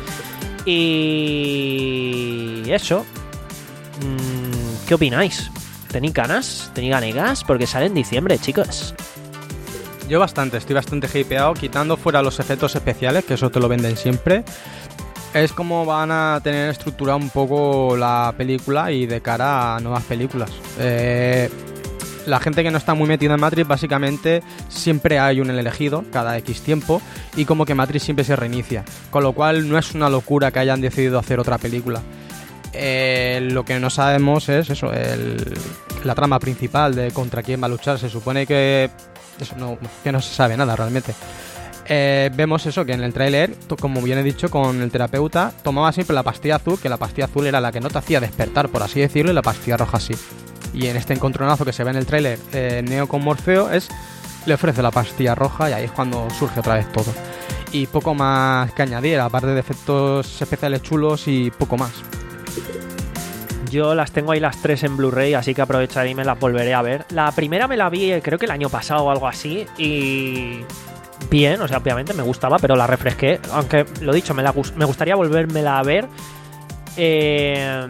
Y eso. ¿Qué opináis? ¿Tenéis ganas? ¿Tenéis ganegas? Porque sale en diciembre, chicos. Yo bastante, estoy bastante hypeado, quitando fuera los efectos especiales, que eso te lo venden siempre. Es como van a tener estructurado un poco la película y de cara a nuevas películas. Eh, la gente que no está muy metida en Matrix, básicamente siempre hay un elegido cada X tiempo y como que Matrix siempre se reinicia. Con lo cual no es una locura que hayan decidido hacer otra película. Eh, lo que no sabemos es eso, el, la trama principal de contra quién va a luchar. Se supone que eso no, que no se sabe nada realmente. Eh, vemos eso, que en el tráiler, como bien he dicho, con el terapeuta tomaba siempre la pastilla azul, que la pastilla azul era la que no te hacía despertar, por así decirlo, y la pastilla roja sí. Y en este encontronazo que se ve en el tráiler, eh, Neo con Morfeo es le ofrece la pastilla roja y ahí es cuando surge otra vez todo. Y poco más que añadir, aparte de efectos especiales chulos y poco más. Yo las tengo ahí las tres en Blu-ray, así que aprovecharé y me las volveré a ver. La primera me la vi, eh, creo que el año pasado o algo así, y bien, o sea, obviamente me gustaba, pero la refresqué. Aunque, lo dicho, me, la, me gustaría volvérmela a ver Eh,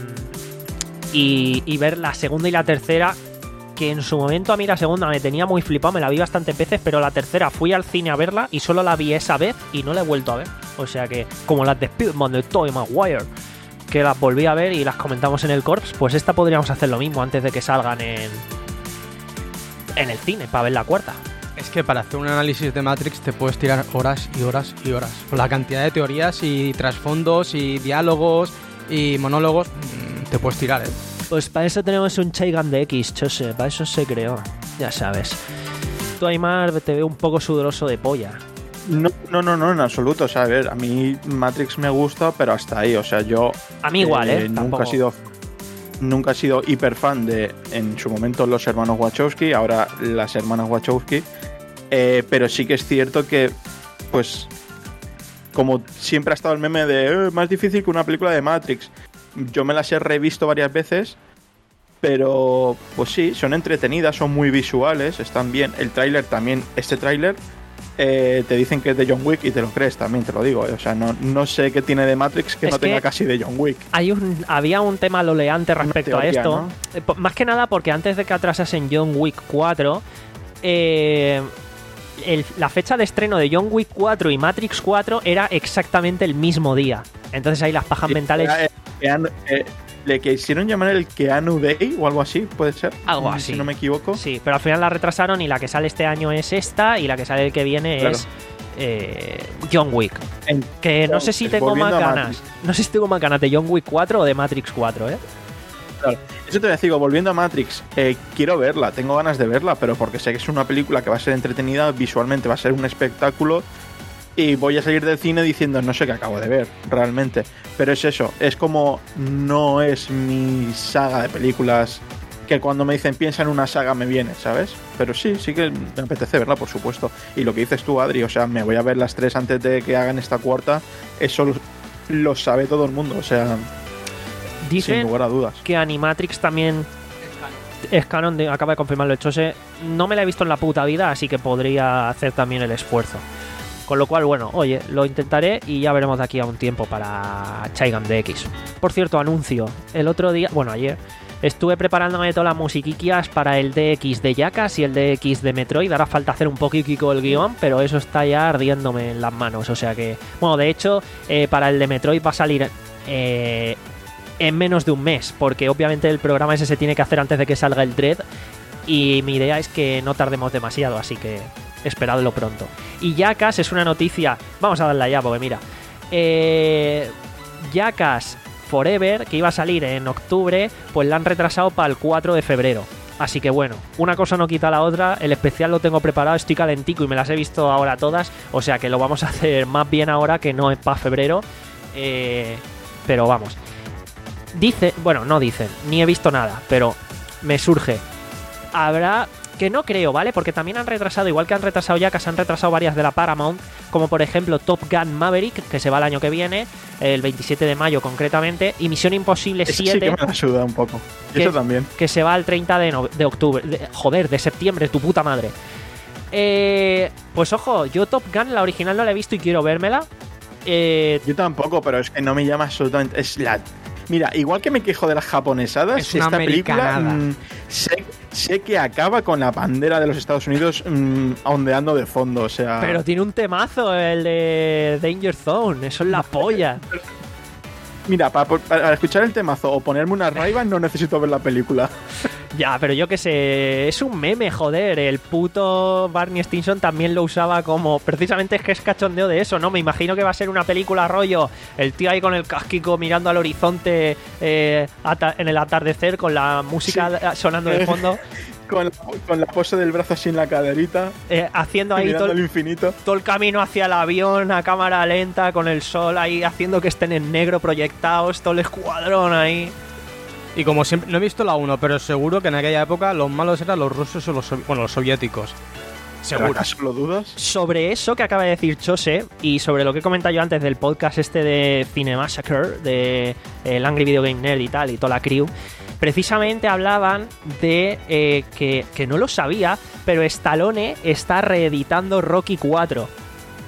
y, y ver la segunda y la tercera, que en su momento a mí la segunda me tenía muy flipado, me la vi bastantes veces, pero la tercera fui al cine a verla y solo la vi esa vez y no la he vuelto a ver. O sea que, como las de Spider-Man de Tobey Maguire, que las volví a ver y las comentamos en el Corps, pues esta podríamos hacer lo mismo antes de que salgan en, en el cine, para ver la cuarta. Es que para hacer un análisis de Matrix te puedes tirar horas y horas y horas. Con la cantidad de teorías y trasfondos y diálogos y monólogos, te puedes tirar, ¿eh? Pues para eso tenemos un Chaigan de X, Chose, para eso se creó, ya sabes. Tú, Aymar, te veo un poco sudoroso de polla. No, no, no, no, en absoluto. O sea, a ver, a mí Matrix me gusta, pero hasta ahí. O sea, yo... A mí igual, ¿eh? eh nunca Tampoco. he sido... Nunca he sido hiper fan de, en su momento, los hermanos Wachowski, ahora las hermanas Wachowski. Eh, pero sí que es cierto que, pues, como siempre ha estado el meme de eh, más difícil que una película de Matrix. Yo me las he revisto varias veces, pero pues sí, son entretenidas, son muy visuales, están bien. El tráiler también, este tráiler, eh, te dicen que es de John Wick y te lo crees también, te lo digo. Eh. O sea, no, no sé qué tiene de Matrix que Es no que tenga casi de John Wick. Hay un, había un tema loleante respecto teoría, a esto. ¿no? Eh, po- Más que nada porque antes de que atrasasen John Wick cuatro, eh, el- la fecha de estreno de John Wick cuatro y Matrix cuatro era exactamente el mismo día. Entonces ahí las pajas mentales... Era, eh, Keanu- eh, le quisieron llamar el Keanu Day o algo así, puede ser. Algo Mm, así. Si no me equivoco. Sí, pero al final la retrasaron y la que sale este año es esta y la que sale el que viene Claro. es eh, John Wick. En- Que no sé si tengo más volviendo a ganas. Matrix. No sé si tengo más ganas de John Wick cuatro o de Matrix cuatro, ¿eh? Claro. Eso te digo, volviendo a Matrix, eh, quiero verla, tengo ganas de verla, pero porque sé que es una película que va a ser entretenida, visualmente va a ser un espectáculo y voy a salir del cine diciendo no sé qué acabo de ver, realmente. Pero es eso, es como no es mi saga de películas que cuando me dicen piensa en una saga me viene, ¿sabes? Pero sí, sí que me apetece verla, por supuesto. Y lo que dices tú, Adri, o sea, me voy a ver las tres antes de que hagan esta cuarta, eso lo, lo sabe todo el mundo, o sea, sin Dicen lugar a dudas. que Animatrix también es canon, de- acaba de confirmarlo el Chose. No me la he visto en la puta vida, así que podría hacer también el esfuerzo. Con lo cual, bueno, oye, lo intentaré y ya veremos de aquí a un tiempo para Chaigan de X. Por cierto, anuncio. El otro día, bueno, ayer, estuve preparándome todas las musiquiquias para el D X de Jackass y el D X de Metroid. Hará falta hacer un poquitico el guión, pero eso está ya ardiéndome en las manos. O sea que, bueno, de hecho, eh, para el de Metroid va a salir eh, en menos de un mes, porque obviamente el programa ese se tiene que hacer antes de que salga el Dread. Y mi idea es que no tardemos demasiado, así que esperadlo pronto. Y Jackass es una noticia, vamos a darla ya porque mira, eh, Jackass Forever, que iba a salir en octubre, pues la han retrasado para el cuatro de febrero. Así que bueno, una cosa no quita la otra, el especial lo tengo preparado, estoy calentico y me las he visto ahora todas, o sea que lo vamos a hacer más bien ahora que no es para febrero, eh, pero vamos. Dice, bueno, no dicen, ni he visto nada, pero me surge. Habrá, que no creo, ¿vale? Porque también han retrasado, igual que han retrasado ya, que se han retrasado varias de la Paramount, como por ejemplo Top Gun Maverick, que se va el año que viene, el veintisiete de mayo concretamente, y Misión Imposible Eso siete, sí que me la suda un poco. ¿Qué? Eso también. que se va el treinta de, no- de octubre, de- joder, de septiembre, tu puta madre. Eh, pues ojo, yo Top Gun, la original no la he visto y quiero vérmela. Eh, Yo tampoco, pero es que no me llama absolutamente. Es la. Mira, igual que me quejo de las japonesadas, Es una esta película americanada. mm, sé, sé que acaba con la bandera de los Estados Unidos mm, ondeando de fondo, o sea. pero tiene un temazo, el de Danger Zone, eso es la polla. Mira, para, para escuchar el temazo o ponerme una Ray-Ban no necesito ver la película. Ya, pero yo qué sé, es un meme, joder. El puto Barney Stinson también lo usaba como. Precisamente es que es cachondeo de eso, ¿no? Me imagino que va a ser una película rollo. El tío ahí con el casquico mirando al horizonte eh, ata- en el atardecer con la música sonando de fondo, Con la, con la pose del brazo así en la caderita, eh, haciendo ahí mirando todo, al infinito. todo el camino hacia el avión a cámara lenta, con el sol ahí haciendo que estén en negro proyectados, todo el escuadrón ahí. Y como siempre, no he visto la uno, pero seguro que en aquella época los malos eran los rusos o los, sovi- bueno, los soviéticos. Seguro. ¿Acaso lo dudas? Sobre eso que acaba de decir Chose y sobre lo que he comentado yo antes del podcast este de Cinemassacre, de el Angry Video Game Nerd y tal, y toda la crew, precisamente hablaban de eh, que, que no lo sabía, pero Stallone está reeditando Rocky cuatro.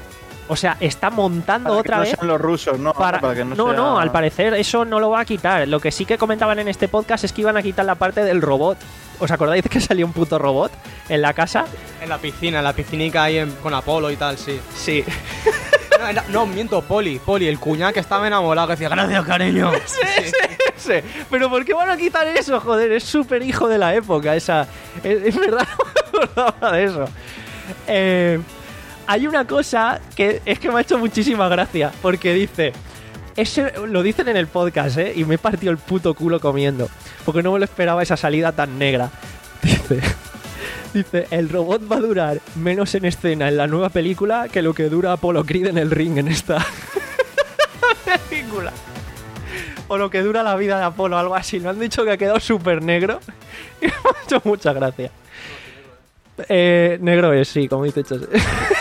O sea, está montando para otra que vez... no sean los rusos, ¿no? Para... Para que no, no, sea... no, al parecer eso no lo va a quitar. Lo que sí que comentaban en este podcast es que iban a quitar la parte del robot. ¿Os acordáis de que salió un puto robot en la casa? En la piscina, en la piscinica ahí en- con Apolo y tal, sí. Sí. No, era- no, miento, Poli, Poli, el cuñado que estaba enamorado, que decía, gracias, cariño. Sí, sí, sí. Pero ¿por qué van a quitar eso? Joder, es súper hijo de la época esa. Es, es verdad, no me acordaba de eso. Eh, hay una cosa que es que me ha hecho muchísima gracia, porque dice... Ese, lo dicen en el podcast, ¿eh? Y me he partido el puto culo comiendo, porque no me lo esperaba esa salida tan negra. Dice... Dice, el robot va a durar menos en escena en la nueva película que lo que dura Apollo Creed en el ring en esta película. O lo que dura la vida de Apolo, algo así. No han dicho que ha quedado súper negro. Y me ha hecho mucha gracia. Eh, negro es, sí, como dice Chose.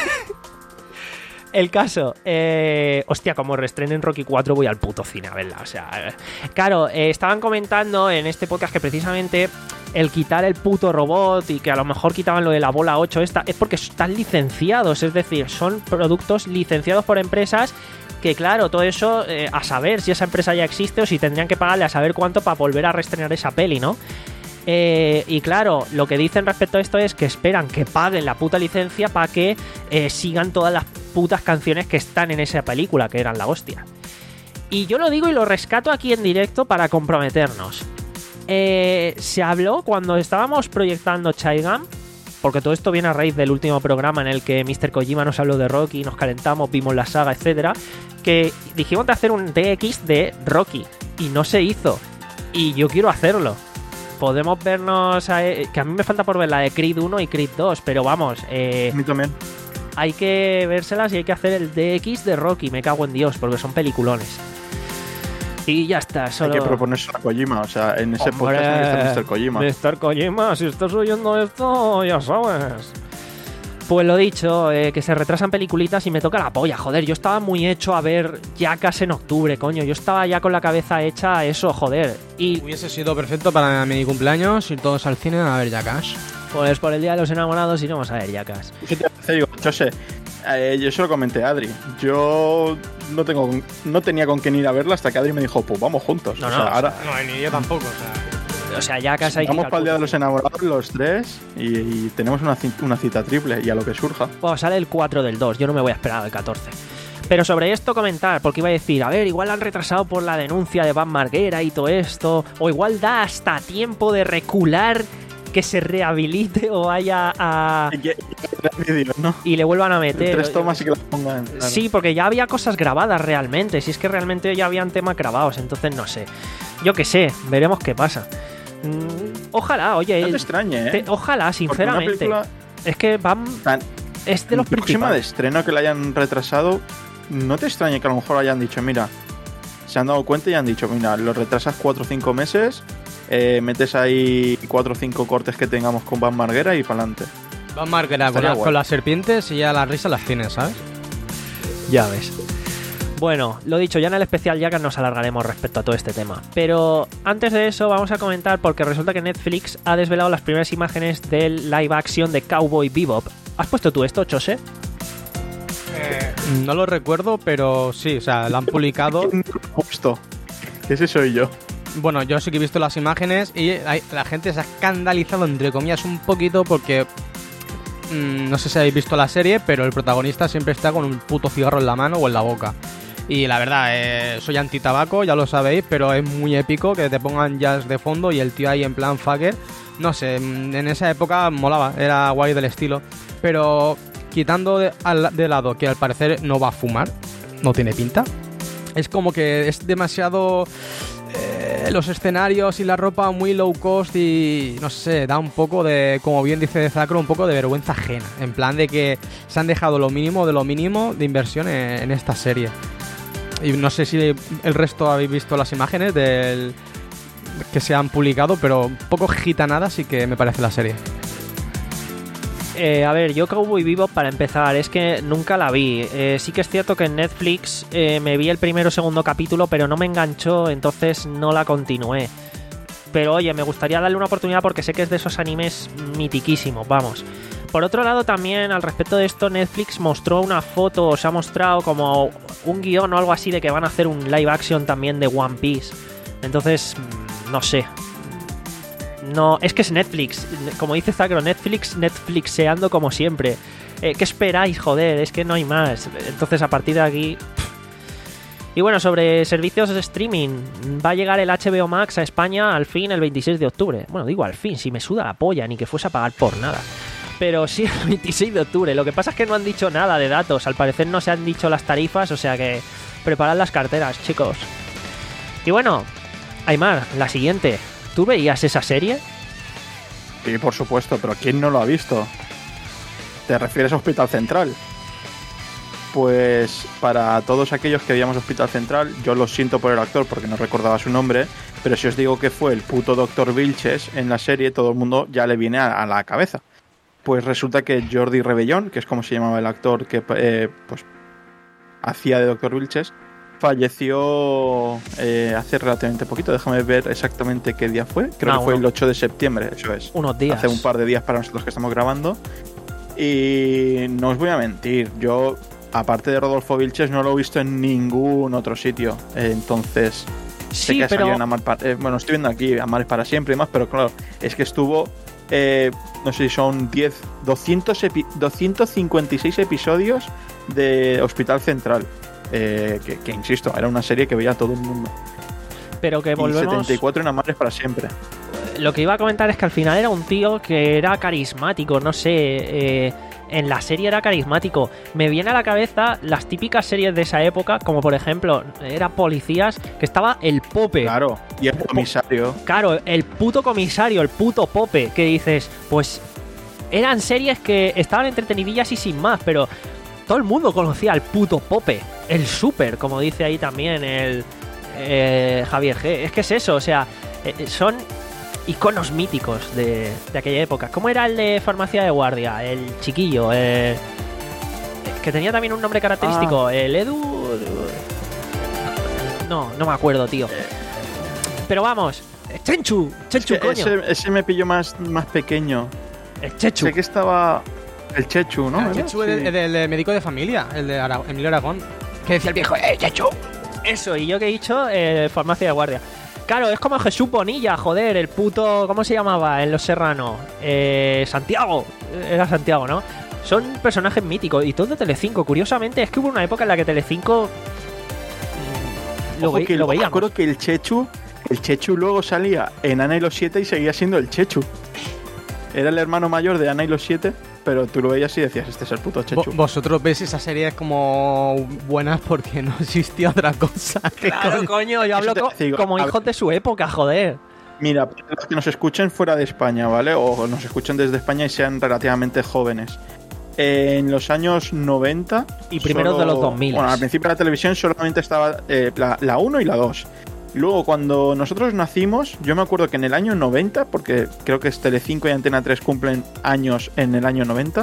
El caso, eh, hostia, como reestrenen Rocky cuatro voy al puto cine a verla, o sea, eh, claro, eh, estaban comentando en este podcast que precisamente el quitar el puto robot y que a lo mejor quitaban lo de la bola ocho esta, es porque están licenciados, es decir, son productos licenciados por empresas que claro, todo eso eh, a saber si esa empresa ya existe o si tendrían que pagarle a saber cuánto para volver a reestrenar esa peli, ¿no? Eh, y claro, lo que dicen respecto a esto es que esperan que paguen la puta licencia para que eh, sigan todas las putas canciones que están en esa película, que eran la hostia. Y yo lo digo y lo rescato aquí en directo para comprometernos. Eh, se habló cuando estábamos proyectando Chaigam, porque todo esto viene a raíz del último programa en el que míster Kojima nos habló de Rocky, nos calentamos, vimos la saga, etcétera, que dijimos de hacer un D X de Rocky y no se hizo. Y yo quiero hacerlo. Podemos vernos, a, que a mí me falta por ver la de Creed uno y Creed dos, pero vamos, eh, A mí también. hay que vérselas y hay que hacer el D X de Rocky, me cago en Dios, porque son peliculones. Y ya está, solo... Hay que proponerse a Kojima, o sea, en ese Hombre, podcast tiene que estar míster Kojima. míster Kojima, si estás oyendo esto, ya sabes. Pues lo dicho, eh, que se retrasan peliculitas y me toca la polla, joder, yo estaba muy hecho a ver Jackass en octubre, coño, yo estaba ya con la cabeza hecha a eso, joder. Y Hubiese sido perfecto para mi cumpleaños ir todos al cine a ver Jackass. pues por el Día de los Enamorados iremos a ver Jackass. ¿Qué te parece? Digo, Chose, eh, yo se lo comenté a Adri. Yo no tengo, no tenía con quién ir a verla hasta que Adri me dijo, pues vamos juntos. No, o no, sea, o sea, ahora No, ni yo tampoco, o sea... O sea, Jackass hay que... vamos ir al para el Día de puto los cine. Enamorados los tres y, y tenemos una, ci- una cita triple y a lo que surja. Bueno, sale el cuatro del dos, yo no me voy a esperar al catorce. Pero sobre esto comentar, porque iba a decir, a ver, igual la han retrasado por la denuncia de Van Marguera y todo esto, o igual da hasta tiempo de recular, que se rehabilite o vaya a... Y que, y que tres vídeos, ¿no? y le vuelvan a meter. Tres tomas y que las pongan. Claro. Sí, porque ya había cosas grabadas realmente, si es que realmente ya habían temas grabados, entonces no sé. Yo qué sé, veremos qué pasa. Mm, ojalá, oye, No te extrañe, ¿eh? te- ojalá, Porque una sinceramente. película Es que Van tan es de los próxima de principales. estreno que la hayan retrasado, no te extrañe que a lo mejor hayan dicho, mira, se han dado cuenta y han dicho, mira, lo retrasas cuatro o cinco meses, eh, metes ahí cuatro o cinco cortes que tengamos con Van Marguera y para adelante. Van Marguera con, Estaría la- guay. con las serpientes y ya las risas las tienes, ¿sabes? Ya ves. Bueno, lo dicho, ya en el especial Jackass nos alargaremos respecto a todo este tema. Pero antes de eso vamos a comentar porque resulta que Netflix ha desvelado las primeras imágenes del live action de Cowboy Bebop. ¿Has puesto tú esto, Chose? No lo recuerdo, pero sí, o sea, la han publicado. Justo. Ese soy yo. Bueno, yo sí que he visto las imágenes y hay- la gente se ha escandalizado, entre comillas, un poquito porque... mm, no sé si habéis visto la serie, pero el protagonista siempre está con un puto cigarro en la mano o en la boca. Y la verdad, eh, soy anti-tabaco, ya lo sabéis, pero es muy épico que te pongan jazz de fondo y el tío ahí en plan fucker. No sé, mm, en esa época molaba, era guay del estilo. Pero quitando de, al- de lado que al parecer no va a fumar, no tiene pinta. Es como que es demasiado... eh, los escenarios y la ropa muy low cost y no sé, da un poco de, como bien dice Zacro, un poco de vergüenza ajena. En plan de que se han dejado lo mínimo de lo mínimo de inversión en, en esta serie. Y no sé si el resto habéis visto las imágenes del que se han publicado, pero un poco gitanada sí que me parece la serie. Eh, a ver, yo Cowboy Bebop, para empezar, es que nunca la vi. Eh, sí que es cierto que en Netflix eh, me vi el primero o segundo capítulo, pero no me enganchó, entonces no la continué. Pero oye, me gustaría darle una oportunidad porque sé que es de esos animes mitiquísimos, vamos. Por otro lado, también al respecto de esto, Netflix mostró una foto, o se ha mostrado como un guión o algo así de que van a hacer un live action también de One Piece. Entonces, no sé. No, es que es Netflix. Como dice Zacro, Netflix, Netflixeando como siempre. Eh, ¿Qué esperáis, joder? Es que no hay más. Entonces, a partir de aquí... Pff. Y bueno, sobre servicios de streaming, va a llegar el H B O Max a España al fin el veintiséis de octubre. Bueno, digo al fin, si me suda la polla, ni que fuese a pagar por nada. Pero sí, el veintiséis de octubre. Lo que pasa es que no han dicho nada de datos. Al parecer no se han dicho las tarifas, o sea que preparad las carteras, chicos. Y bueno, Aimar, la siguiente. ¿Tú veías esa serie? Sí, por supuesto, pero ¿quién no lo ha visto? ¿Te refieres a Hospital Central? Pues para todos aquellos que veíamos Hospital Central, yo lo siento por el actor porque no recordaba su nombre, pero si os digo que fue el puto doctor Vilches en la serie, todo el mundo ya le viene a, a la cabeza. Pues resulta que Jordi Rebellón, que es como se llamaba el actor que eh, pues hacía de doctor Vilches, falleció eh, hace relativamente poquito. Déjame ver exactamente qué día fue. Creo ah, que fue uno, el ocho de septiembre, eso es. Unos días. Hace un par de días para nosotros que estamos grabando. Y no os voy a mentir, yo... aparte de Rodolfo Vilches, no lo he visto en ningún otro sitio. Eh, entonces, sí, sé que pero... salió en Amar para, eh, bueno, estoy viendo aquí Amar para siempre y demás, pero claro, es que estuvo, eh, no sé si son diez, doscientos, epi- doscientos cincuenta y seis episodios de Hospital Central. Eh, que, que, insisto, era una serie que veía todo el mundo. Pero que volvemos... Y setenta y cuatro en Amares para siempre. Lo que iba a comentar es que al final era un tío que era carismático, no sé... Eh... En la serie era carismático. Me viene a la cabeza las típicas series de esa época, como por ejemplo, era Policías, que estaba el Pope. Claro, y el comisario. Claro, el puto comisario, el puto Pope, que dices, pues eran series que estaban entretenidillas y sin más, pero todo el mundo conocía al puto Pope, el súper, como dice ahí también el eh, Javier G. Es que es eso, o sea, eh, son... iconos míticos de, de aquella época. ¿Cómo era el de Farmacia de Guardia? El chiquillo, eh, que tenía también un nombre característico. Ah. El Edu... No, no me acuerdo, tío. Pero vamos, Chenchu, Chenchu, es que coño. Ese, ese me pilló más, más pequeño. El Chechu. Sé que estaba... El Chechu, ¿no? El Chechu, sí. el, el, el, el médico de familia, el de Ara- Emilio Aragón. Que decía el viejo, ¡eh, Chechu! Eso, y yo que he dicho, eh, Farmacia de Guardia. Claro, es como Jesús Bonilla, joder, el puto... ¿Cómo se llamaba en Los Serranos? Eh, Santiago. Era Santiago, ¿no? Son personajes míticos y todo de Telecinco. Curiosamente, es que hubo una época en la que Telecinco... Lo, ve, que lo veíamos. Me acuerdo que el Chechu... El Chechu luego salía en Ana y los Siete y seguía siendo el Chechu. Era el hermano mayor de Ana y los Siete, pero tú lo veías y decías, este es el puto Chechu. Vosotros veis esas series como buenas porque no existía otra cosa. Claro, coño, yo hablo co- digo, como hijos de su época, joder. Mira, los que nos escuchen fuera de España, ¿vale? O nos escuchen desde España y sean relativamente jóvenes. En los años noventa... Y primeros solo, de los dos mil. Bueno, al principio de la televisión solamente estaba eh, la uno y la dos. Luego, cuando nosotros nacimos, yo me acuerdo que en el año noventa, porque creo que es Telecinco y Antena tres cumplen años en el año noventa,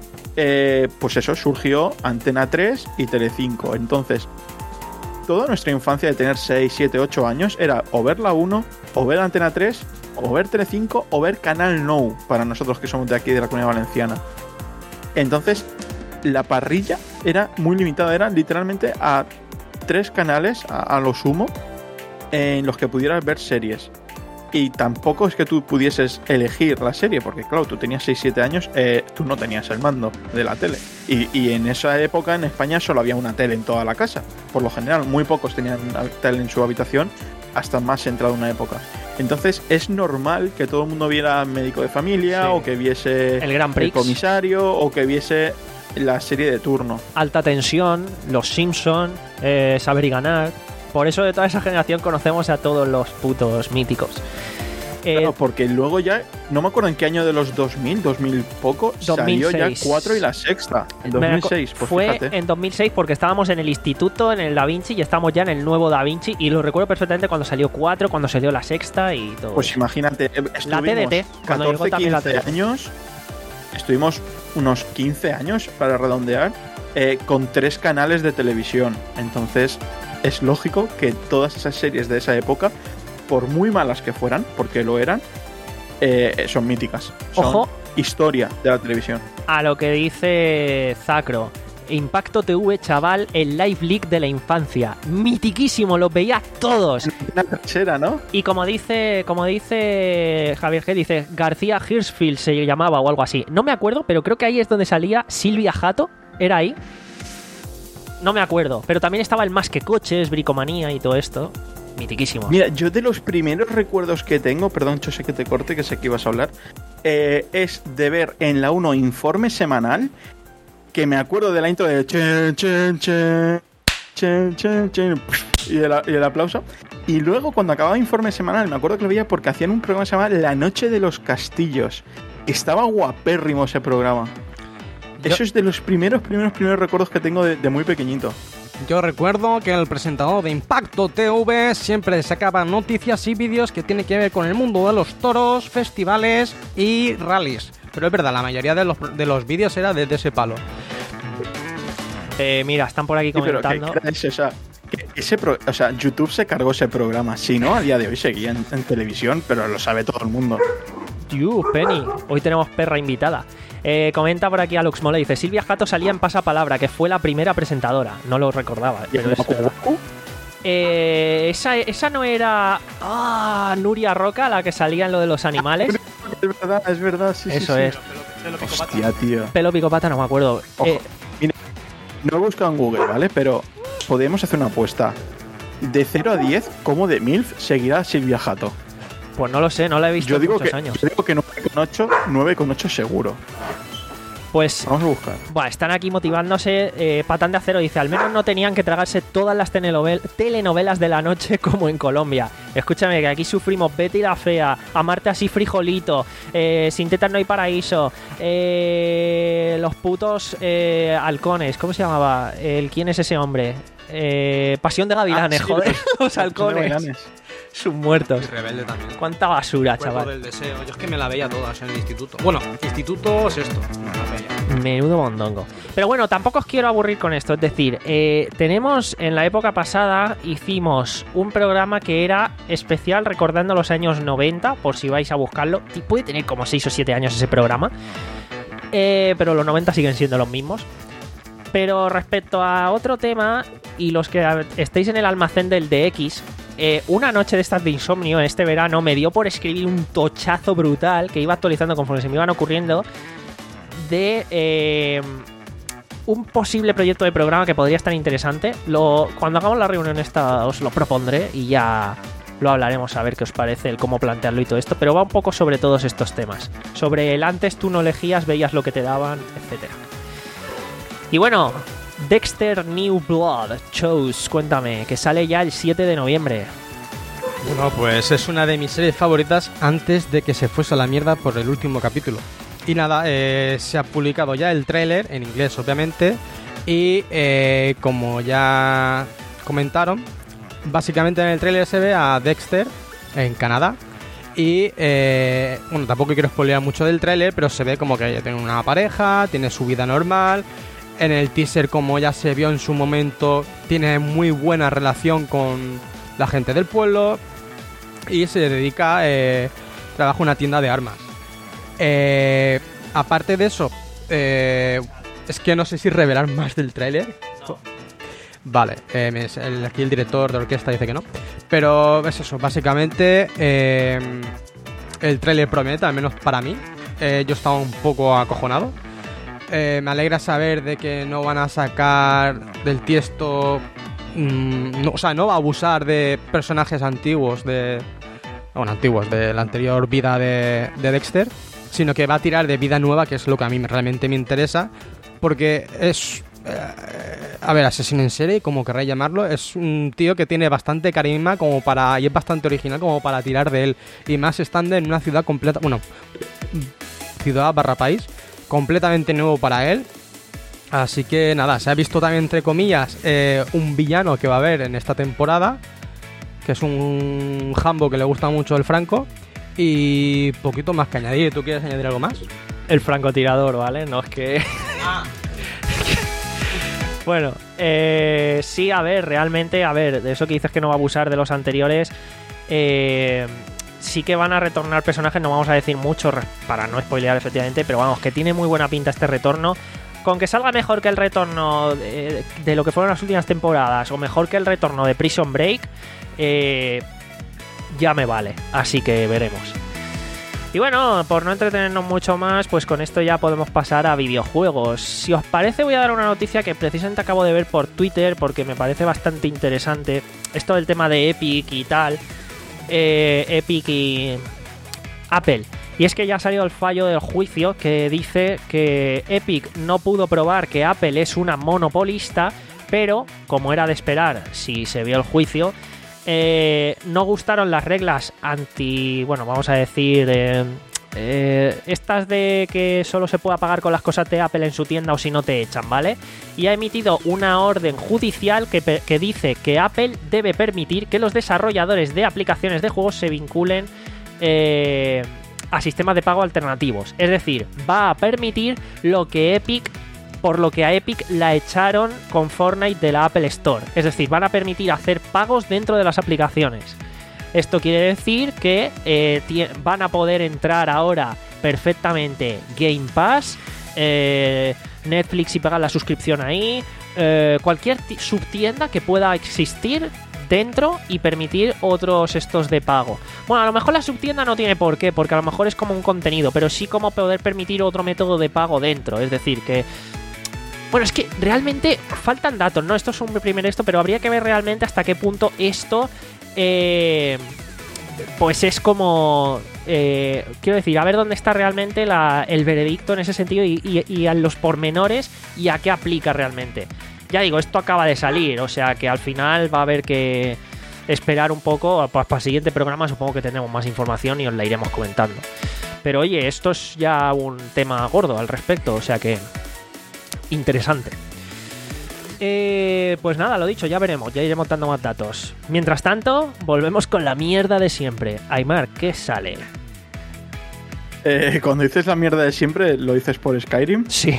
eh, pues eso, surgió Antena tres y Telecinco. Entonces, toda nuestra infancia de tener seis, siete, ocho años era o ver la uno, o ver Antena tres, o ver Telecinco, o ver Canal Nou, para nosotros que somos de aquí, de la Comunidad Valenciana. Entonces, la parrilla era muy limitada, era literalmente a tres canales, a, a lo sumo, en los que pudieras ver series. Y tampoco es que tú pudieses elegir la serie, porque claro, tú tenías seis siete años, eh, tú no tenías el mando de la tele. Y, y en esa época en España solo había una tele en toda la casa. Por lo general, muy pocos tenían tele en su habitación, hasta más entrada una época. Entonces es normal que todo el mundo viera Médico de Familia, sí, o que viese el Gran Prix, el Comisario, o que viese la serie de turno. Alta Tensión, Los Simpson, eh, Saber y Ganar. Por eso de toda esa generación conocemos a todos los putos míticos. Claro, eh, porque luego ya, no me acuerdo en qué año de los dos mil, dos mil poco, dos mil seis. Salió ya cuatro y la sexta. En dos mil seis, pues fue fíjate. En dos mil seis porque estábamos en el instituto, en el Da Vinci, y estamos ya en el nuevo Da Vinci. Y lo recuerdo perfectamente cuando salió cuatro, cuando salió la sexta y todo. Pues imagínate, la T D T, cuando llegó también la T D T. Años, estuvimos unos quince años, para redondear, eh, con tres canales de televisión. Entonces, es lógico que todas esas series de esa época, por muy malas que fueran, porque lo eran, eh, son míticas. Son Ojo, historia de la televisión. A lo que dice Zacro. Impacto T V, chaval, el live leak de la infancia. Mitiquísimo, los veía todos. Una tercera, ¿no? Y como dice, como dice Javier G, dice García Hirschfield se llamaba o algo así. No me acuerdo, pero creo que ahí es donde salía Silvia Jato. ¿Era ahí? No me acuerdo. Pero también estaba el Más que Coches, Bricomanía y todo esto. Mitiquísimo. Mira, yo de los primeros recuerdos que tengo, perdón, Chose, que te corte, que sé que ibas a hablar, eh, es de ver en la uno Informe Semanal, que me acuerdo de la intro de chen, chen, chen, chen, chen, chen, y el, y el aplauso. Y luego cuando acababa Informe Semanal, me acuerdo que lo veía porque hacían un programa que se llamaba La Noche de los Castillos. Estaba guapérrimo ese programa. Yo... Eso es de los primeros, primeros, primeros recuerdos que tengo de, de muy pequeñito. Yo recuerdo que el presentador de Impacto T V siempre sacaba noticias y vídeos que tienen que ver con el mundo de los toros, festivales y rallies. Pero es verdad, la mayoría de los, de los vídeos era desde ese palo. Eh, mira, están por aquí comentando. Sí, pero ¿qué, qué es esa? Ese pro, o sea, YouTube se cargó ese programa. Si no, a día de hoy seguía en, en televisión, pero lo sabe todo el mundo. You, Penny. Hoy tenemos perra invitada. Eh, comenta por aquí Alex Mole, dice Silvia Jato salía en Pasapalabra, que fue la primera presentadora. No lo recordaba, pero es verdad. Eh, esa, esa no era ah, Nuria Roca, la que salía en lo de los animales. Es verdad, es verdad, sí, Eso sí, es. Sí. Hostia, tío. Pelo picopata, no me acuerdo. Ojo, eh, mira, no he buscado en Google, ¿vale? Pero podemos hacer una apuesta. De cero a diez, ¿cómo de MILF seguirá Silvia Jato? Pues no lo sé, no la he visto yo en digo muchos que, años. Yo digo que nueve coma ocho seguro. Pues vamos a buscar. Buah, están aquí motivándose. eh, Patán de Acero dice, al menos no tenían que tragarse todas las telenovel- telenovelas de la noche como en Colombia. Escúchame, que aquí sufrimos Betty la Fea, Amarte así frijolito, eh, Sin tetas no hay paraíso, eh, los putos eh, halcones, ¿cómo se llamaba? El, ¿quién es ese hombre? Eh, Pasión de Gavilanes, ah, sí, joder, los, los halcones. Sus muertos. Y Rebelde también. Cuánta basura, Cuerpo chaval. del deseo. Yo es que me la veía todas en el instituto. Bueno, instituto es esto. Me la veía. Menudo mondongo. Pero bueno, tampoco os quiero aburrir con esto. Es decir, eh, tenemos en la época pasada, hicimos un programa que era especial recordando los años noventa, por si vais a buscarlo. Puede tener como seis o siete años ese programa. Eh, pero los noventa siguen siendo los mismos. Pero respecto a otro tema, y los que estéis en el almacén del D X, eh, una noche de estas de insomnio este verano me dio por escribir un tochazo brutal que iba actualizando conforme se me iban ocurriendo de eh, un posible proyecto de programa que podría estar interesante. Lo, cuando hagamos la reunión esta os lo propondré y ya lo hablaremos a ver qué os parece, el cómo plantearlo y todo esto, pero va un poco sobre todos estos temas. Sobre el antes tú no elegías, veías lo que te daban, etcétera. Y bueno, Dexter New Blood, Chose, cuéntame, que sale ya el siete de noviembre. Bueno, pues es una de mis series favoritas antes de que se fuese a la mierda por el último capítulo. Y nada, eh, se ha publicado ya el tráiler, en inglés obviamente, y eh, como ya comentaron, básicamente en el tráiler se ve a Dexter en Canadá. Y, eh, bueno, tampoco quiero spoilear mucho del tráiler, pero se ve como que ella tiene una pareja, tiene su vida normal. En el teaser, como ya se vio en su momento, tiene muy buena relación con la gente del pueblo y se dedica, eh, trabaja en una tienda de armas. Eh, aparte de eso, eh, es que no sé si revelar más del tráiler. No. Vale, eh, el, aquí el director de orquesta dice que no. Pero es eso, básicamente eh, el tráiler promete, al menos para mí. Eh, yo estaba un poco acojonado. Eh, me alegra saber de que no van a sacar del Tiesto, mmm, no, o sea, no va a abusar de personajes antiguos de, bueno, antiguos de la anterior vida de, de Dexter, sino que va a tirar de vida nueva, que es lo que a mí realmente me interesa, porque es, eh, a ver, asesino en serie, como querráis llamarlo, es un tío que tiene bastante carisma como para, y es bastante original como para tirar de él, y más estando en una ciudad completa, bueno, ciudad barra país, completamente nuevo para él. Así que nada, se ha visto también entre comillas eh, un villano que va a haber en esta temporada, que es un jambo que le gusta mucho el Franco. Y poquito más que añadir. ¿Tú quieres añadir algo más? El francotirador, ¿vale? No es que... Ah. Bueno, eh, sí, a ver, realmente, a ver, de eso que dices que no va a abusar de los anteriores, eh, sí que van a retornar personajes, no vamos a decir mucho para no spoilear efectivamente, pero vamos, que tiene muy buena pinta este retorno. Con que salga mejor que el retorno de, de lo que fueron las últimas temporadas, o mejor que el retorno de Prison Break, eh, ya me vale, así que veremos. Y bueno, por no entretenernos mucho más, pues con esto ya podemos pasar a videojuegos. Si os parece, voy a dar una noticia que precisamente acabo de ver por Twitter, porque me parece bastante interesante. Esto del tema de Epic y tal, eh, Epic y Apple. Y es que ya ha salido el fallo del juicio que dice que Epic no pudo probar que Apple es una monopolista, pero, como era de esperar si se vio el juicio, eh, no gustaron las reglas anti... bueno, vamos a decir... Eh, eh, estas de que solo se pueda pagar con las cosas de Apple en su tienda o si no te echan, ¿vale? Y ha emitido una orden judicial que, que dice que Apple debe permitir que los desarrolladores de aplicaciones de juegos se vinculen... Eh, a sistemas de pago alternativos. Es decir, va a permitir lo que Epic, por lo que a Epic la echaron con Fortnite de la Apple Store. Es decir, van a permitir hacer pagos dentro de las aplicaciones. Esto quiere decir que eh, van a poder entrar ahora perfectamente Game Pass, eh, Netflix y pagar la suscripción ahí, eh, cualquier subtienda que pueda existir dentro y permitir otros estos de pago. Bueno, a lo mejor la subtienda no tiene por qué, porque a lo mejor es como un contenido, pero sí como poder permitir otro método de pago dentro. Es decir, que... bueno, es que realmente faltan datos, ¿no? Esto es un primer esto, pero habría que ver realmente hasta qué punto esto... Eh, pues es como... Eh, quiero decir, a ver dónde está realmente la, el veredicto en ese sentido y, y, y a los pormenores y a qué aplica realmente. Ya digo, esto acaba de salir, o sea que al final va a haber que esperar un poco. Pues para el siguiente programa supongo que tendremos más información y os la iremos comentando. Pero oye, esto es ya un tema gordo al respecto, o sea que interesante. Eh, pues nada, lo dicho, ya veremos, ya iremos dando más datos. Mientras tanto, volvemos con la mierda de siempre. Aymar, ¿qué sale? Eh, cuando dices la mierda de siempre, ¿lo dices por Skyrim? Sí.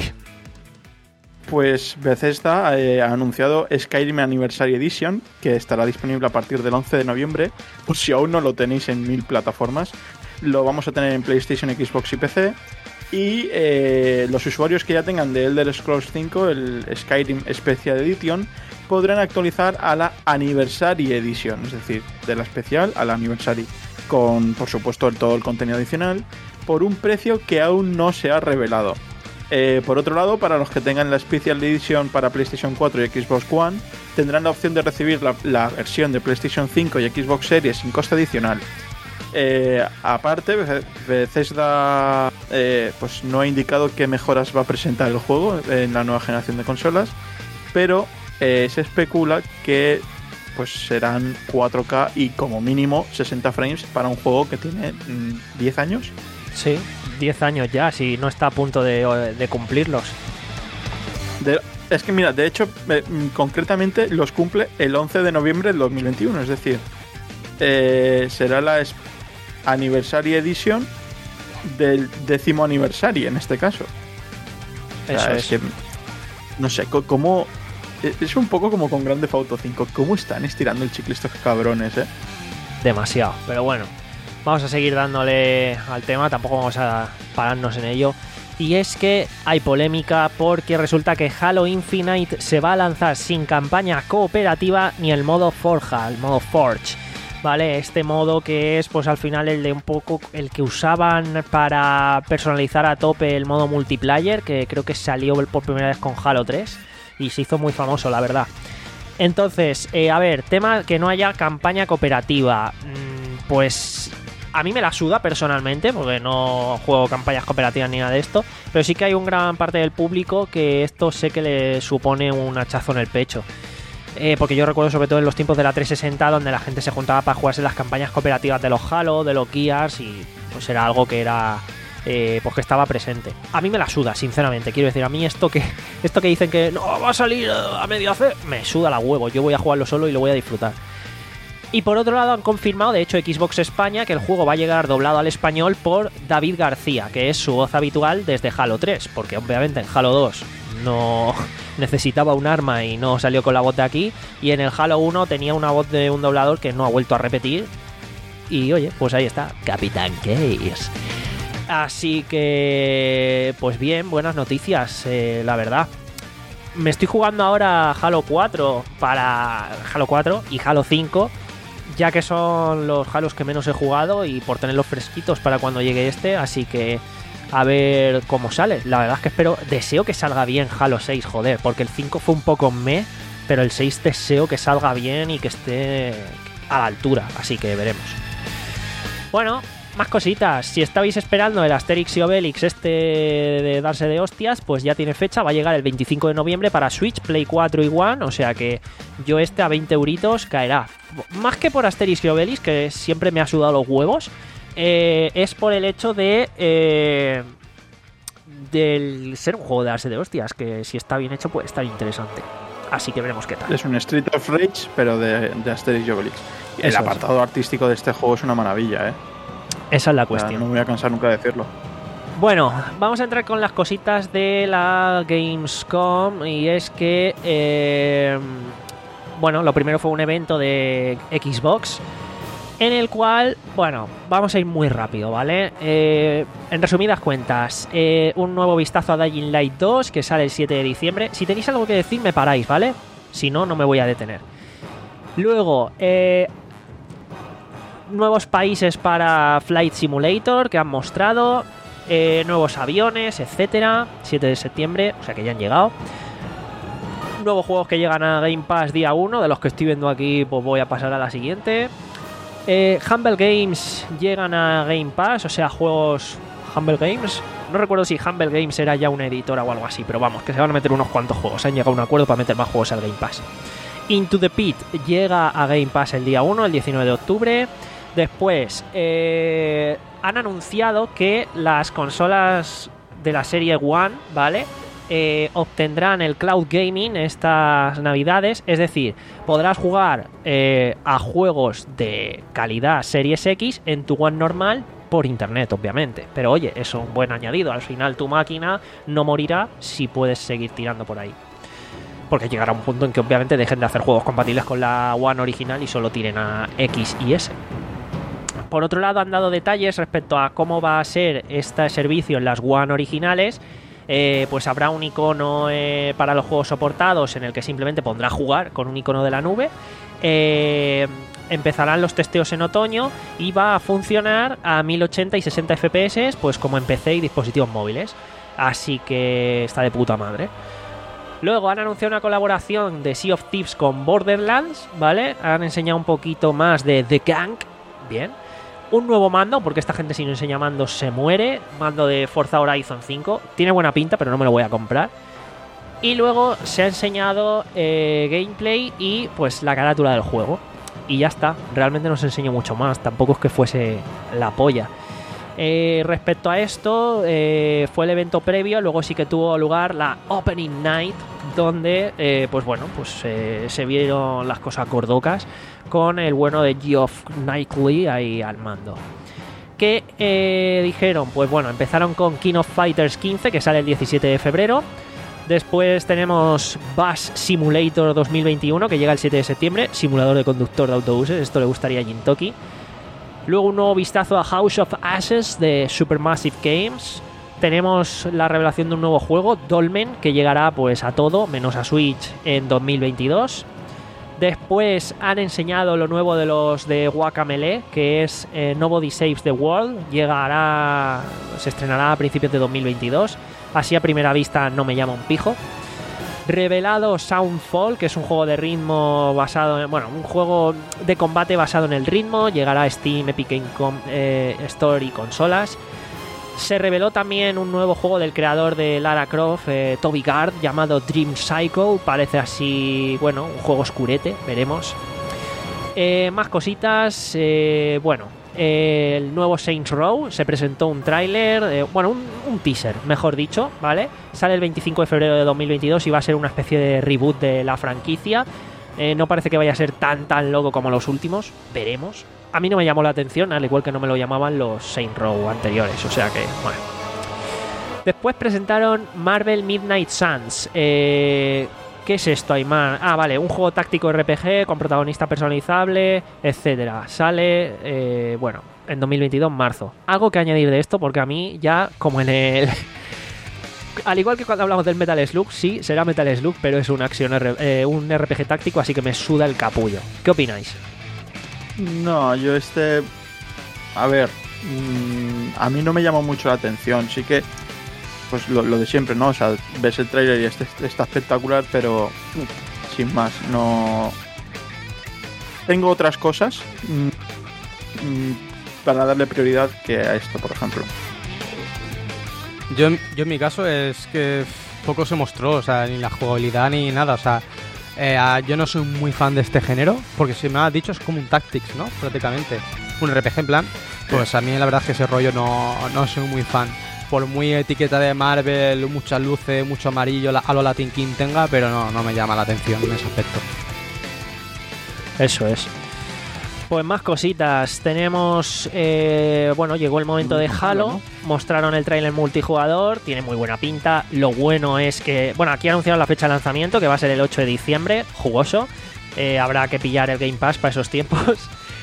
Pues Bethesda eh, ha anunciado Skyrim Anniversary Edition, que estará disponible a partir del once de noviembre. Pues si aún no lo tenéis en mil plataformas, lo vamos a tener en PlayStation, Xbox y P C. Y eh, los usuarios que ya tengan de Elder Scrolls cinco, el Skyrim Special Edition, podrán actualizar a la Anniversary Edition, es decir, de la especial a la Anniversary, con por supuesto el, todo el contenido adicional, por un precio que aún no se ha revelado. Eh, por otro lado, para los que tengan la Special Edition para PlayStation cuatro y Xbox One, tendrán la opción de recibir la, la versión de PlayStation cinco y Xbox Series sin coste adicional. Eh, aparte, Bethesda eh, pues no ha indicado qué mejoras va a presentar el juego en la nueva generación de consolas, pero eh, se especula que pues serán cuatro K y como mínimo sesenta frames para un juego que tiene mmm, diez años. Sí, diez años ya, si no está a punto de, de cumplirlos. De, es que mira, de hecho, eh, concretamente los cumple el once de noviembre del dos mil veintiuno, es decir, eh, será la Anniversary Edition del décimo aniversario en este caso. Eso o sea, es. es que, no sé, cómo... Es un poco como con Grand Theft Auto cinco. ¿Cómo están estirando el chicle estos cabrones, eh? Demasiado, pero bueno. Vamos a seguir dándole al tema, tampoco vamos a pararnos en ello. Y es que hay polémica porque resulta que Halo Infinite se va a lanzar sin campaña cooperativa ni el modo Forja, el modo Forge. Vale, este modo que es pues al final el de un poco el que usaban para personalizar a tope el modo multiplayer, que creo que salió por primera vez con Halo tres y se hizo muy famoso, la verdad. Entonces, eh, a ver, tema que no haya campaña cooperativa. Mm, pues a mí me la suda personalmente, porque no juego campañas cooperativas ni nada de esto, pero sí que hay un gran parte del público que esto sé que le supone un hachazo en el pecho. Eh, porque yo recuerdo sobre todo en los tiempos de la trescientos sesenta, donde la gente se juntaba para jugarse las campañas cooperativas de los Halo, de los Gears, y pues era algo que era eh, pues que estaba presente. A mí me la suda, sinceramente, quiero decir, a mí esto que esto que dicen que no va a salir a medio hacer, me suda la huevo, yo voy a jugarlo solo y lo voy a disfrutar. Y por otro lado han confirmado, de hecho, Xbox España, que el juego va a llegar doblado al español por David García, que es su voz habitual desde Halo tres, porque obviamente en Halo dos no necesitaba un arma y no salió con la voz de aquí, y en el Halo uno tenía una voz de un doblador que no ha vuelto a repetir y oye, pues ahí está, Capitán Case. Así que, pues bien, buenas noticias, eh, la verdad. Me estoy jugando ahora Halo cuatro para Halo cuatro y Halo cinco, ya que son los Halos que menos he jugado y por tenerlos fresquitos para cuando llegue este, así que a ver cómo sale. La verdad es que espero, deseo que salga bien Halo seis, joder, porque el cinco fue un poco meh, pero el seis deseo que salga bien y que esté a la altura, así que veremos. Bueno, más cositas. Si estabais esperando el Asterix y Obelix este de darse de hostias, pues ya tiene fecha, va a llegar el veinticinco de noviembre para Switch, Play cuatro y One, o sea que yo este a veinte euritos caerá. Más que por Asterix y Obelix, que siempre me ha sudado los huevos, eh, es por el hecho de eh, del ser un juego de darse de hostias, que si está bien hecho puede estar interesante. Así que veremos qué tal. Es un Street of Rage, pero de, de Asterix y Obelix. El Eso apartado es. artístico de este juego es una maravilla, ¿eh? Esa es la O sea, cuestión. no me voy a cansar nunca de decirlo. Bueno, vamos a entrar con las cositas de la Gamescom, y es que, eh, bueno, lo primero fue un evento de Xbox, en el cual, bueno, vamos a ir muy rápido, ¿vale? Eh, en resumidas cuentas, eh, un nuevo vistazo a Dying Light dos, que sale el siete de diciembre. Si tenéis algo que decir, me paráis, ¿vale? Si no, no me voy a detener. Luego, eh... nuevos países para Flight Simulator que han mostrado, eh, nuevos aviones, etcétera. siete de septiembre, o sea que ya han llegado. Nuevos juegos que llegan a Game Pass día uno, de los que estoy viendo aquí, pues voy a pasar a la siguiente. Eh, Humble Games llegan a Game Pass, o sea, juegos Humble Games. No recuerdo si Humble Games era ya una editora o algo así, pero vamos, que se van a meter unos cuantos juegos. Han llegado a un acuerdo para meter más juegos al Game Pass. Into the Pit llega a Game Pass el día uno, el diecinueve de octubre. Después, eh, han anunciado que las consolas de la serie One, ¿vale? Eh, obtendrán el Cloud Gaming estas navidades, es decir, podrás jugar eh, a juegos de calidad Series X en tu One normal por internet, obviamente. Pero oye, es un buen añadido. Al final tu máquina no morirá si puedes seguir tirando por ahí. Porque llegará un punto en que obviamente dejen de hacer juegos compatibles con la One original y solo tiren a X y S. Por otro lado, han dado detalles respecto a cómo va a ser este servicio en las One originales. Eh, pues habrá un icono eh, para los juegos soportados en el que simplemente pondrá jugar con un icono de la nube. Eh, empezarán los testeos en otoño y va a funcionar a mil ochenta y sesenta F P S, pues como en P C y dispositivos móviles. Así que está de puta madre. Luego han anunciado una colaboración de Sea of Thieves con Borderlands, ¿vale? Han enseñado un poquito más de The Gang. Bien. Un nuevo mando, porque esta gente si no enseña mandos se muere. Mando de Forza Horizon cinco. Tiene buena pinta, pero no me lo voy a comprar. Y luego se ha enseñado eh, gameplay y pues la carátula del juego. Y ya está. Realmente no se enseñó mucho más. Tampoco es que fuese la polla. Eh, respecto a esto, eh, fue el evento previo. Luego sí que tuvo lugar la Opening Night, donde eh, pues bueno, pues eh, se vieron las cosas gordocas con el bueno de Geoff Knightley ahí al mando. ¿Qué eh, dijeron? Pues bueno, empezaron con King of Fighters quince, que sale el diecisiete de febrero. Después tenemos Bus Simulator dos mil veintiuno, que llega el siete de septiembre. Simulador de conductor de autobuses. Esto le gustaría a Jintoki. Luego un nuevo vistazo a House of Ashes de Supermassive Games. Tenemos la revelación de un nuevo juego, Dolmen, que llegará pues a todo, menos a Switch, en dos mil veintidós. Después han enseñado lo nuevo de los de Guacamelee, que es eh, Nobody Saves the World. Llegará, se estrenará a principios de dos mil veintidós. Así a primera vista no me llama un pijo. Revelado Soundfall, que es un juego de ritmo basado en, bueno, un juego de combate basado en el ritmo. Llegará a Steam, Epic Game eh, Store y consolas. Se reveló también un nuevo juego del creador de Lara Croft, eh, Toby Gard, llamado Dream Cycle. Parece así, bueno, un juego oscurete, veremos. Eh, más cositas, eh, bueno, eh, el nuevo Saints Row, se presentó un tráiler, eh, bueno, un, un teaser, mejor dicho, ¿vale? Sale el veinticinco de febrero de dos mil veintidós y va a ser una especie de reboot de la franquicia. Eh, no parece que vaya a ser tan tan loco como los últimos, veremos. A mí no me llamó la atención, al igual que no me lo llamaban los Saints Row anteriores, o sea que, bueno. Después presentaron Marvel Midnight Suns. Eh, ¿Qué es esto, Aymar? Ah, vale, un juego táctico R P G con protagonista personalizable, etcétera. Sale, eh, bueno, en dos mil veintidós, marzo. Algo que añadir de esto, porque a mí ya, como en el... Al igual que cuando hablamos del Metal Slug, sí, será Metal Slug, pero es un, acción R- eh, un R P G táctico, así que me suda el capullo. ¿Qué opináis? No, yo este... A ver, mmm, a mí no me llama mucho la atención. Sí que, pues lo, lo de siempre, ¿no? O sea, ves el trailer y este, está espectacular, pero uh, sin más, no... Tengo otras cosas mmm, mmm, para darle prioridad que a esto, por ejemplo. Yo, yo en mi caso es que poco se mostró, o sea, ni la jugabilidad ni nada, o sea, eh, yo no soy muy fan de este género, porque si me has dicho es como un Tactics, ¿no? Prácticamente, un R P G en plan, pues a mí la verdad es que ese rollo no, no soy muy fan, por muy etiqueta de Marvel, muchas luces, mucho amarillo, a lo Latin King tenga, pero no, no me llama la atención en ese aspecto. Eso es. Pues más cositas. Tenemos, eh, bueno, llegó el momento de Halo. Mostraron el tráiler multijugador. Tiene muy buena pinta. Lo bueno es que, bueno, aquí anunciaron la fecha de lanzamiento, que va a ser el ocho de diciembre. Jugoso. Eh, habrá que pillar el Game Pass para esos tiempos.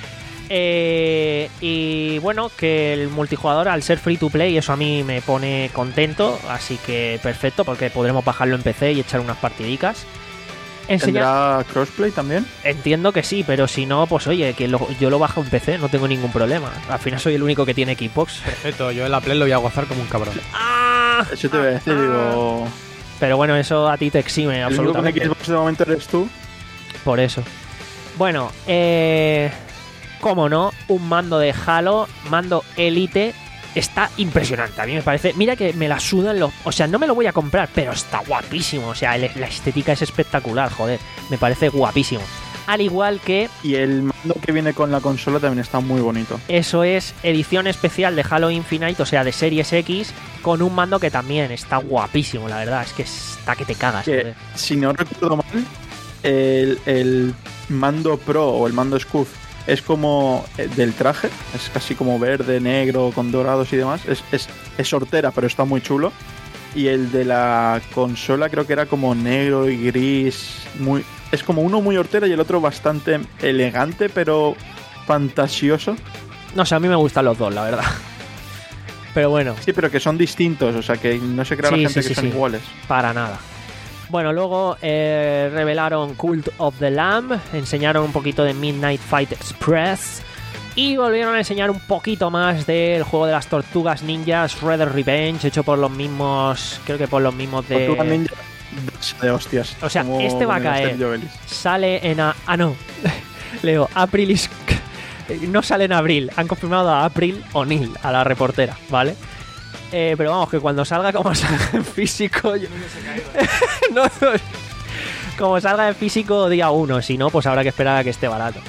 Eh, y bueno, que el multijugador, al ser free to play, eso a mí me pone contento. Así que perfecto, porque podremos bajarlo en P C y echar unas partidicas. ¿Tendrá crossplay también? Entiendo que sí, pero si no, pues oye, que lo, yo lo bajo en P C, no tengo ningún problema. Al final soy el único que tiene Xbox. Perfecto, yo en la Play lo voy a gozar como un cabrón. ¡Ah! Eso te voy a decir, ¡Ah! digo... Pero bueno, eso a ti te exime, absolutamente. El único con Xbox de momento eres tú. Por eso. Bueno, eh... cómo no, un mando de Halo, mando Elite... Está impresionante, a mí me parece. Mira que me la sudan los... O sea, no me lo voy a comprar, pero está guapísimo. O sea, el, la estética es espectacular, joder. Me parece guapísimo. Al igual que... Y el mando que viene con la consola también está muy bonito. Eso es edición especial de Halo Infinite, o sea, de Series X, con un mando que también está guapísimo, la verdad. Es que está que te cagas, que, joder. Si no recuerdo mal, el, el mando Pro o el mando Scuf es como del traje, es casi como verde, negro, con dorados y demás. Es, es, es hortera, pero está muy chulo. Y el de la consola creo que era como negro y gris. Muy, es como uno muy hortera y el otro bastante elegante, pero fantasioso. No sé, a mí me gustan los dos, la verdad. Pero bueno. Sí, pero que son distintos, o sea que no se crea sí, la gente sí, que sí, son sí. iguales. Para nada. Bueno, luego eh, revelaron Cult of the Lamb, enseñaron un poquito de Midnight Fight Express y volvieron a enseñar un poquito más del juego de las tortugas ninjas Red Dead Revenge, hecho por los mismos, creo que por los mismos de... Tortugas ninja de hostias. O sea, como este va a caer. Sale en... A... Ah, no. Leo, April is... No sale en abril. Han confirmado a April O'Neil, a la reportera, ¿vale? Eh, pero vamos, que cuando salga, como salga en físico... Yo... no, no, como salga en físico día uno, si no, pues habrá que esperar a que esté barato.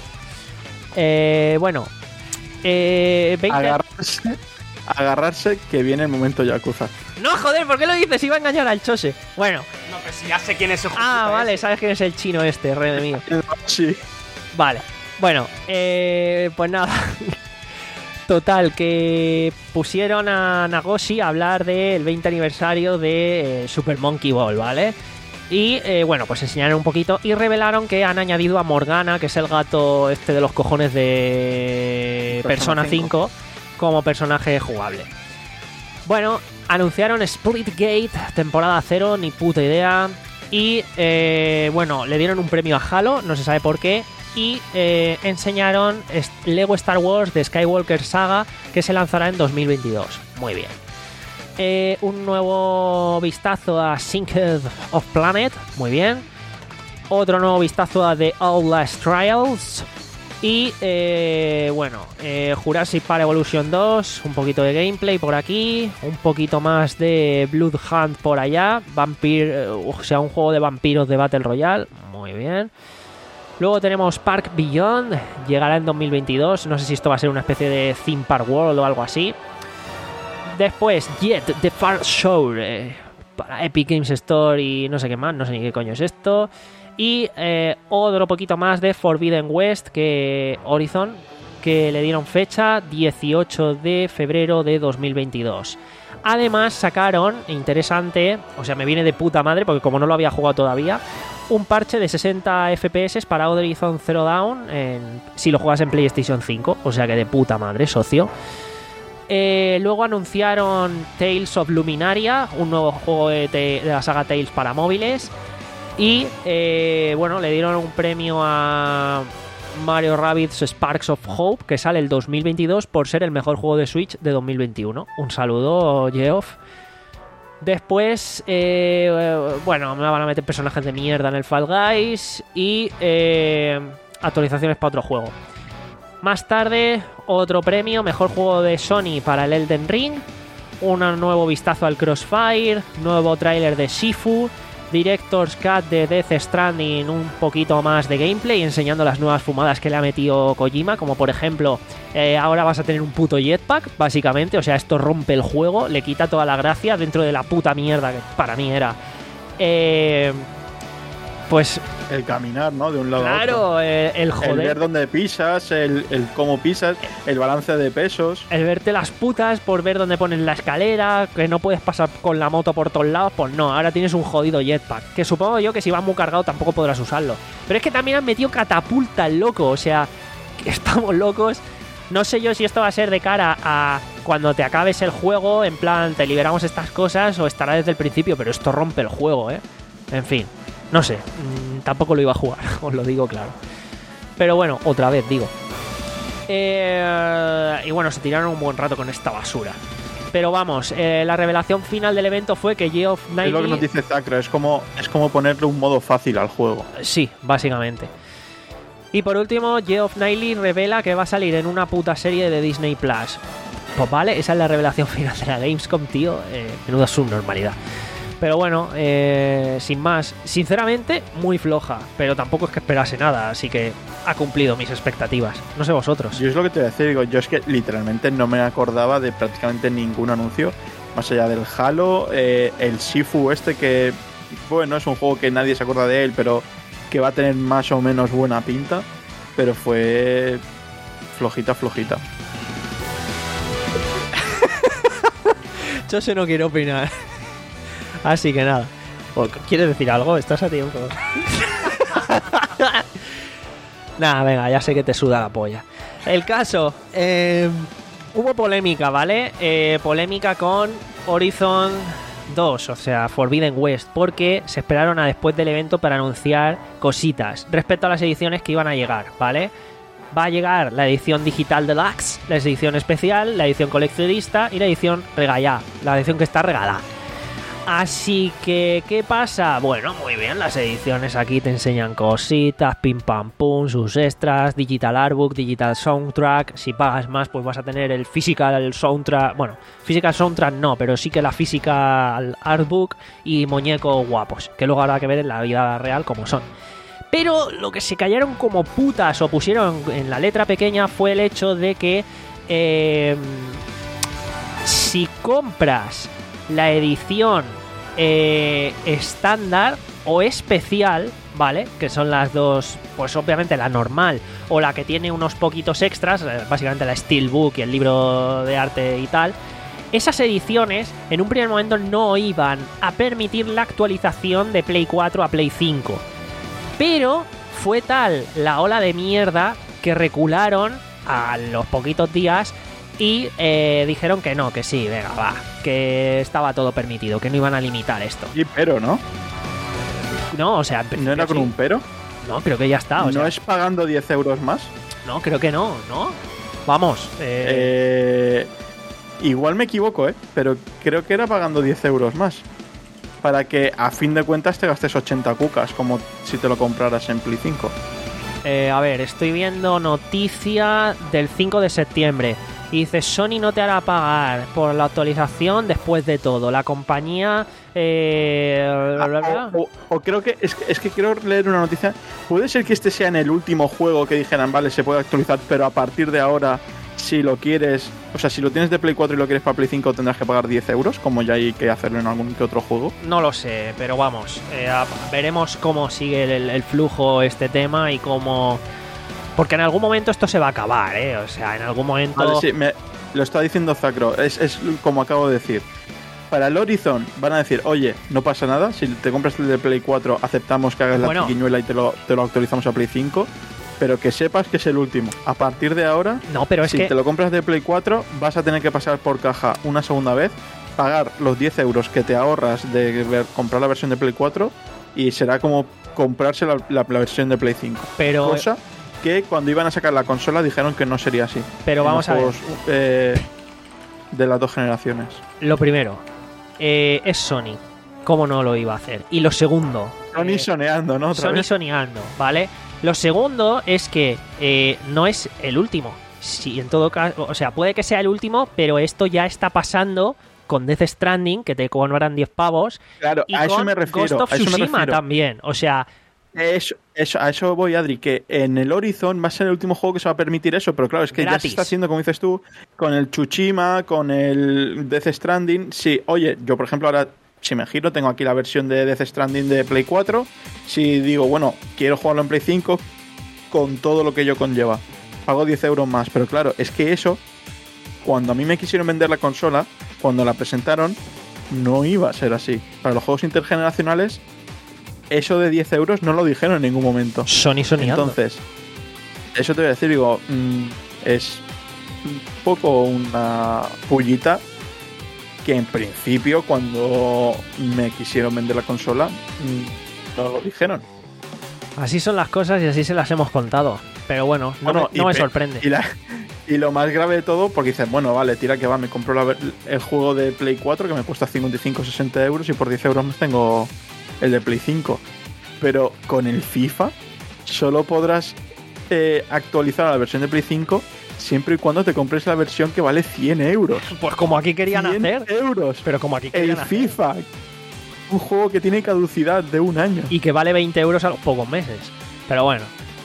Eh, bueno, eh, veinte... agarrarse, agarrarse que viene el momento Yakuza. No, joder, ¿por qué lo dices? Iba a engañar al Chose. Bueno. No, pero si ya sé quién es ese. Ah, vale, sabes quién es el chino este, rey de mío. Sí. Vale, bueno, eh, pues nada. Total, que pusieron a Nagoshi a hablar del veinte aniversario de eh, Super Monkey Ball, ¿vale? Y eh, bueno, pues enseñaron un poquito y revelaron que han añadido a Morgana, que es el gato este de los cojones de Persona cinco, como personaje jugable. Bueno, anunciaron Splitgate, temporada cero, ni puta idea. Y eh, bueno, le dieron un premio a Halo, no se sabe por qué. Y eh, enseñaron Lego Star Wars de Skywalker Saga, que se lanzará en dos mil veintidós. Muy bien. Eh, un nuevo vistazo a Synced of Planet. Muy bien. Otro nuevo vistazo a The Outlast Trials. Y eh, bueno, eh, Jurassic Park Evolution dos. Un poquito de gameplay por aquí. Un poquito más de Blood Hunt por allá. Vampire, o sea, un juego de vampiros de Battle Royale. Muy bien. Luego tenemos Park Beyond, llegará en dos mil veintidós, no sé si esto va a ser una especie de Theme Park World o algo así. Después Jet, The Far Shore, eh, para Epic Games Store y no sé qué más, no sé ni qué coño es esto. Y eh, otro poquito más de Forbidden West, que Horizon, que le dieron fecha dieciocho de febrero de dos mil veintidós. Además sacaron, interesante, o sea, me viene de puta madre porque como no lo había jugado todavía, un parche de sesenta F P S para Horizon Zero Dawn en, si lo juegas en PlayStation cinco, o sea que de puta madre, socio. Eh, luego anunciaron Tales of Luminaria, un nuevo juego de, de la saga Tales para móviles. Y eh, bueno, le dieron un premio a Mario Rabbids Sparks of Hope, que sale el dos mil veintidós por ser el mejor juego de Switch de dos mil veintiuno. Un saludo, Geoff. Después, eh, bueno, me van a meter personajes de mierda en el Fall Guys y eh, actualizaciones para otro juego. Más tarde, otro premio, mejor juego de Sony para el Elden Ring, un nuevo vistazo al Crossfire, nuevo tráiler de Shifu, Director's Cut de Death Stranding, un poquito más de gameplay enseñando las nuevas fumadas que le ha metido Kojima, como por ejemplo, eh, ahora vas a tener un puto jetpack, básicamente, o sea, esto rompe el juego, le quita toda la gracia dentro de la puta mierda que para mí era. Eh, pues... El caminar, ¿no? De un lado claro, a otro. Eh, el joder. El ver dónde pisas, el, el cómo pisas, el balance de pesos. El verte las putas por ver dónde pones la escalera, que no puedes pasar con la moto por todos lados, pues no, ahora tienes un jodido jetpack. Que supongo yo que si vas muy cargado tampoco podrás usarlo. Pero es que también han metido catapulta al loco, o sea, que estamos locos. No sé yo si esto va a ser de cara a cuando te acabes el juego, en plan, te liberamos estas cosas, o estará desde el principio, pero esto rompe el juego, ¿eh? En fin. No sé, mmm, tampoco lo iba a jugar, os lo digo claro. Pero bueno, otra vez digo. Eh, y bueno, se tiraron un buen rato con esta basura. Pero vamos, eh, la revelación final del evento fue que Geoff Keighley... Es lo que nos dice Zacro, es como, es como ponerle un modo fácil al juego. Sí, básicamente. Y por último, Geoff Keighley revela que va a salir en una puta serie de Disney Plus. Pues vale, esa es la revelación final de la Gamescom, tío. Eh, menuda subnormalidad. Pero bueno, eh, sin más, sinceramente muy floja, pero tampoco es que esperase nada, así que ha cumplido mis expectativas. No sé vosotros. Yo es lo que te voy a decir, digo, yo es que literalmente no me acordaba de prácticamente ningún anuncio, más allá del Halo, eh, el Shifu este que, bueno, es un juego que nadie se acuerda de él, pero que va a tener más o menos buena pinta, pero fue flojita, flojita. Yo se no quiero opinar. Así que nada. ¿Quieres decir algo? Estás a tiempo. Nada, venga, ya sé que te suda la polla. El caso, eh, hubo polémica, ¿vale? Eh, polémica con Horizon dos, o sea, Forbidden West, porque se esperaron a después del evento para anunciar cositas respecto a las ediciones que iban a llegar, ¿vale? Va a llegar la edición digital deluxe, la edición especial, la edición coleccionista y la edición regalada, la edición que está regalada. Así que, ¿qué pasa? Bueno, muy bien, las ediciones aquí te enseñan cositas, pim pam pum, sus extras, digital artbook, digital soundtrack. Si pagas más, pues vas a tener el physical soundtrack. Bueno, physical soundtrack no, pero sí que la physical artbook y muñecos guapos, que luego habrá que ver en la vida real cómo son. Pero lo que se callaron como putas o pusieron en la letra pequeña fue el hecho de que eh, si compras la edición eh, estándar o especial, ¿vale? Que son las dos, pues obviamente la normal o la que tiene unos poquitos extras, básicamente la Steelbook y el libro de arte y tal. Esas ediciones en un primer momento no iban a permitir la actualización de Play cuatro a Play cinco. Pero fue tal la ola de mierda que recularon a los poquitos días y eh, dijeron que no, que sí, venga, va, que estaba todo permitido, que no iban a limitar esto. Y pero, ¿no? No, o sea... ¿No era con sí. un pero? No, creo que ya está. O ¿No sea, es pagando diez euros más? No, creo que no, ¿no? Vamos. Eh... Eh, igual me equivoco, ¿eh? Pero creo que era pagando diez euros más. Para que a fin de cuentas te gastes ochenta cucas, como si te lo compraras en Play cinco. Eh, a ver, estoy viendo noticia del cinco de septiembre. Y dice, Sony no te hará pagar por la actualización después de todo. La compañía... Eh, ah, o, o, o creo que es, es que quiero leer una noticia. Puede ser que este sea en el último juego que dijeran, vale, se puede actualizar, pero a partir de ahora, si lo quieres... O sea, si lo tienes de Play cuatro y lo quieres para Play cinco, tendrás que pagar diez euros, como ya hay que hacerlo en algún que otro juego. No lo sé, pero vamos. Eh, a, veremos cómo sigue el, el flujo este tema y cómo... Porque en algún momento esto se va a acabar, ¿eh? O sea, en algún momento... Vale, sí, me, lo está diciendo Zacro. Es, es como acabo de decir. para el Horizon van a decir, oye, no pasa nada, si te compras el de Play cuatro aceptamos que hagas Bueno. la triquiñuela y te lo, te lo actualizamos a Play cinco, pero que sepas que es el último. A partir de ahora, No, pero es si que... te lo compras de Play cuatro, vas a tener que pasar por caja una segunda vez, pagar los diez euros que te ahorras de ver- comprar la versión de Play cuatro y será como comprarse la, la- la versión de Play cinco. Pero, Cosa que cuando iban a sacar la consola dijeron que no sería así. pero En vamos los a ver. juegos, eh, de las dos generaciones. Lo primero, eh, es Sony. ¿Cómo no lo iba a hacer? Y lo segundo... Sony eh, soneando, ¿no? Otra Sony vez. soñando, ¿vale? Lo segundo es que eh, no es el último. Sí, en todo caso, o sea, puede que sea el último, pero esto ya está pasando con Death Stranding, que te cobran diez pavos, Claro, y a eso con me refiero. Ghost of a eso me Tsushima refiero. también. O sea, Eso, eso, a eso voy, Adri, que en el Horizon va a ser el último juego que se va a permitir eso, pero claro, es que ya se Gratis. está haciendo, como dices tú, con el Tsushima, con el Death Stranding. Sí, oye, yo por ejemplo ahora, si me giro, tengo aquí la versión de Death Stranding de Play cuatro. Si digo, bueno, quiero jugarlo en Play cinco, con todo lo que ello conlleva, pago diez euros más, pero claro, es que eso, cuando a mí me quisieron vender la consola, cuando la presentaron, no iba a ser así. Para los juegos intergeneracionales, eso de diez euros no lo dijeron en ningún momento. Sony soñando. Entonces, eso te voy a decir, digo, mm, es un poco una pullita que en principio cuando me quisieron vender la consola mm, no lo dijeron. Así son las cosas y así se las hemos contado. Pero bueno, no, Bueno, me, no y me pe- sorprende. Y, la- y lo más grave de todo, porque dices, bueno, vale, tira que va, me compro la ver- el juego de Play cuatro que me cuesta cincuenta y cinco sesenta euros y por diez euros más tengo el de Play cinco. Pero con el FIFA solo podrás eh, actualizar a la versión de Play cinco siempre y cuando te compres la versión que vale cien euros. Pues como aquí querían cien hacer. euros. Pero como aquí El querían hacer. FIFA. Un juego que tiene caducidad de un año. Y que vale veinte euros a los pocos meses. Pero bueno.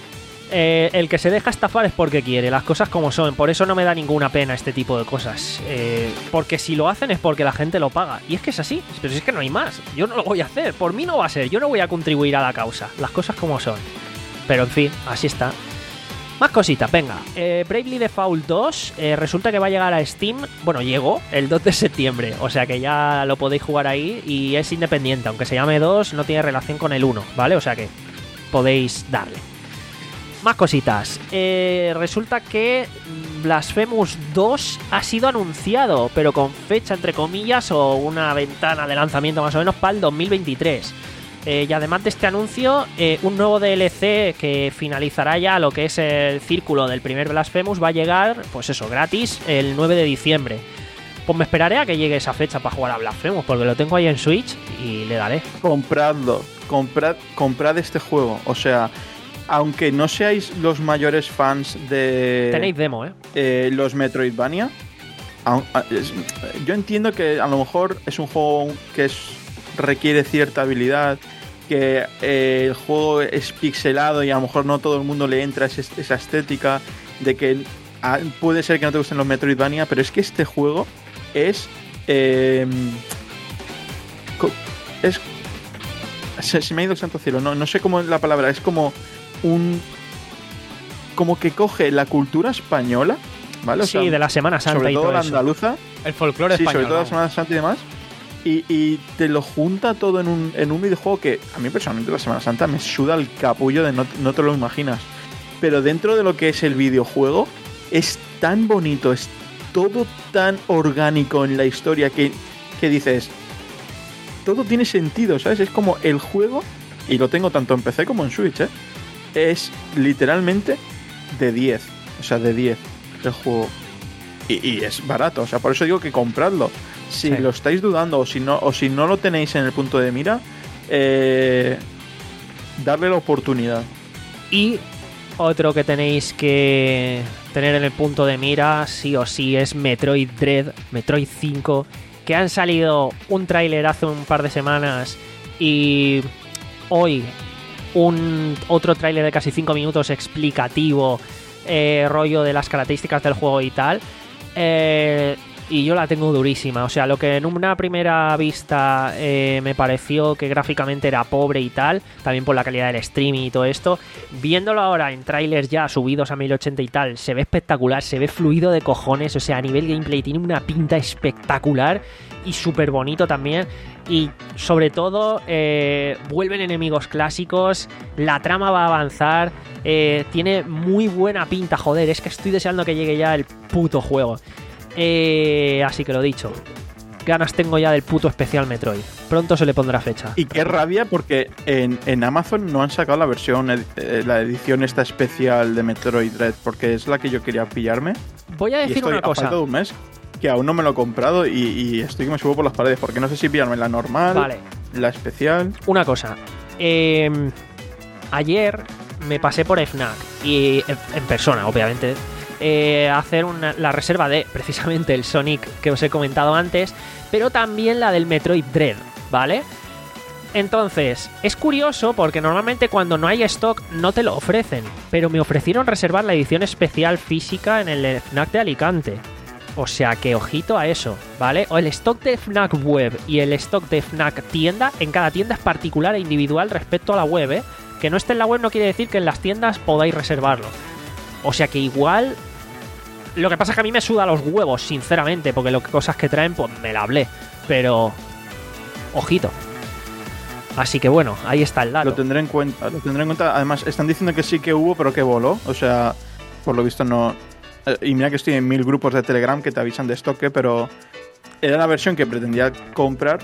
Eh, el que se deja estafar es porque quiere, las cosas como son. Por eso no me da ninguna pena este tipo de cosas. Eh, porque si lo hacen es porque la gente lo paga. Y es que es así. Pero es que no hay más. Yo no lo voy a hacer. Por mí no va a ser. Yo no voy a contribuir a la causa. Las cosas como son. Pero en fin, así está. Más cositas, venga. Eh, Bravely Default dos eh, resulta que va a llegar a Steam. Bueno, llegó el dos de septiembre. O sea que ya lo podéis jugar ahí. Y es independiente. Aunque se llame dos, no tiene relación con el uno, ¿vale? O sea que podéis darle. Más cositas. Eh, resulta que Blasphemous dos ha sido anunciado, pero con fecha entre comillas o una ventana de lanzamiento más o menos para el dos mil veintitrés. Eh, y además de este anuncio, eh, un nuevo D L C que finalizará ya lo que es el círculo del primer Blasphemous va a llegar, pues eso, gratis el nueve de diciembre. Pues me esperaré a que llegue esa fecha para jugar a Blasphemous, porque lo tengo ahí en Switch y le daré. Compradlo. Comprad, comprad este juego. O sea, aunque no seáis los mayores fans de Tenéis demo, ¿eh? eh, los Metroidvania, aun- a- es- yo entiendo que a lo mejor es un juego que es, requiere cierta habilidad, que eh, el juego es pixelado y a lo mejor no todo el mundo le entra ese- esa estética de que ah, puede ser que no te gusten los Metroidvania, pero es que este juego es eh, co- es se, se me ha ido el santo cielo, no, no sé cómo es la palabra, es como un como que coge la cultura española, ¿vale? O Sí, sea, de la Semana Santa sobre y todo todo la eso. andaluza, El folclore sí, español. sobre todo la vamos. Semana Santa y demás, y, y te lo junta todo en un, en un videojuego que a mí personalmente la Semana Santa me suda el capullo de no, no te lo imaginas, pero dentro de lo que es el videojuego es tan bonito, es todo tan orgánico en la historia que, que dices, todo tiene sentido, ¿sabes? Es como el juego, y lo tengo tanto en P C como en Switch, ¿eh? Es literalmente de diez, o sea, de diez el juego. Y, y es barato, o sea, por eso digo que compradlo. Si Sí. lo estáis dudando o si no o si no lo tenéis en el punto de mira, eh, darle la oportunidad. Y otro que tenéis que tener en el punto de mira, sí o sí, es Metroid Dread, Metroid cinco, que han salido un tráiler hace un par de semanas y hoy un otro tráiler de casi cinco minutos explicativo, eh, rollo de las características del juego y tal. Eh, y yo la tengo durísima. O sea, lo que en una primera vista eh, me pareció que gráficamente era pobre y tal, también por la calidad del streaming y todo esto, viéndolo ahora en trailers ya subidos a mil ochenta y tal, se ve espectacular, se ve fluido de cojones. O sea, a nivel gameplay tiene una pinta espectacular. y súper bonito también. Y sobre todo, eh, vuelven enemigos clásicos, la trama va a avanzar, eh, tiene muy buena pinta, joder, es que estoy deseando que llegue ya el puto juego. Eh, así que lo dicho, ganas tengo ya del puto especial Metroid. Pronto se le pondrá fecha. Y qué rabia porque en, en Amazon no han sacado la versión, eh, la edición esta especial de Metroid Dread, porque es la que yo quería pillarme. Voy a Y decir estoy una a cosa. falta de un mes que aún no me lo he comprado y, y estoy que me subo por las paredes, porque no sé si pillarme la normal, Vale. la especial. Una cosa. Eh, ayer me pasé por FNAC y en, en persona, obviamente, eh, a hacer una, la reserva de precisamente el Sonic que os he comentado antes, pero también la del Metroid Dread, ¿vale? Entonces, es curioso porque normalmente cuando no hay stock no te lo ofrecen, pero me ofrecieron reservar la edición especial física en el FNAC de Alicante. O sea que ojito a eso, ¿vale? O el stock de FNAC web y el stock de FNAC tienda, en cada tienda es particular e individual respecto a la web, ¿eh? Que no esté en la web no quiere decir que en las tiendas podáis reservarlo. O sea que igual... Lo que pasa es que a mí me suda los huevos, sinceramente, porque las cosas que traen, pues me la hablé. Pero... Ojito. Así que bueno, ahí está el dato. Lo tendré en cuenta, lo tendré en cuenta. Además, están diciendo que sí que hubo, pero que voló. O sea, por lo visto no... Y mira que estoy en mil grupos de Telegram que te avisan de estoque, pero era la versión que pretendía comprar.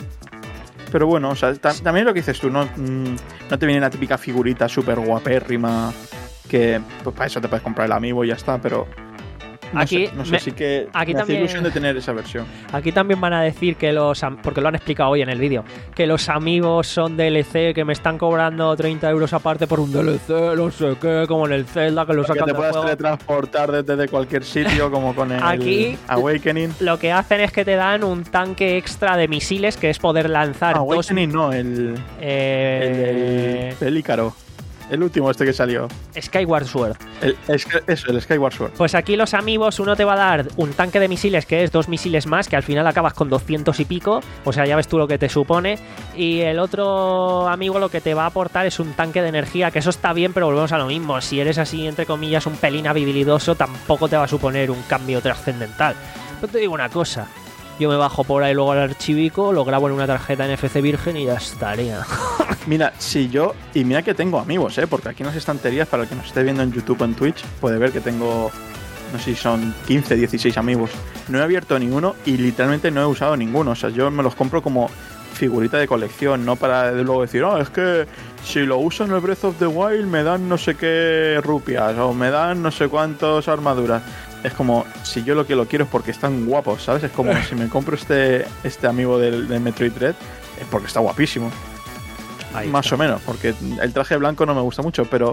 Pero bueno, o sea, ta- también lo que dices tú, no, mm, no te viene la típica figurita súper guapérrima que pues para eso te puedes comprar el amiibo y ya está, pero no Aquí sé, no sé me- sí que aquí me hace también- ilusión de tener esa versión. Aquí también van a decir que los... am- Porque lo han explicado hoy en el vídeo. Que los amigos son D L C, que me están cobrando treinta euros aparte por un D L C, no sé qué, como en el Zelda, que lo Para que sacan te del puedas juego. teletransportar desde de cualquier sitio, como con el Aquí- Awakening. Lo que hacen es que te dan un tanque extra de misiles, que es poder lanzar dos... Awakening no, el, Eh, el, el Ícaro. El último este que salió. Skyward Sword. El, es, eso, el Skyward Sword. Pues aquí los amigos, uno te va a dar un tanque de misiles que es dos misiles más, que al final acabas con doscientos y pico, o sea, ya ves tú lo que te supone. Y el otro amigo lo que te va a aportar es un tanque de energía, que eso está bien, pero volvemos a lo mismo. Si eres así, entre comillas, un pelín habilidoso, tampoco te va a suponer un cambio trascendental. Pero te digo una cosa, yo me bajo por ahí luego al archivico, lo grabo en una tarjeta N F C virgen y ya estaría. Mira, si yo... Y mira que tengo amigos, ¿eh? Porque aquí en las estanterías, para el que nos esté viendo en YouTube o en Twitch, puede ver que tengo... No sé si son quince, dieciséis amigos. No he abierto ninguno y literalmente no he usado ninguno. O sea, yo me los compro como figurita de colección, no para luego decir, oh, es que si lo uso en el Breath of the Wild me dan no sé qué rupias o me dan no sé cuántas armaduras. Es como, si yo lo que lo quiero es porque están guapos, ¿sabes? Es como si me compro este, este amigo del, del Metroid Dread, es porque está guapísimo. Ahí Más está. o menos, porque el traje blanco no me gusta mucho, pero...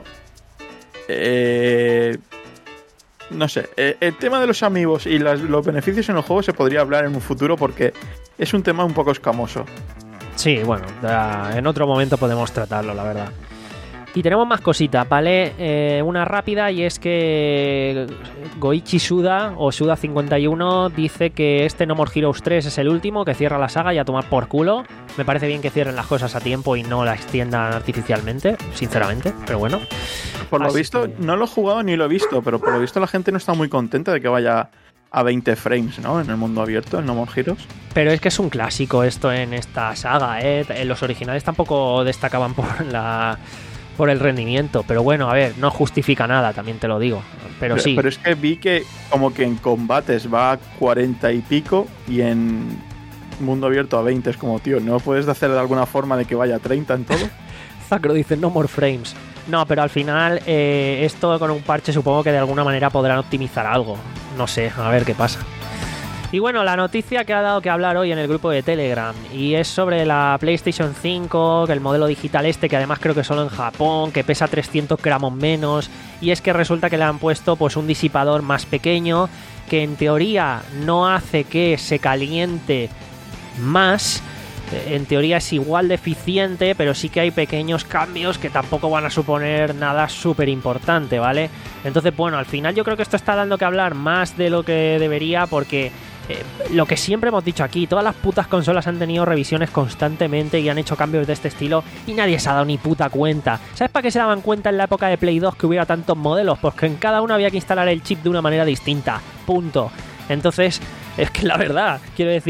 Eh, no sé, eh, el tema de los amigos y las- los beneficios en los juegos se podría hablar en un futuro porque es un tema un poco escamoso. Sí, bueno, ya en otro momento podemos tratarlo, la verdad. Y tenemos más cositas, ¿vale? Eh, una rápida, y es que Goichi Suda, o Suda cincuenta y uno, dice que este No More Heroes tres es el último, que cierra la saga y a tomar por culo. Me parece bien que cierren las cosas a tiempo y no la extiendan artificialmente, sinceramente, pero bueno. Por lo Así visto, que- no lo he jugado ni lo he visto, pero por lo visto la gente no está muy contenta de que vaya a veinte frames, ¿no? En el mundo abierto, en No More Heroes. Pero es que es un clásico esto en esta saga, ¿eh? Los originales tampoco destacaban por la... por el rendimiento, pero bueno, a ver, no justifica nada, también te lo digo, pero sí. Pero es que vi que como que en combates va a cuarenta y pico y en mundo abierto a veinte. Es como, tío, ¿no puedes hacer de alguna forma de que vaya a treinta en todo? Zacro dice no more frames. No, pero al final eh, esto con un parche supongo que de alguna manera podrán optimizar algo. No sé, a ver qué pasa. Y bueno, la noticia que ha dado que hablar hoy en el grupo de Telegram, y es sobre la PlayStation cinco, que el modelo digital este, que además creo que solo en Japón, que pesa trescientos gramos menos, y es que resulta que le han puesto pues un disipador más pequeño, que en teoría no hace que se caliente más. En teoría es igual de eficiente, pero sí que hay pequeños cambios que tampoco van a suponer nada súper importante, ¿vale? Entonces, bueno, al final yo creo que esto está dando que hablar más de lo que debería, porque eh, lo que siempre hemos dicho aquí, todas las putas consolas han tenido revisiones constantemente y han hecho cambios de este estilo y nadie se ha dado ni puta cuenta. ¿Sabes para qué se daban cuenta en la época de Play dos que hubiera tantos modelos? Pues que en cada uno había que instalar el chip de una manera distinta, punto. Entonces, es que la verdad, quiero decir,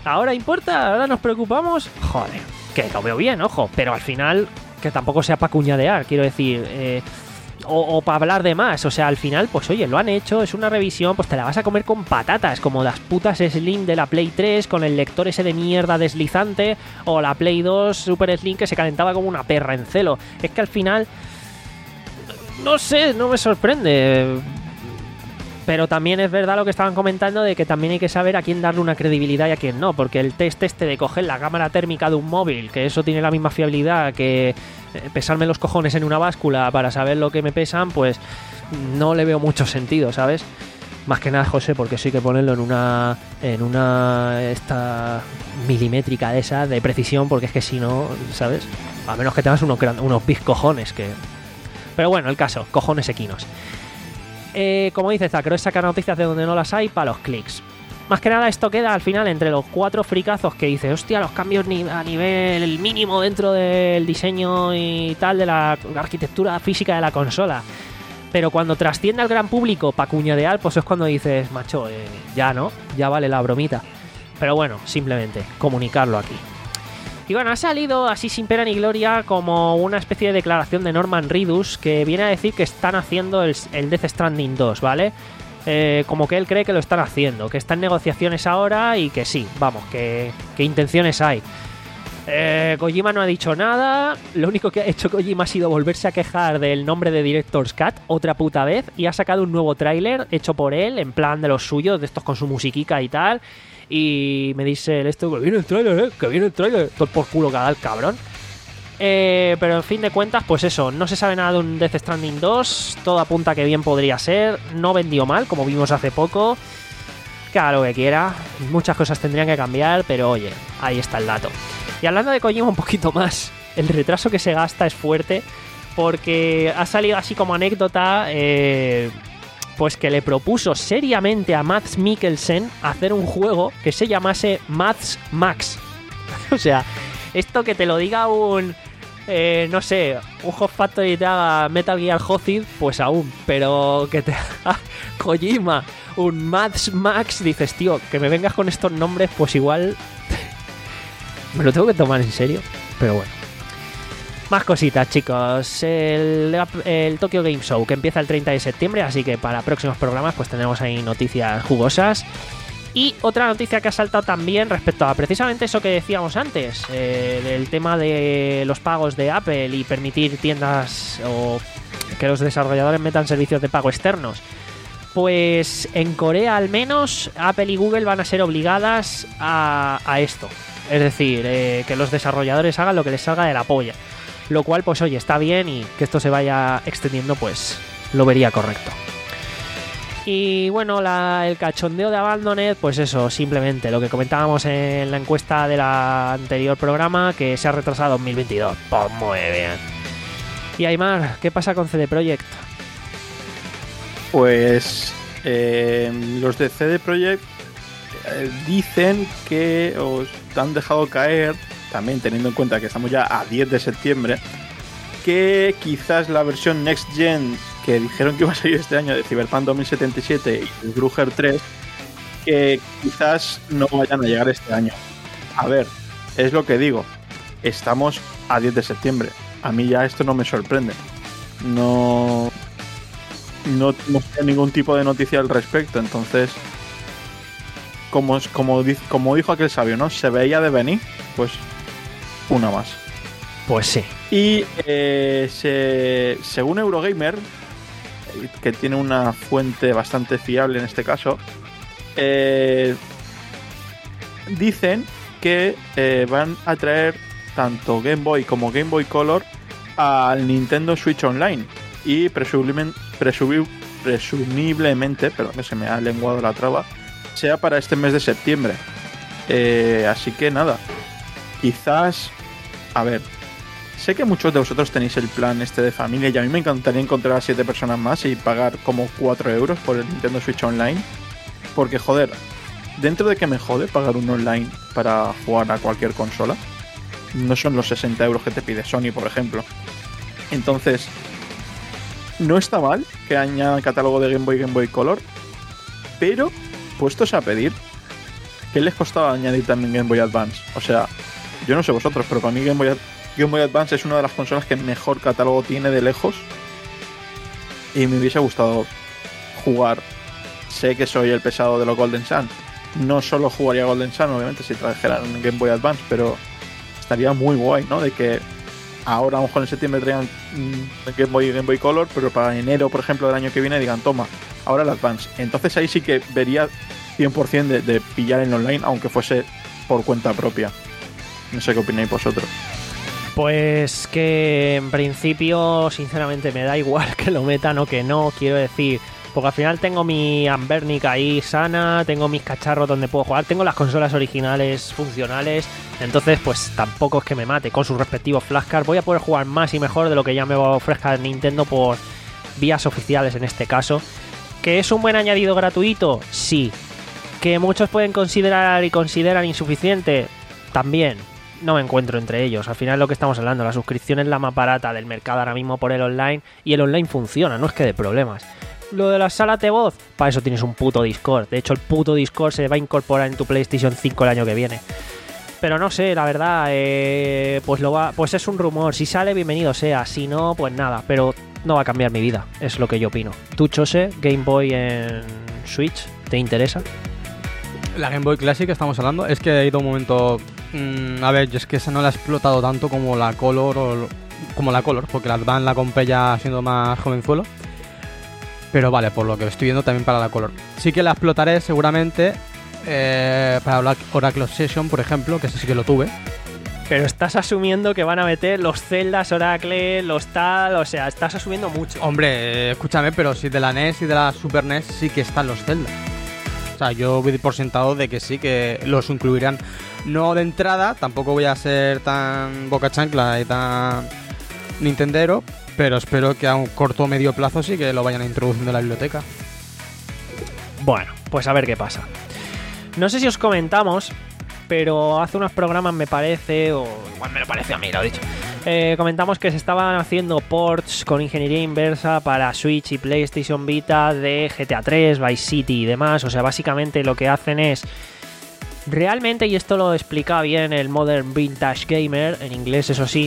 ¿Ahora importa? ¿Ahora nos preocupamos? Joder, que lo veo bien, ojo, pero al final que tampoco sea para cuñadear, quiero decir, eh, o, o para hablar de más, o sea, al final, pues oye, lo han hecho, es una revisión, pues te la vas a comer con patatas, como las putas Slim de la Play tres, con el lector ese de mierda deslizante, o la Play dos Super Slim que se calentaba como una perra en celo. Es que al final, no sé, no me sorprende. Pero también es verdad lo que estaban comentando de que también hay que saber a quién darle una credibilidad y a quién no, porque el test este de coger la cámara térmica de un móvil, que eso tiene la misma fiabilidad que pesarme los cojones en una báscula para saber lo que me pesan, pues no le veo mucho sentido, ¿sabes? Más que nada, José, porque sí hay que ponerlo en una en una esta milimétrica de esa de precisión, porque es que si no, ¿sabes? A menos que tengas unos, unos big cojones que... Pero bueno, el caso, cojones equinos. Eh, como dice Zacro, es sacar noticias de donde no las hay para los clics. Más que nada esto queda al final entre los cuatro fricazos que dice, hostia, los cambios ni a nivel mínimo dentro del diseño y tal de la arquitectura física de la consola. Pero cuando trasciende al gran público para cuñadear, pues es cuando dices, macho, eh, ya no, ya vale la bromita. Pero bueno, simplemente comunicarlo aquí. Y bueno, ha salido así sin pena ni gloria como una especie de declaración de Norman Reedus que viene a decir que están haciendo el, el Death Stranding dos, ¿vale? Eh, como que él cree que lo están haciendo, que está en negociaciones ahora y que sí, vamos, que, que intenciones hay. Eh, Kojima no ha dicho nada, lo único que ha hecho Kojima ha sido volverse a quejar del nombre de Director's Cut otra puta vez y ha sacado un nuevo tráiler hecho por él, en plan de los suyos, de estos con su musiquica y tal. Y me dice esto, que viene el tráiler, eh, que viene el tráiler, todo por culo que da el cabrón. Eh, pero en fin de cuentas, pues eso, no se sabe nada de un Death Stranding dos, todo apunta que bien podría ser, no vendió mal, como vimos hace poco, que haga lo que quiera, muchas cosas tendrían que cambiar, pero oye, ahí está el dato. Y hablando de Kojima un poquito más, el retraso que se gasta es fuerte, porque ha salido así como anécdota, eh... pues que le propuso seriamente a Mads Mikkelsen hacer un juego que se llamase Mads Max. O sea, esto que te lo diga un... Eh, no sé, un Hot Factory te haga Metal Gear Solid, pues aún. Pero que te haga Kojima un Mads Max, dices, tío, que me vengas con estos nombres, pues igual... me lo tengo que tomar en serio. Pero bueno. Más cositas, chicos. El, el Tokyo Game Show que empieza el treinta de septiembre, así que para próximos programas pues tenemos ahí noticias jugosas. Y otra noticia que ha saltado también respecto a precisamente eso que decíamos antes, eh, del tema de los pagos de Apple y permitir tiendas o que los desarrolladores metan servicios de pago externos. Pues en Corea al menos Apple y Google van a ser obligadas a, a esto. Es decir, eh, que los desarrolladores hagan lo que les salga de la polla. Lo cual, pues oye, está bien, y que esto se vaya extendiendo, pues lo vería correcto. Y bueno, la, el cachondeo de Abandoned, pues eso, simplemente lo que comentábamos en la encuesta del anterior programa, que se ha retrasado a dos mil veintidós. Pues muy bien. Y Aymar, ¿qué pasa con C D Projekt? Pues eh, los de C D Projekt eh, dicen que os han dejado caer, también teniendo en cuenta que estamos ya a diez de septiembre, que quizás la versión Next Gen que dijeron que iba a salir este año de Cyberpunk dos mil setenta y siete y el Gruger tres, que quizás no vayan a llegar este año. A ver, es lo que digo, estamos a diez de septiembre, a mí ya esto no me sorprende, no no tenemos ningún tipo de noticia al respecto, entonces como, como, como dijo aquel sabio, ¿no? Se veía de venir, pues una más. Pues sí. Y eh, se, según Eurogamer, que tiene una fuente bastante fiable en este caso, eh, dicen que eh, van a traer tanto Game Boy como Game Boy Color al Nintendo Switch Online y presumiblemente, presumib, presumiblemente, perdón que se me ha lenguado la traba, sea para este mes de septiembre. Eh, así que nada, quizás, a ver, sé que muchos de vosotros tenéis el plan este de familia y a mí me encantaría encontrar a siete personas más y pagar como cuatro euros por el Nintendo Switch Online, porque joder, dentro de que me jode pagar un online para jugar a cualquier consola, no son los sesenta euros que te pide Sony, por ejemplo. Entonces, no está mal que añadan catálogo de Game Boy y Game Boy Color, pero puestos a pedir, ¿qué les costaba añadir también Game Boy Advance? O sea, yo no sé vosotros, pero para mí Game Boy, Game Boy Advance es una de las consolas que mejor catálogo tiene de lejos. Y me hubiese gustado jugar. Sé que soy el pesado de los Golden Sun. No solo jugaría Golden Sun, obviamente, si trajeran Game Boy Advance, pero estaría muy guay, ¿no? De que ahora a lo mejor en septiembre traigan Game Boy y Game Boy Color, pero para enero, por ejemplo, del año que viene digan, toma, ahora el Advance. Entonces ahí sí que vería cien por ciento de, de pillar en online, aunque fuese por cuenta propia. No sé qué opináis vosotros. Pues que en principio, sinceramente, me da igual que lo metan o que no, quiero decir, porque al final tengo mi Anbernic ahí sana, tengo mis cacharros donde puedo jugar, tengo las consolas originales funcionales, entonces pues tampoco es que me mate, con sus respectivos flashcards voy a poder jugar más y mejor de lo que ya me ofrezca Nintendo por vías oficiales en este caso. ¿Que es un buen añadido gratuito? Sí. ¿Que muchos pueden considerar y consideran insuficiente? También. No me encuentro entre ellos. Al final es lo que estamos hablando. La suscripción es la más barata del mercado ahora mismo por el online. Y el online funciona, no es que de problemas. Lo de las salas de voz, para eso tienes un puto Discord. De hecho, el puto Discord se va a incorporar en tu PlayStation cinco el año que viene. Pero no sé, la verdad, eh, pues lo va, pues es un rumor. Si sale, bienvenido sea. Si no, pues nada. Pero no va a cambiar mi vida. Es lo que yo opino. ¿Tú, Chose, Game Boy en Switch, te interesa? La Game Boy Classic que estamos hablando es que ha ido un momento... Mmm, a ver, yo es que esa no la he explotado tanto como la Color o como la Color, porque la Advance la compré ya siendo más jovenzuelo. Pero vale, por lo que estoy viendo también para la Color. Sí que la explotaré seguramente eh, para Oracle Obsession, por ejemplo, que ese sí que lo tuve. Pero estás asumiendo que van a meter los Zeldas, Oracle, los tal... O sea, estás asumiendo mucho. Hombre, eh, escúchame, pero si de la N E S y de la Super N E S sí que están los Zelda. O sea, yo voy por sentado de que sí, que los incluirán. No de entrada, tampoco voy a ser tan boca chancla y tan nintendero, pero espero que a un corto o medio plazo sí que lo vayan introduciendo en la biblioteca. Bueno, pues a ver qué pasa. No sé si os comentamos, pero hace unos programas me parece, o igual me lo parece a mí, lo he dicho. Eh, comentamos que se estaban haciendo ports con ingeniería inversa para Switch y PlayStation Vita de G T A tres, Vice City y demás. O sea, básicamente lo que hacen es realmente, y esto lo explica bien el Modern Vintage Gamer, en inglés eso sí,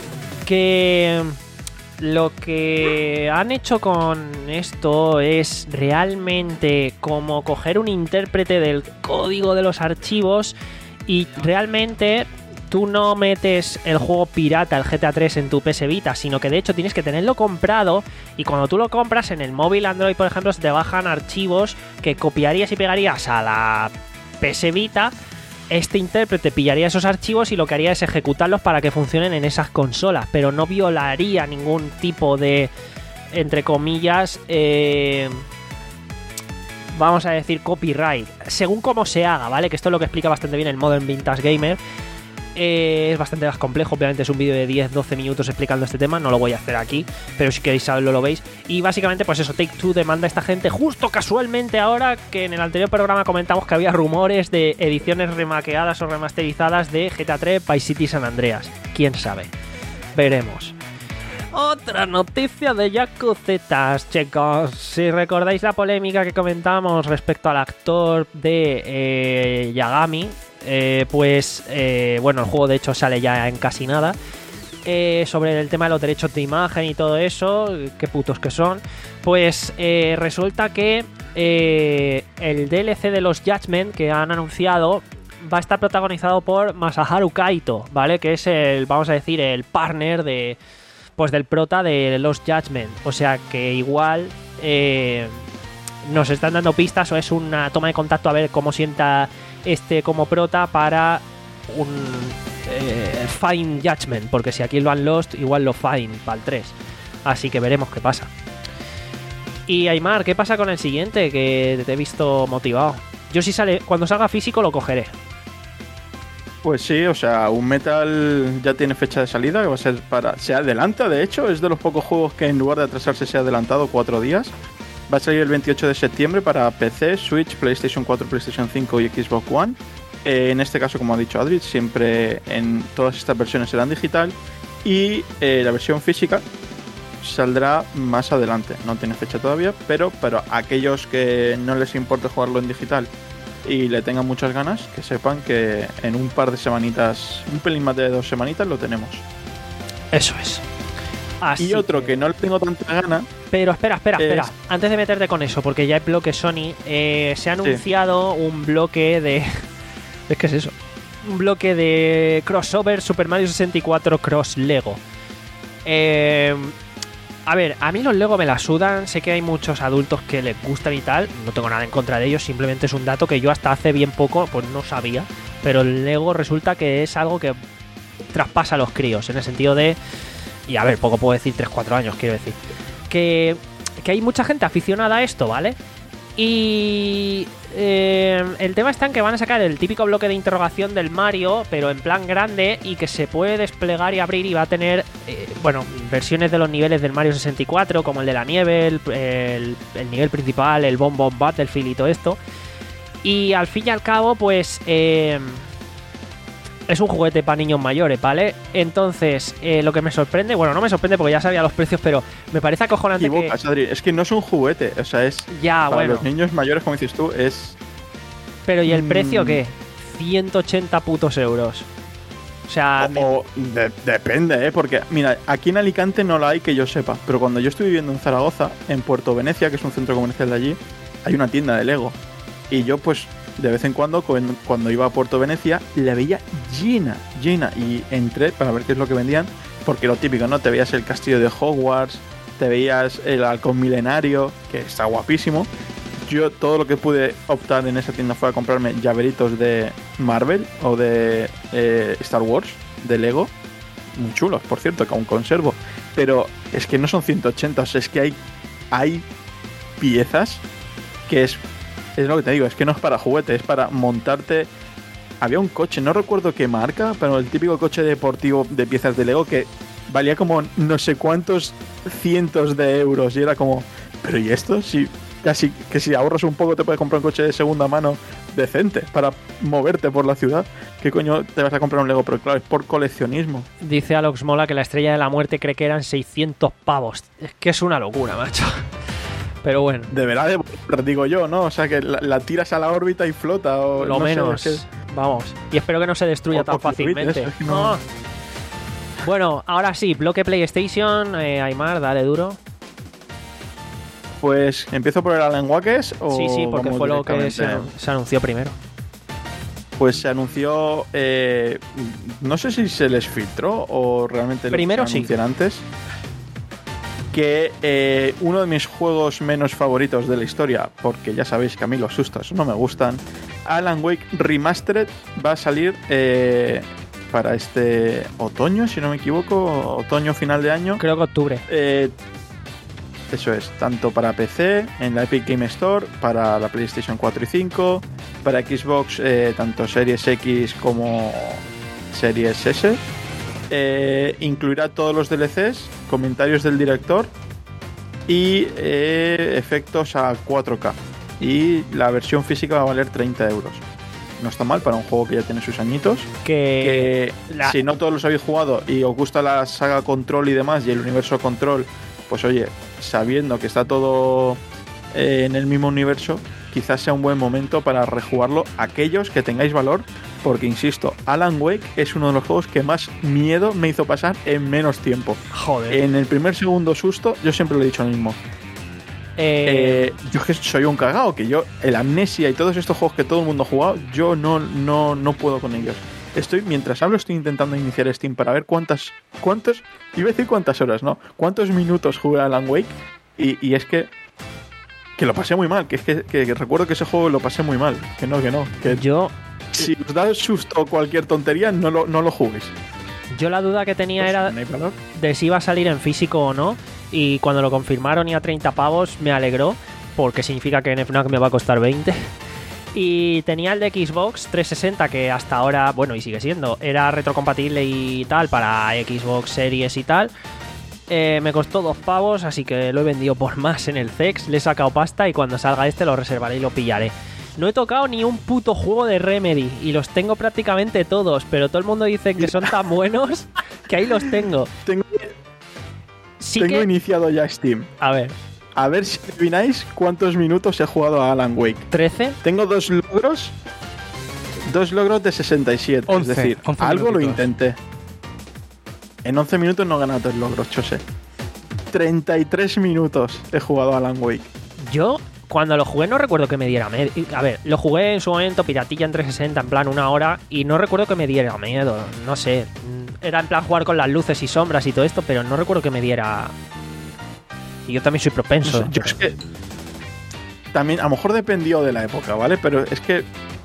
que lo que han hecho con esto es realmente como coger un intérprete del código de los archivos y realmente tú no metes el juego pirata, el G T A tres, en tu P S Vita, sino que de hecho tienes que tenerlo comprado y cuando tú lo compras en el móvil Android, por ejemplo, se te bajan archivos que copiarías y pegarías a la P S Vita. Este intérprete pillaría esos archivos y lo que haría es ejecutarlos para que funcionen en esas consolas, pero no violaría ningún tipo de, entre comillas, eh, vamos a decir copyright, según cómo se haga, ¿vale? Que esto es lo que explica bastante bien el Modern Vintage Gamer. Eh, es bastante más complejo, obviamente es un vídeo de diez doce minutos explicando este tema, no lo voy a hacer aquí, pero si queréis saberlo lo veis. Y básicamente pues eso, Take-Two demanda a esta gente justo casualmente ahora que en el anterior programa comentamos que había rumores de ediciones remaqueadas o remasterizadas de G T A tres, Vice City y San Andreas. Quién sabe, veremos. Otra noticia de Yakuzetas, chicos. Si recordáis la polémica que comentamos respecto al actor de eh, Yagami, eh, pues eh, bueno, el juego de hecho sale ya en casi nada. Eh, sobre el tema de los derechos de imagen y todo eso, qué putos que son. Pues eh, resulta que eh, el D L C de los Judgment que han anunciado va a estar protagonizado por Masaharu Kaito, ¿vale? Que es el, vamos a decir, el partner de, pues del prota de Lost Judgment. O sea que igual eh, nos están dando pistas o es una toma de contacto a ver cómo sienta este como prota para un eh, Fine Judgment, porque si aquí lo han Lost, igual lo Fine para el tres. Así que veremos qué pasa. Y Aymar, ¿qué pasa con el siguiente? Que te he visto motivado. Yo si sale, cuando salga físico lo cogeré. Pues sí, o sea, un Metal ya tiene fecha de salida, que va a ser para... Se adelanta, de hecho, es de los pocos juegos que en lugar de atrasarse se ha adelantado cuatro días. Va a salir el veintiocho de septiembre para P C, Switch, PlayStation cuatro, PlayStation cinco y Xbox One. Eh, en este caso, como ha dicho Adri, siempre en todas estas versiones serán digital. Y eh, la versión física saldrá más adelante. No tiene fecha todavía, pero para aquellos que no les importe jugarlo en digital y le tengan muchas ganas, que sepan que en un par de semanitas, un pelín más de dos semanitas lo tenemos. Eso es. Así y otro que... que no le tengo tanta gana. Pero espera, espera, es... espera. Antes de meterte con eso, porque ya hay bloque Sony, eh, se ha anunciado sí. un bloque de... ¿Es que es eso? Un bloque de crossover Super Mario sesenta y cuatro Cross Lego. Eh... A ver, a mí los Lego me la sudan, sé que hay muchos adultos que les gustan y tal, no tengo nada en contra de ellos, simplemente es un dato que yo hasta hace bien poco pues no sabía, pero el Lego resulta que es algo que traspasa a los críos, en el sentido de, y a ver, poco puedo decir, tres cuatro años quiero decir, que, que hay mucha gente aficionada a esto, ¿vale? Y eh, el tema está en que van a sacar el típico bloque de interrogación del Mario, pero en plan grande y que se puede desplegar y abrir y va a tener, eh, bueno, versiones de los niveles del Mario sesenta y cuatro, como el de la nieve, el, el, el nivel principal, el Bomb Bomb Battlefield y todo esto. Y al fin y al cabo, pues... Eh, es un juguete para niños mayores, ¿vale? Entonces, eh, lo que me sorprende, bueno, no me sorprende porque ya sabía los precios, pero me parece acojonante que... Adri, es que no es un juguete, o sea, es... Ya, para bueno. los niños mayores, como dices tú, es... Pero ¿y el mm... precio qué? ciento ochenta putos euros. O sea... O, me... o de, depende, ¿eh? Porque, mira, aquí en Alicante no la hay que yo sepa, pero cuando yo estoy viviendo en Zaragoza, en Puerto Venecia, que es un centro comercial de allí, hay una tienda de Lego. Y yo, pues... de vez en cuando, cuando iba a Puerto Venecia, la veía llena, llena. Y entré para ver qué es lo que vendían, porque lo típico, ¿no? Te veías el castillo de Hogwarts, te veías el halcón milenario, que está guapísimo. Yo todo lo que pude optar en esa tienda fue a comprarme llaveritos de Marvel o de eh, Star Wars, de Lego. Muy chulos, por cierto, que aún conservo. Pero es que no son ciento ochenta, o sea, es que hay, hay piezas que es... Es lo que te digo, es que no es para juguete, es para montarte... Había un coche, no recuerdo qué marca, pero el típico coche deportivo de piezas de Lego que valía como no sé cuántos cientos de euros. Y era como, ¿pero y esto? Si casi que si ahorras un poco te puedes comprar un coche de segunda mano decente para moverte por la ciudad. ¿Qué coño te vas a comprar un Lego? Pero claro, es por coleccionismo. Dice Alox Mola que la Estrella de la Muerte cree que eran seiscientos pavos. Es que es una locura, macho. Pero bueno. Deberá de volar, digo yo, ¿no? O sea, que la, la tiras a la órbita y flota. O lo no menos. Sé, es que... Vamos. Y espero que no se destruya o tan fácilmente. Eso, es que no... No. Bueno, ahora sí, bloque PlayStation. Eh, Aymar, dale duro. Pues, ¿empiezo por el Alan Wake? ¿O sí, sí, porque fue lo que se, se anunció primero. Pues se anunció... Eh, no sé si se les filtró o realmente primero lo sí. anunciaron antes. Que eh, uno de mis juegos menos favoritos de la historia, porque ya sabéis que a mí los sustos no me gustan, Alan Wake Remastered va a salir eh, para este otoño, si no me equivoco, otoño final de año. Creo que octubre. Eh, eso es, tanto para P C, en la Epic Game Store, para la PlayStation cuatro y cinco, para Xbox, eh, tanto Series X como Series S. Eh, incluirá todos los D L Cs, comentarios del director y eh, efectos a cuatro K. Y la versión física va a valer treinta euros. No está mal para un juego que ya tiene sus añitos. Que, que la... si no todos los habéis jugado y os gusta la saga Control y demás y el universo Control, pues oye, sabiendo que está todo eh, en el mismo universo, quizás sea un buen momento para rejugarlo aquellos que tengáis valor. Porque, insisto, Alan Wake es uno de los juegos que más miedo me hizo pasar en menos tiempo. Joder. En el primer segundo susto, yo siempre lo he dicho lo mismo. Eh... Eh, yo es que soy un cagao, que yo, el Amnesia y todos estos juegos que todo el mundo ha jugado, yo no, no, no puedo con ellos. Estoy, mientras hablo, estoy intentando iniciar Steam para ver cuántas, cuántos, iba a decir cuántas horas, ¿no? Cuántos minutos jugué a Alan Wake y, y es que que lo pasé muy mal, que es que, que, que recuerdo que ese juego lo pasé muy mal, que no, que no, que yo... Si os da susto o cualquier tontería, no lo, no lo juguéis. Yo la duda que tenía Pues, era de si iba a salir en físico o no. Y cuando lo confirmaron y a treinta pavos me alegró, porque significa que en FNAC me va a costar veinte. Y tenía el de Xbox trescientos sesenta, que hasta ahora, bueno, y sigue siendo, era retrocompatible y tal para Xbox Series y tal. Eh, me costó dos pavos, así que lo he vendido por más en el C E X. Le he sacado pasta y cuando salga este lo reservaré y lo pillaré. No he tocado ni un puto juego de Remedy y los tengo prácticamente todos, pero todo el mundo dice que son tan buenos que ahí los tengo. Tengo, sí tengo que... iniciado ya Steam. A ver. A ver si adivináis cuántos minutos he jugado a Alan Wake. ¿trece? Tengo dos logros. Dos logros de sesenta y siete. once, es decir, once algo lo minutitos. intenté. En once minutos no he ganado tres logros, chose. treinta y tres minutos he jugado a Alan Wake. Yo, cuando lo jugué, no recuerdo que me diera miedo. A ver, lo jugué en su momento, piratilla en trescientos sesenta, en plan una hora, y no recuerdo que me diera miedo. No sé. Era en plan jugar con las luces y sombras y todo esto, pero no recuerdo que me diera. Y yo también soy propenso. No sé, yo es que. También, a lo mejor dependió de la época, ¿vale? Pero es que.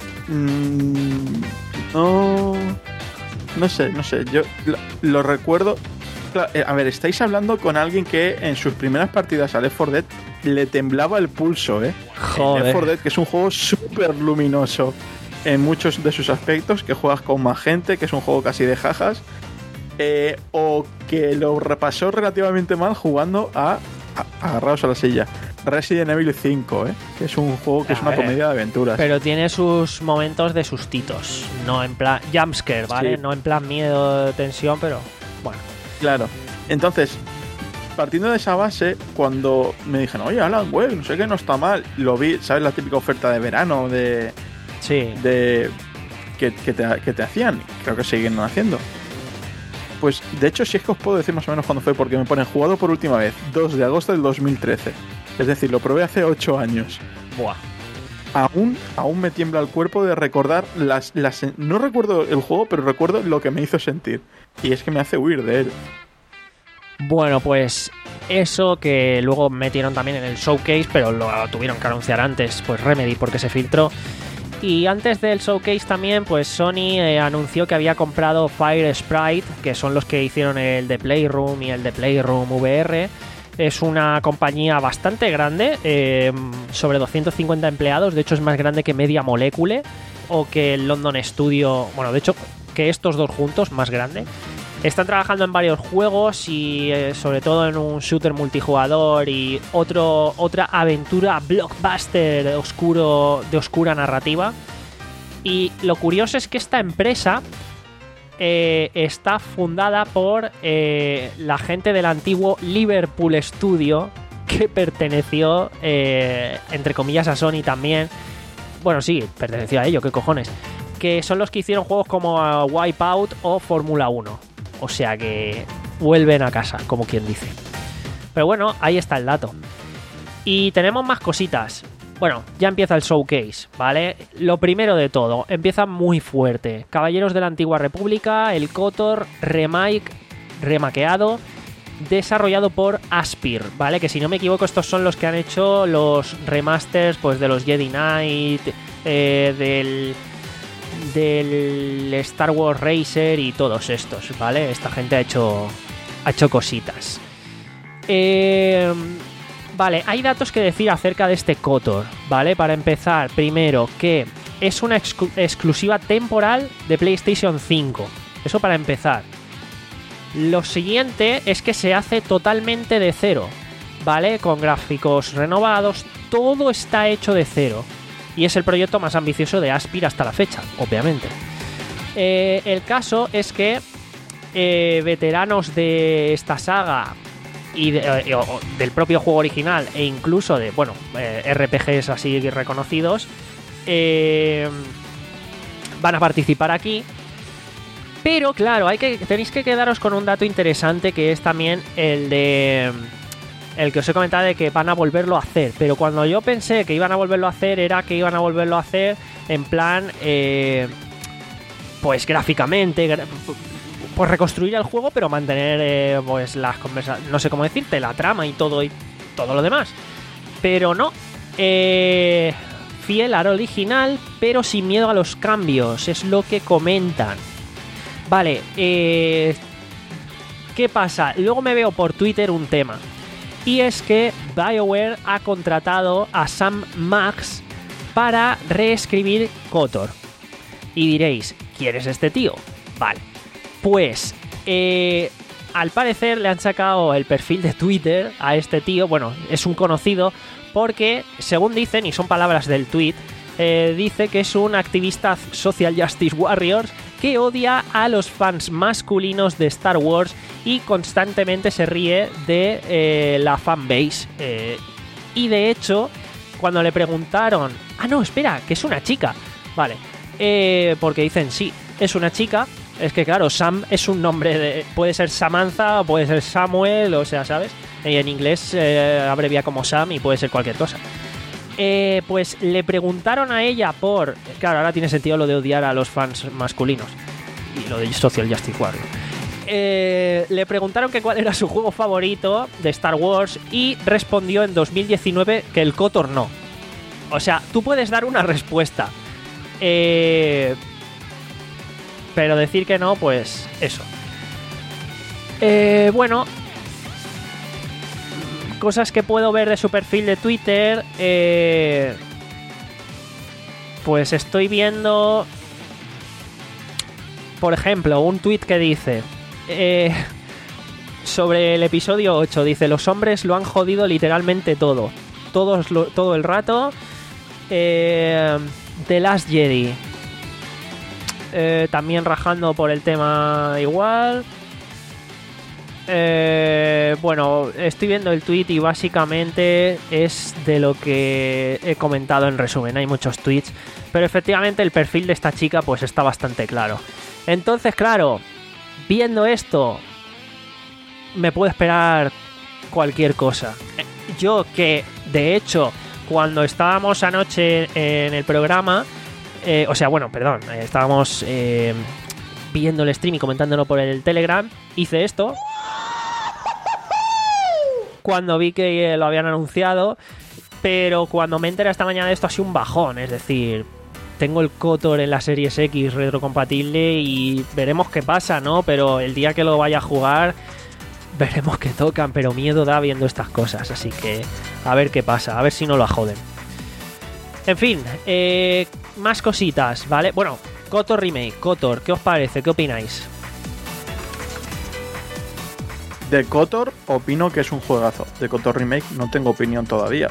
Mmm, no. No sé, no sé. Yo lo, lo recuerdo. Claro, eh, a ver, estáis hablando con alguien que en sus primeras partidas a Left four Dead le temblaba el pulso, ¿eh? Joder. Left four Dead, que es un juego súper luminoso en muchos de sus aspectos, que juegas con más gente, que es un juego casi de jajas, eh, o que lo repasó relativamente mal jugando a, a agarrados a la silla. Resident Evil cinco, ¿eh? Que es un juego que es A una ver, comedia de aventuras. Pero tiene sus momentos de sustitos. No en plan jumpscare, ¿vale? Sí. No en plan miedo, tensión, pero bueno. Claro. Entonces, partiendo de esa base, cuando me dijeron, oye, Alan Wake, no sé qué, no está mal, lo vi, ¿sabes? La típica oferta de verano de, Sí. de que, que, te, que te hacían, creo que siguen haciendo. Pues, de hecho, sí es que os puedo decir más o menos cuándo fue, porque me ponen jugado por última vez, dos de agosto del dos mil trece. Es decir, lo probé hace ocho años. Buah. Aún, aún me tiembla el cuerpo de recordar las, las... No recuerdo el juego, pero recuerdo lo que me hizo sentir. Y es que me hace huir de él. Bueno, pues eso que luego metieron también en el showcase, pero lo tuvieron que anunciar antes, pues Remedy, porque se filtró. Y antes del showcase también, pues Sony eh, anunció que había comprado Fire Sprite, que son los que hicieron el de Playroom y el de Playroom V R. Es una compañía bastante grande, eh, sobre doscientos cincuenta empleados, de hecho es más grande que Media Molecule o que el London Studio, bueno, de hecho que estos dos juntos, más grande. Están trabajando en varios juegos y eh, sobre todo en un shooter multijugador y otro, otra aventura blockbuster oscuro, de oscura narrativa. Y lo curioso es que esta empresa eh, está fundada por eh, la gente del antiguo Liverpool Studio, que perteneció, eh, entre comillas, a Sony también. Bueno, sí, perteneció a ello, qué cojones. Que son los que hicieron juegos como uh, Wipeout o Fórmula uno. O sea que vuelven a casa, como quien dice. Pero bueno, ahí está el dato. Y tenemos más cositas. Bueno, ya empieza el showcase, ¿vale? Lo primero de todo, empieza muy fuerte. Caballeros de la Antigua República, el KOTOR remake, remaqueado, desarrollado por Aspyr, ¿vale? Que si no me equivoco, estos son los que han hecho los remasters, pues, de los Jedi Knight, eh, del... del Star Wars Racer y todos estos, ¿vale? Esta gente ha hecho ha hecho cositas. Eh, vale, hay datos que decir acerca de este KOTOR, ¿vale? Para empezar, primero, que es una exclu- exclusiva temporal de PlayStation cinco. Eso para empezar. Lo siguiente es que se hace totalmente de cero, ¿vale? Con gráficos renovados, todo está hecho de cero. Y es el proyecto más ambicioso de Aspyr hasta la fecha, obviamente. Eh, el caso es que eh, veteranos de esta saga y de, eh, o, del propio juego original e incluso de, bueno, eh, R P Gs así reconocidos eh, van a participar aquí. Pero claro, hay que, tenéis que quedaros con un dato interesante, que es también el de... el que os he comentado de que van a volverlo a hacer. Pero cuando yo pensé que iban a volverlo a hacer, era que iban a volverlo a hacer en plan, eh, pues gráficamente, gra- pues reconstruir el juego, pero mantener eh, pues las conversaciones, no sé cómo decirte, la trama y todo y todo lo demás. Pero no, eh, fiel al original, pero sin miedo a los cambios, es lo que comentan. Vale, eh, ¿qué pasa? Luego me veo por Twitter un tema. Y es que BioWare ha contratado a Sam Max para reescribir KOTOR. Y diréis, ¿quién es este tío? Vale, pues eh, al parecer le han sacado el perfil de Twitter a este tío. Bueno, es un conocido porque, según dicen, y son palabras del tweet, eh, dice que es un activista social justice warriors que odia a los fans masculinos de Star Wars y constantemente se ríe de eh, la fanbase. Eh, Y de hecho, cuando le preguntaron... Ah, no, espera, que es una chica. Vale, eh, porque dicen sí, es una chica. Es que claro, Sam es un nombre de... Puede ser Samantha, o puede ser Samuel, o sea, ¿sabes? Y en inglés eh, abrevia como Sam y puede ser cualquier cosa. Eh, pues le preguntaron a ella por... Claro, ahora tiene sentido lo de odiar a los fans masculinos. Y lo de Social Justice Warrior. Eh, le preguntaron que cuál era su juego favorito de Star Wars y respondió en dos mil diecinueve que el KOTOR no. O sea, tú puedes dar una respuesta. Eh... Pero decir que no, pues eso. Eh, bueno... Cosas que puedo ver de su perfil de Twitter. Eh, pues estoy viendo... Por ejemplo, un tweet que dice... Eh, sobre el episodio ocho, dice: los hombres lo han jodido literalmente todo. Todos lo, todo el rato. Eh, The Last Jedi. Eh, también rajando por el tema igual. Eh, bueno, estoy viendo el tweet y básicamente es de lo que he comentado en resumen. Hay muchos tweets, pero efectivamente el perfil de esta chica pues está bastante claro. Entonces, claro, viendo esto, me puedo esperar cualquier cosa. Yo que, de hecho, cuando estábamos anoche en el programa, eh, o sea, bueno, perdón, eh, estábamos eh, viendo el stream y comentándolo por el Telegram, hice esto. Cuando vi que lo habían anunciado, pero cuando me enteré esta mañana de esto ha sido un bajón, es decir, tengo el KOTOR en la Series X retrocompatible y veremos qué pasa, ¿no? Pero el día que lo vaya a jugar, veremos qué tocan, pero miedo da viendo estas cosas, así que a ver qué pasa, a ver si no lo joden. En fin, eh, más cositas, ¿vale? Bueno, KOTOR Remake, KOTOR, ¿qué os parece? ¿Qué opináis? De KOTOR opino que es un juegazo. De KOTOR Remake no tengo opinión todavía.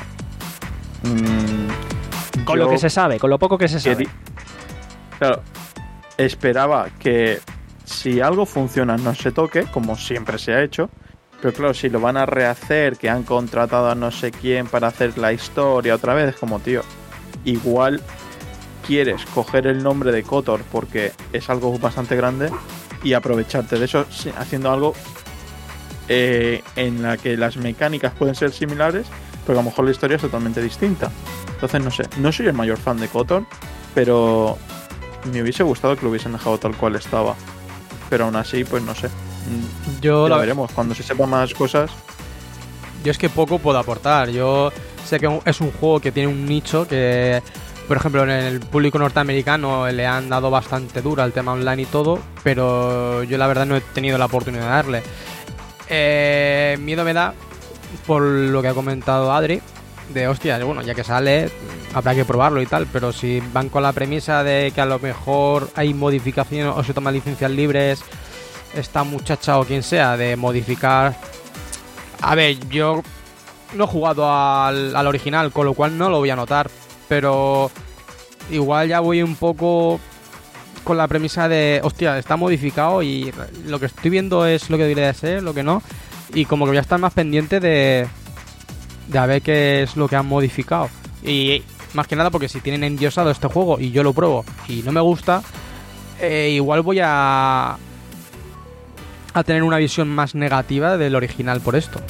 Mm, con lo que se sabe, con lo poco que se sabe. Querí... Claro, esperaba que si algo funciona no se toque, como siempre se ha hecho. Pero claro, si lo van a rehacer, que han contratado a no sé quién para hacer la historia otra vez, es como, tío, igual quieres coger el nombre de KOTOR porque es algo bastante grande y aprovecharte de eso haciendo algo eh, en la que las mecánicas pueden ser similares, pero a lo mejor la historia es totalmente distinta. Entonces, no sé, no soy el mayor fan de KOTOR, pero me hubiese gustado que lo hubiesen dejado tal cual estaba. Pero aún así, pues no sé. Yo ya la... veremos, cuando se sepan más cosas. Yo es que poco puedo aportar. Yo sé que es un juego que tiene un nicho que, por ejemplo, en el público norteamericano le han dado bastante dura al tema online y todo, pero yo la verdad no he tenido la oportunidad de darle. Eh, miedo me da por lo que ha comentado Adri, de hostia, bueno, ya que sale habrá que probarlo y tal, pero si van con la premisa de que a lo mejor hay modificaciones o se toman licencias libres esta muchacha o quien sea de modificar... A ver, yo no he jugado al, al original, con lo cual no lo voy a notar, pero igual ya voy un poco con la premisa de, hostia, está modificado y lo que estoy viendo es lo que debería de ser, lo que no, y como que voy a estar más pendiente de, de a ver qué es lo que han modificado. Y más que nada porque si tienen endiosado este juego y yo lo pruebo y no me gusta, eh, igual voy a... a tener una visión más negativa del original por esto.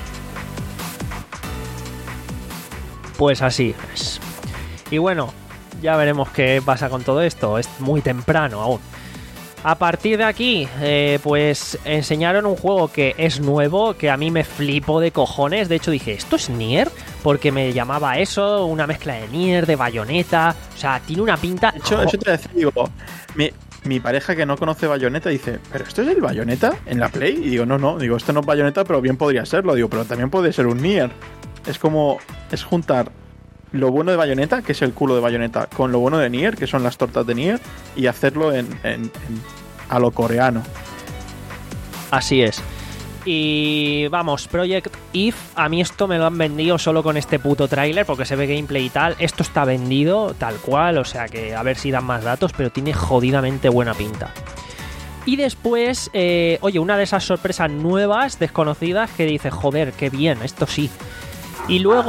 Pues así es. Y bueno, ya veremos qué pasa con todo esto. Es muy temprano aún. A partir de aquí, eh, pues enseñaron un juego que es nuevo, que a mí me flipó de cojones. De hecho dije, ¿esto es Nier? Porque me llamaba eso, una mezcla de Nier, de Bayonetta. O sea, tiene una pinta... De hecho, eso te decía, digo... Mi... Mi pareja que no conoce Bayonetta dice, ¿pero esto es el Bayonetta en la Play? Y digo, no, no, digo, esto no es Bayonetta, pero bien podría serlo. Digo, pero también puede ser un Nier. Es como, es juntar lo bueno de Bayonetta, que es el culo de Bayonetta, con lo bueno de Nier, que son las tortas de Nier, y hacerlo en, en, en a lo coreano. Así es. Y vamos, Project Eve, a mí esto me lo han vendido solo con este puto tráiler, porque se ve gameplay y tal. Esto está vendido tal cual, o sea que a ver si dan más datos, pero tiene jodidamente buena pinta. Y después, eh, oye, una de esas sorpresas nuevas, desconocidas, que dice, joder, qué bien, esto sí. Y luego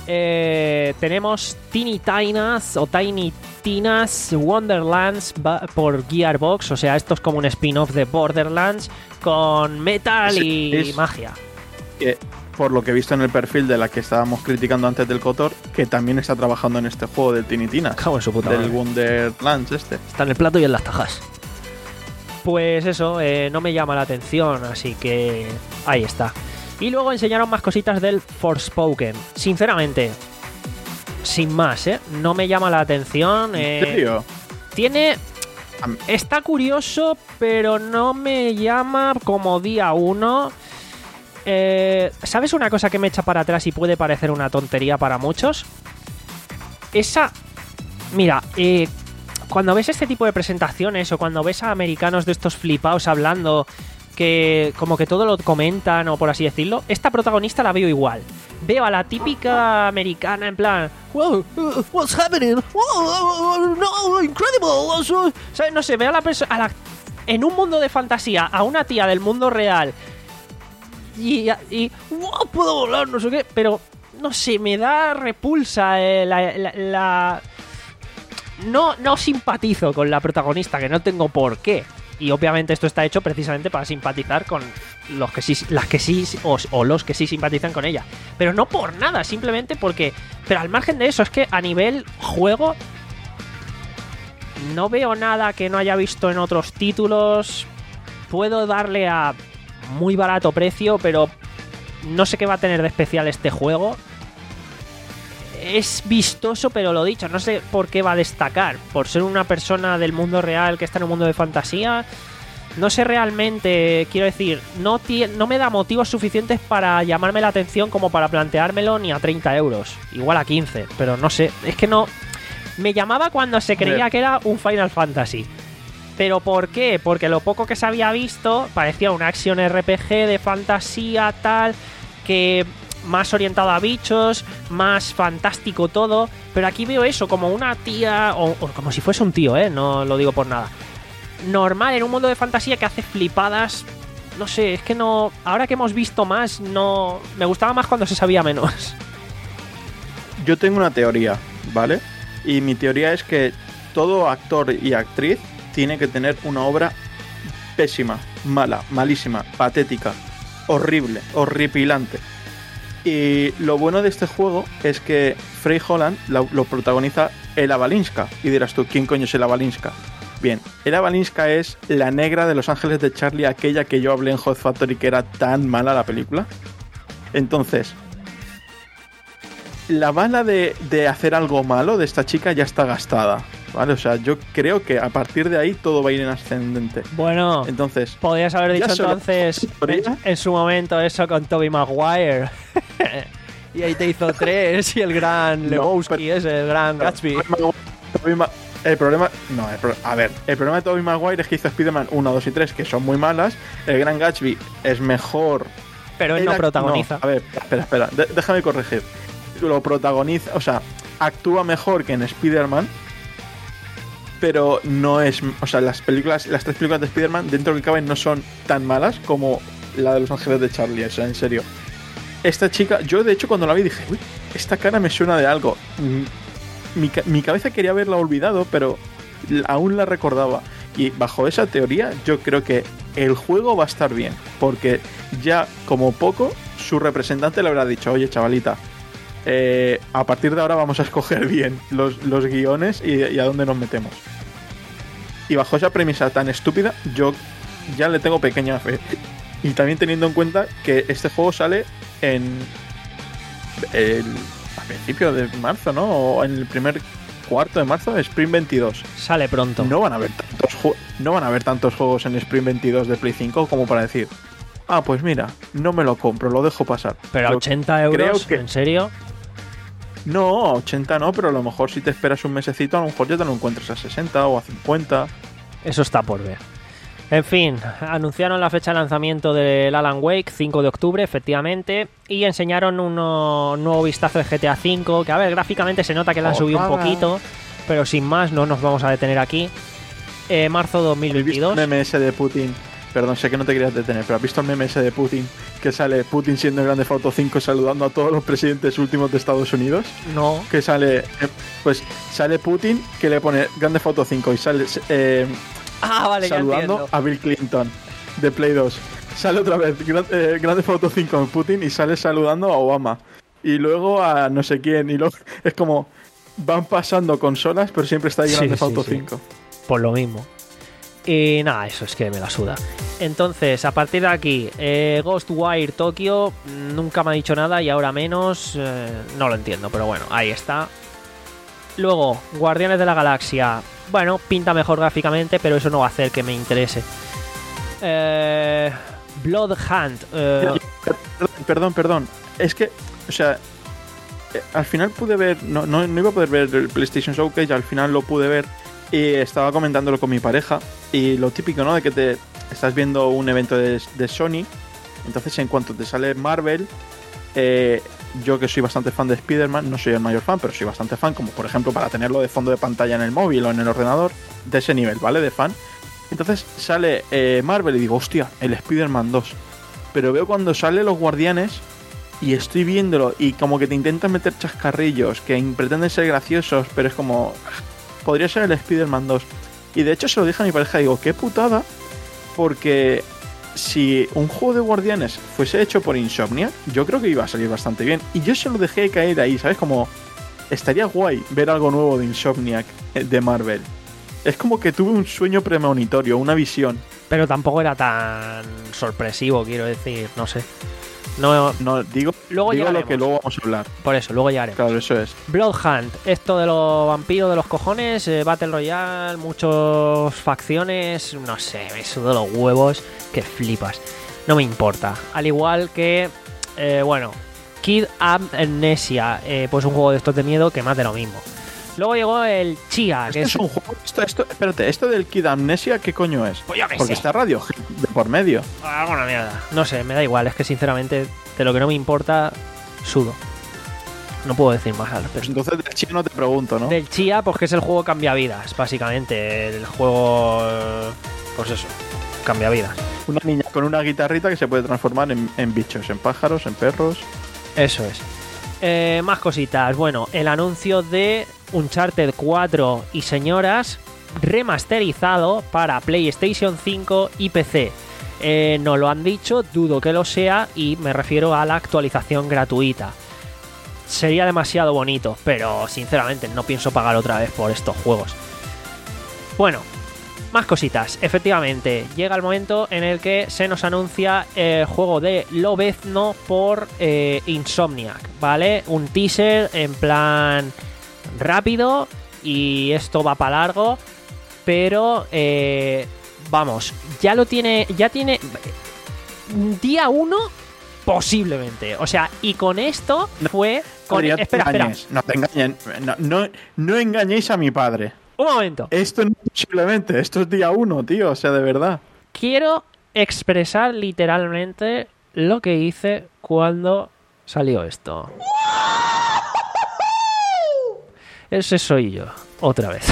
eh, tenemos Tiny Tinas o Tiny Tinas Wonderlands ba- por Gearbox. O sea, esto es como un spin-off de Borderlands con metal Es- y es- magia. Que, por lo que he visto en el perfil de la que estábamos criticando antes del Kotor, que también está trabajando en este juego del Tiny Tina, Cago en su puta del madre. Wonderlands este. Está en el plato y en las tajas. Pues eso, eh, no me llama la atención, así que ahí está. Y luego enseñaron más cositas del Forspoken. Sinceramente, sin más, ¿eh? No me llama la atención. eh, ¿En serio? Tiene... Am- Está curioso, pero no me llama como día uno. Eh, ¿Sabes una cosa que me echa para atrás y puede parecer una tontería para muchos? Esa... Mira, eh, cuando ves este tipo de presentaciones o cuando ves a americanos de estos flipaos hablando que como que todo lo comentan o por así decirlo, esta protagonista la veo igual. Veo a la típica americana en plan, wow, uh, what's happening? Wow, no, incredible. ¿Sabes? No sé, veo a la persona en un mundo de fantasía a una tía del mundo real y, y wow, puedo volar, no sé qué, pero no sé, me da repulsa eh, la, la, la... No, no simpatizo con la protagonista, que no tengo por qué. Y obviamente esto está hecho precisamente para simpatizar con los que sí, las que sí o, o los que sí simpatizan con ella. Pero no por nada, simplemente porque... Pero al margen de eso, es que a nivel juego no veo nada que no haya visto en otros títulos. Puedo darle a muy barato precio, pero no sé qué va a tener de especial este juego. Es vistoso, pero lo dicho, no sé por qué va a destacar. Por ser una persona del mundo real que está en un mundo de fantasía. No sé realmente, quiero decir, no, tie- no me da motivos suficientes para llamarme la atención como para planteármelo ni a treinta euros. Igual a quince, pero no sé. Es que no... Me llamaba cuando se creía que era un Final Fantasy. ¿Pero por qué? Porque lo poco que se había visto parecía un action R P G de fantasía tal, que... más orientado a bichos, más fantástico todo, pero aquí veo eso como una tía, o, o como si fuese un tío, ¿eh? No lo digo por nada. Normal, en un mundo de fantasía que hace flipadas, no sé, es que no... Ahora que hemos visto más, no... Me gustaba más cuando se sabía menos. Yo tengo una teoría, ¿vale? Y mi teoría es que todo actor y actriz tiene que tener una obra pésima, mala, malísima, patética, horrible, horripilante. Y lo bueno de este juego es que Frey Holland lo, lo protagoniza Ella Balinska. Y dirás tú, ¿quién coño es Ella Balinska? Bien, Ella Balinska es la negra de Los Ángeles de Charlie, aquella que yo hablé en Hot Factory que era tan mala la película. Entonces, la bala de, de hacer algo malo de esta chica ya está gastada, ¿vale? O sea, yo creo que a partir de ahí todo va a ir en ascendente. Bueno, Entonces, podrías haber dicho ya solo- entonces en, en su momento eso con Tobey Maguire. Y ahí te hizo tres y el gran No, Lebowski pero- ese, el gran Gatsby. Tobey Ma- El problema, no, el pro- a ver, el problema de Tobey Maguire es que hizo Spider-Man uno, dos y tres, que son muy malas. El Gran Gatsby es mejor. Pero él no act- protagoniza. no, a ver, espera, espera, de- déjame corregir. Lo protagoniza, o sea, actúa mejor que en Spider-Man, pero no es, o sea, las películas, las tres películas de Spider-Man dentro que caben no son tan malas como la de Los Ángeles de Charlie, o sea, en serio. Esta chica, yo de hecho cuando la vi dije, uy, esta cara me suena de algo. Mm, Mi, ca- mi cabeza quería haberla olvidado, pero l- aún la recordaba. Y bajo esa teoría, yo creo que el juego va a estar bien, porque ya como poco su representante le habrá dicho, oye chavalita, eh, a partir de ahora vamos a escoger bien los, los guiones y, y a dónde nos metemos. Y bajo esa premisa tan estúpida, yo ya le tengo pequeña fe. Y también teniendo en cuenta que este juego sale en el, a principios de marzo, ¿no? O en el primer cuarto de marzo, Spring veintidós. Sale pronto. No van a haber tantos ju- no van a haber tantos juegos en Spring veintidós de Play cinco como para decir, ah, pues mira, no me lo compro, lo dejo pasar. Pero a Yo ochenta euros, creo que- ¿en serio? No, a ochenta no, pero a lo mejor si te esperas un mesecito, a lo mejor ya te lo encuentras a sesenta o a cincuenta. Eso está por ver. En fin, anunciaron la fecha de lanzamiento del Alan Wake, cinco de octubre, efectivamente, y enseñaron un nuevo vistazo de G T A cinco, que a ver, gráficamente se nota que le han subido un Ojalá. poquito, pero sin más, no nos vamos a detener aquí. Eh, marzo dos mil He visto veintidós. un M S de Putin Perdón, sé que no te querías detener, pero ¿has visto el meme ese de Putin? Que sale Putin siendo en Grand Theft Auto cinco saludando a todos los presidentes últimos de Estados Unidos. No. Que sale, eh, pues sale Putin, que le pone Grand Theft Auto cinco y sale eh, Ah, vale, ya saludando entiendo. a Bill Clinton de Play dos. Sale otra vez Grand, eh, Grand Theft Auto cinco en Putin y sale saludando a Obama. Y luego a no sé quién. Y luego es como van pasando consolas, pero siempre está ahí Sí, Grand Theft sí, Auto sí. cinco. Por lo mismo. Y nada, eso es que me la suda. Entonces, a partir de aquí, eh, Ghostwire Tokyo nunca me ha dicho nada y ahora menos. Eh, no lo entiendo, pero bueno, ahí está. Luego, Guardianes de la Galaxia. Bueno, pinta mejor gráficamente, pero eso no va a hacer que me interese. Eh, Blood Hunt. Eh, Perdón, perdón, perdón. Es que, o sea, eh, al final pude ver, no, no, no iba a poder ver el PlayStation Showcase, al final lo pude ver y estaba comentándolo con mi pareja. Y lo típico, ¿no? De que te estás viendo un evento de, de Sony, entonces en cuanto te sale Marvel, eh, yo que soy bastante fan de Spider-Man, no soy el mayor fan, pero soy bastante fan, como por ejemplo para tenerlo de fondo de pantalla en el móvil o en el ordenador, de ese nivel, ¿vale? De fan. Entonces sale eh, Marvel y digo, hostia, el Spider-Man dos. Pero veo cuando sale los Guardianes y estoy viéndolo y como que te intentan meter chascarrillos que pretenden ser graciosos, pero es como... podría ser el Spider-Man dos. Y de hecho se lo dije a mi pareja, digo, qué putada, porque si un juego de Guardianes fuese hecho por Insomniac, yo creo que iba a salir bastante bien. Y yo se lo dejé caer ahí, ¿sabes? Como estaría guay ver algo nuevo de Insomniac, de Marvel. Es como que tuve un sueño premonitorio, una visión. pero tampoco era tan sorpresivo, quiero decir, no sé. No, No, digo, Luego digo lo llegaremos. que luego vamos a hablar. por eso, luego ya haremos. Claro, eso es. Blood Hunt, esto de los vampiros de los cojones, eh, Battle Royale, muchas facciones, no sé, me sudo los huevos, que flipas. No me importa. Al igual que, eh, bueno, Kid Amnesia, eh, pues un juego de estos de miedo que más de lo mismo. Luego llegó el Chia, que Esto es es un juego. Esto, esto, espérate, esto del Kid Amnesia, ¿qué coño es? Pues yo qué Porque sé. está Radio de por medio. alguna mierda. No sé, me da igual, es que sinceramente de lo que no me importa, sudo. No puedo decir más al Pues respecto. entonces del chino te pregunto, ¿no? Del Chia, pues que es el juego cambia vidas, básicamente. El juego, eh, pues eso, cambia vidas. Una niña con una guitarrita que se puede transformar en, en bichos, en pájaros, en perros. Eso es. Eh, más cositas. Bueno, el anuncio de Uncharted cuatro y señoras remasterizado para PlayStation cinco y P C. Eh, no lo han dicho, dudo que lo sea y me refiero a la actualización gratuita. Sería demasiado bonito, pero sinceramente no pienso pagar otra vez por estos juegos. Bueno, más cositas. Efectivamente, llega el momento en el que se nos anuncia el juego de Lobezno por eh, Insomniac, ¿vale? Un teaser en plan rápido y esto va para largo, pero eh, vamos, ya lo tiene, ya tiene día uno posiblemente, o sea, y con esto fue con, Adrián, espera, te espera, engañes, no te engañen, no, no, no engañéis a mi padre. un momento. Esto no es posiblemente, esto es día uno, tío, o sea, de verdad. Quiero expresar literalmente lo que hice cuando salió esto. Ese soy yo, otra vez.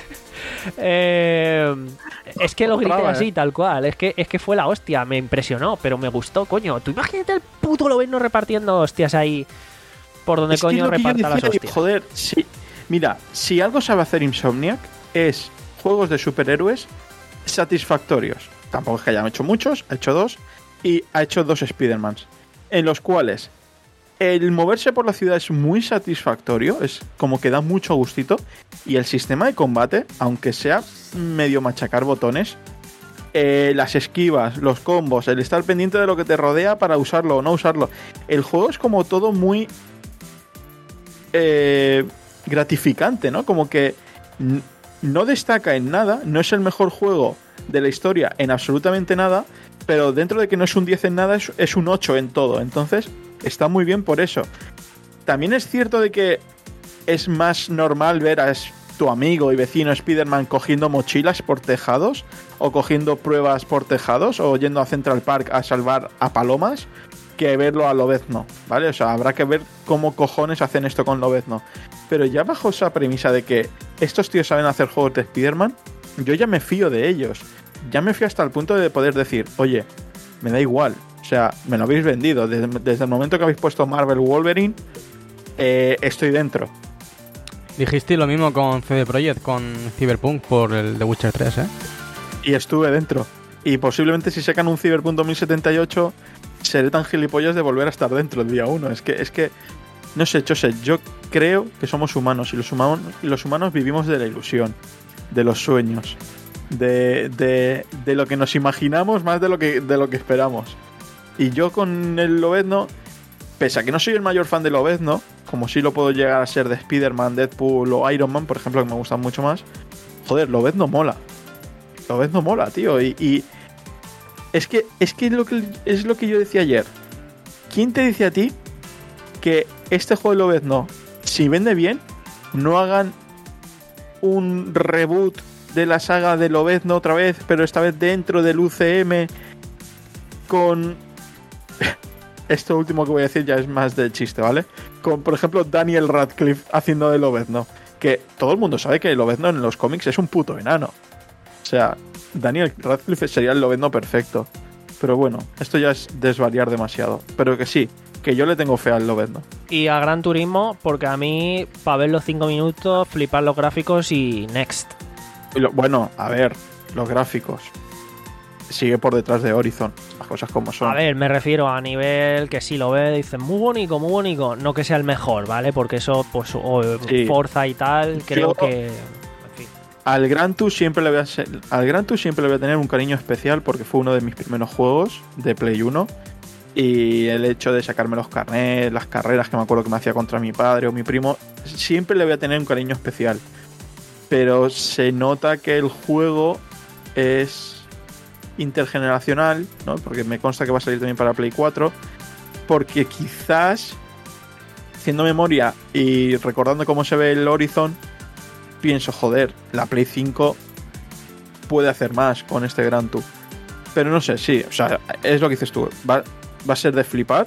eh, es que lo grité Otra vez. así, tal cual. Es que, es que fue la hostia, me impresionó, pero me gustó, coño. Tú imagínate el puto Lobezno repartiendo hostias ahí por donde Es que coño es lo que yo reparta las decía, hostias. joder, si, mira, si algo sabe hacer Insomniac es juegos de superhéroes satisfactorios. Tampoco es que hayan hecho muchos, ha hecho dos y ha hecho dos Spider-Mans, en los cuales el moverse por la ciudad es muy satisfactorio, es como que da mucho gustito, y el sistema de combate, aunque sea medio machacar botones, eh, las esquivas, los combos, el estar pendiente de lo que te rodea para usarlo o no usarlo, el juego es como todo muy eh, gratificante, ¿no? Como que n- no destaca en nada, no es el mejor juego de la historia en absolutamente nada, pero dentro de que no es un diez en nada, es, es un ocho en todo. Entonces, está muy bien por eso. También es cierto de que es más normal ver a es- tu amigo y vecino Spider-Man cogiendo mochilas por tejados, o cogiendo pruebas por tejados, o yendo a Central Park a salvar a palomas, que verlo a Lobezno, ¿vale? O sea, habrá que ver cómo cojones hacen esto con Lobezno. Pero ya bajo esa premisa de que estos tíos saben hacer juegos de Spider-Man, yo ya me fío de ellos. ya me fui hasta el punto de poder decir, oye, me da igual. O sea, me lo habéis vendido. Desde, desde el momento que habéis puesto Marvel Wolverine, eh, estoy dentro. Dijiste lo mismo con C D Projekt, con Cyberpunk por el The Witcher tres, ¿eh? Y estuve dentro. Y posiblemente si sacan un Cyberpunk dos mil setenta y ocho, seré tan gilipollas de volver a estar dentro el día uno. Es que, es que no sé, Chose, yo creo que somos humanos y los humanos, y los humanos vivimos de la ilusión, de los sueños, de, de, de lo que nos imaginamos más de lo que, de lo que esperamos. Y yo con el Lobezno, pese a que no soy el mayor fan de Lobezno, como sí lo puedo llegar a ser de Spider-Man, Deadpool o Iron Man, por ejemplo, que me gustan mucho más, joder, Lobezno mola. Lobezno mola, tío. Y, y es que, es que, lo que es lo que yo decía ayer. ¿Quién te dice a ti que este juego de Lobezno, si vende bien, no hagan un reboot de la saga de Lobezno otra vez, pero esta vez dentro del U C M con... Esto último que voy a decir ya es más de chiste, ¿vale? Con, por ejemplo, Daniel Radcliffe haciendo de Lobezno. Que todo el mundo sabe que Lobezno en los cómics es un puto enano. O sea, Daniel Radcliffe sería el Lobezno perfecto. Pero bueno, esto ya es desvariar demasiado. Pero que sí, que yo le tengo fe al Lobezno. Y a Gran Turismo, porque a mí, para ver los cinco minutos, flipar los gráficos y next. Y lo, bueno, a ver, los gráficos. Sigue por detrás de Horizon, las cosas como son. A ver, me refiero a nivel que si lo ves, dicen muy bonito, muy bonito. No que sea el mejor, ¿vale? Porque eso, pues, o Sí. Forza y tal, creo Yo- que... En fin. Al Gran Tour siempre le voy a ser- al Gran Tour siempre le voy a tener un cariño especial porque fue uno de mis primeros juegos de Play uno. Y el hecho de sacarme los carnets, las carreras que me acuerdo que me hacía contra mi padre o mi primo, siempre le voy a tener un cariño especial. Pero se nota que el juego es intergeneracional, ¿no? Porque me consta que va a salir también para Play cuatro. Porque quizás, haciendo memoria y recordando cómo se ve el Horizon, pienso, joder, la Play cinco puede hacer más con este Gran Tour. Pero no sé, sí, o sea, es lo que dices tú. Va, va a ser de flipar.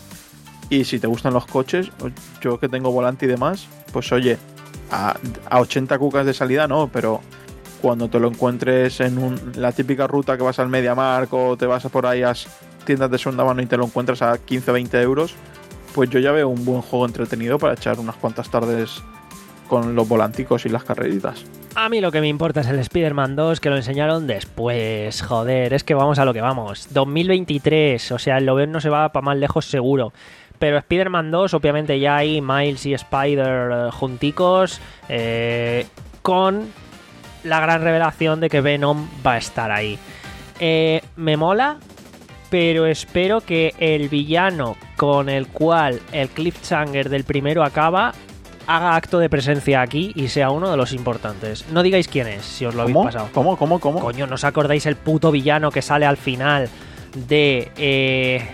Y si te gustan los coches, yo que tengo volante y demás, pues oye, a, a ochenta cucas de salida no, pero cuando te lo encuentres en un, la típica ruta que vas al MediaMarkt o te vas a por ahí a tiendas de segunda mano y te lo encuentras a quince o veinte euros, pues yo ya veo un buen juego entretenido para echar unas cuantas tardes con los volanticos y las carreritas. A mí lo que me importa es el Spider-Man dos, que lo enseñaron después. Joder, es que vamos a lo que vamos. dos mil veintitrés, o sea, el Lobezno se va para más lejos seguro. Pero Spider-Man dos, obviamente ya hay Miles y Spider eh, junticos, eh, con la gran revelación de que Venom va a estar ahí. Eh, me mola, pero espero que el villano con el cual el cliffhanger del primero acaba haga acto de presencia aquí y sea uno de los importantes. No digáis quién es, si os lo habéis ¿Cómo? pasado. ¿Cómo? ¿Cómo? ¿Cómo? Coño, ¿no os acordáis el puto villano que sale al final de eh,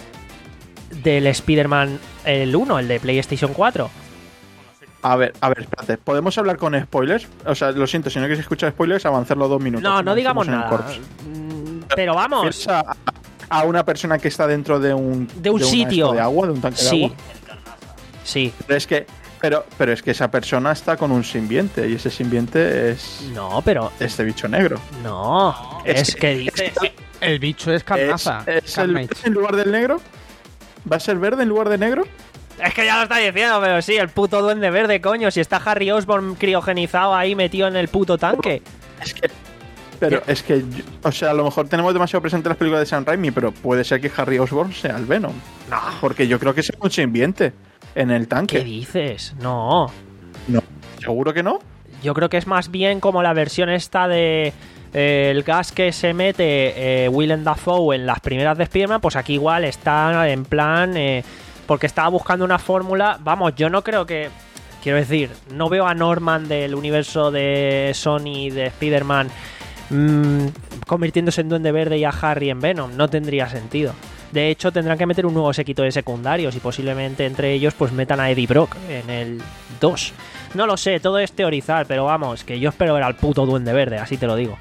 del Spider-Man el uno, el de PlayStation cuatro? A ver, a ver, espérate. ¿Podemos hablar con spoilers? O sea, lo siento, si no quieres escuchar spoilers, avanzarlo dos minutos. No, no como digamos hicimos en el nada. Corps. Mm, Pero vamos, Piensa a, a una persona que está dentro de un, de un una sitio. esto de agua, de un tanque Sí. de agua. Sí. Pero es que, pero, pero es que esa persona está con un simbionte y ese simbionte es No, pero este bicho negro. no. Es Es que- que dice. El bicho es ¿Es, Carnaza. es el Carnage. verde en lugar del negro? ¿Va a ser verde en lugar de negro? Es que ya lo está diciendo, pero sí, el puto duende verde, coño. Si está Harry Osborn criogenizado ahí metido en el puto tanque. Es que. Pero es que, yo- o sea, a lo mejor tenemos demasiado presente las películas de Sam Raimi, pero puede ser que Harry Osborn sea el Venom. No. Porque yo creo que es un simbionte en el ¿Qué tanque. dices? No. No, ¿seguro que no? Yo creo que es más bien como la versión esta de eh, el gas que se mete eh, Willem Dafoe en las primeras de Spider-Man, pues aquí igual está en plan eh, porque estaba buscando una fórmula. Vamos, yo no creo que, quiero decir, no veo a Norman del universo de Sony de Spider-Man mmm, convirtiéndose en Duende Verde y a Harry en Venom. No tendría sentido. De hecho, tendrán que meter un nuevo séquito de secundarios y posiblemente entre ellos pues metan a Eddie Brock en el dos. No lo sé, todo es teorizar, pero vamos, que yo espero ver al puto Duende Verde, así te lo digo.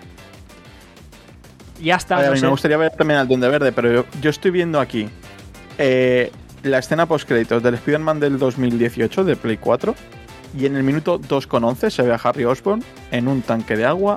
Ya está, A ver, a no mí sé. me gustaría ver también al Duende Verde, pero yo, yo estoy viendo aquí eh, la escena post-créditos del Spider-Man del dos mil dieciocho de Play cuatro y en el minuto dos con once se ve a Harry Osborn en un tanque de agua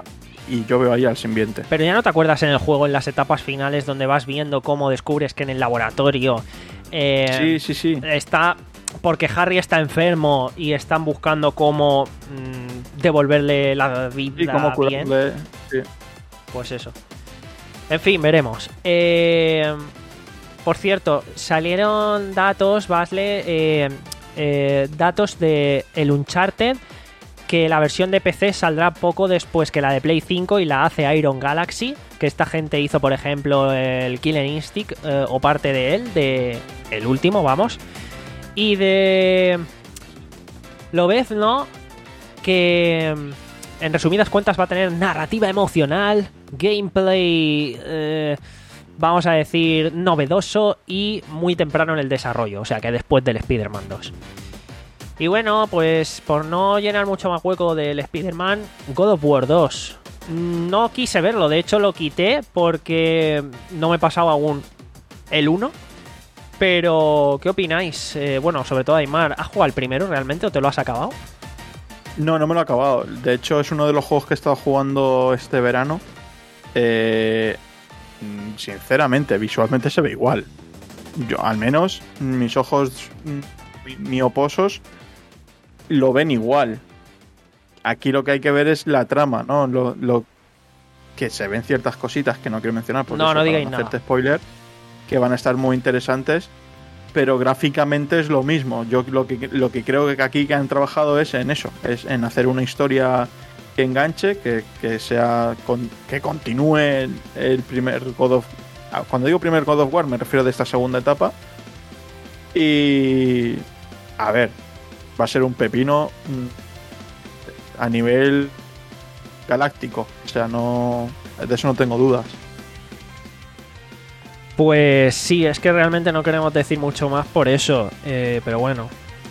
y yo veo ahí al simbionte. Pero ya no te acuerdas en el juego, en las etapas finales, donde vas viendo cómo descubres que en el laboratorio eh, Sí, sí, sí. está... Porque Harry está enfermo y están buscando cómo mmm, devolverle la vida Y cómo bien. curarle. Sí. Pues eso. En fin, veremos. Eh, por cierto, salieron datos, Basle, eh, eh, datos de el Uncharted, que la versión de P C saldrá poco después que la de Play cinco y la hace Iron Galaxy, que esta gente hizo, por ejemplo, el Killer Instinct, eh, o parte de él, de el último, vamos. Y de Lobezno, que en resumidas cuentas va a tener narrativa emocional, gameplay, eh, vamos a decir, novedoso y muy temprano en el desarrollo, o sea que después del Spider-Man dos. Y bueno, pues por no llenar mucho más hueco del Spider-Man, God of War dos. No quise verlo, de hecho lo quité porque no me he pasado aún el uno. Pero, ¿qué opináis? Eh, bueno, sobre todo Aymar, ¿has jugado el primero realmente o te lo has acabado? No, no me lo he acabado. De hecho, es uno de los juegos que he estado jugando este verano. Eh, sinceramente, visualmente se ve igual. Yo, al menos, mis ojos mioposos lo ven igual. Aquí lo que hay que ver es la trama, ¿no? Lo, lo que se ven ciertas cositas que no quiero mencionar porque no, eso, no digáis para no nada. hacerte spoiler, que van a estar muy interesantes, pero gráficamente es lo mismo. Yo lo que, lo que creo que aquí que han trabajado es en eso, es en hacer una historia que enganche, que, que sea con, que continúe el, el primer God of cuando digo primer God of War me refiero de esta segunda etapa. Y a ver, va a ser un pepino a nivel galáctico, o sea, no, de eso no tengo dudas. Pues sí, es que realmente no queremos decir mucho más por eso, eh, pero bueno.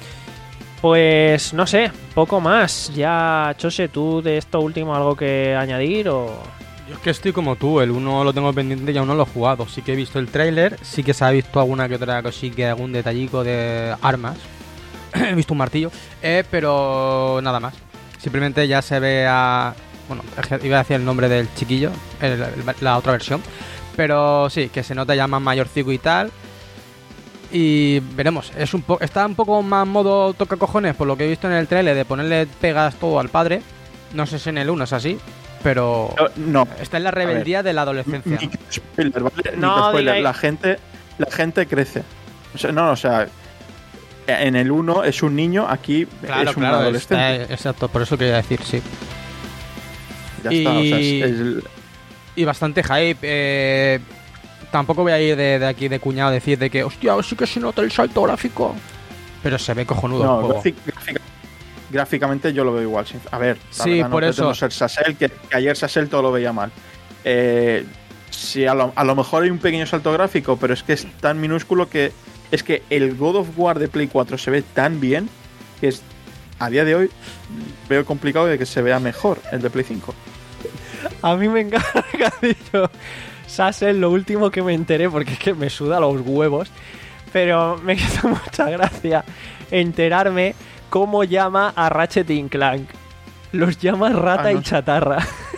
Pues no sé, poco más. Ya, Chose, ¿tú de esto último algo que añadir o...? Yo es que estoy como tú, el uno lo tengo pendiente y aún no lo he jugado. Sí que he visto el tráiler, sí que se ha visto alguna que otra cosilla, algún detallico de armas. He visto un martillo, eh, pero nada más. Simplemente ya se ve a... Bueno, iba a decir el nombre del chiquillo, el, el, la otra versión. Pero sí, que se nota ya más mayorcico y tal. Y veremos, es un po- está un poco más modo toca cojones por lo que he visto en el trailer de ponerle pegas todo al padre. No sé si en el uno es así, pero no, está en la rebeldía de la adolescencia. Ni spoiler, ¿vale? No, Ni spoiler. diga- La gente, la gente crece. O sea, no, o sea, en el uno es un niño, aquí Claro, es un claro, adolescente. está- exacto, por eso quería decir, sí. Ya y... está, o sea, es, es- Y bastante hype. Eh, tampoco voy a ir de, de aquí de cuñado a decir de que, hostia, sí que se nota el salto gráfico. Pero se ve cojonudo no, el juego. grafic- grafic- gráficamente yo lo veo igual. sin- A ver, la Sí, verdad, no por pretendo eso. ser Sassel, que, que ayer Sassel todo lo veía mal. Eh, sí, a lo, a lo mejor hay un pequeño salto gráfico, pero es que es tan minúsculo que es que el God of War de Play cuatro se ve tan bien que es, a día de hoy veo complicado de que se vea mejor el de Play cinco. A mí me encanta que ha dicho Sassel, lo último que me enteré, porque es que me suda los huevos, pero me hizo mucha gracia enterarme cómo llama a Ratchet y Clank. Los llama rata Ah, no. y chatarra.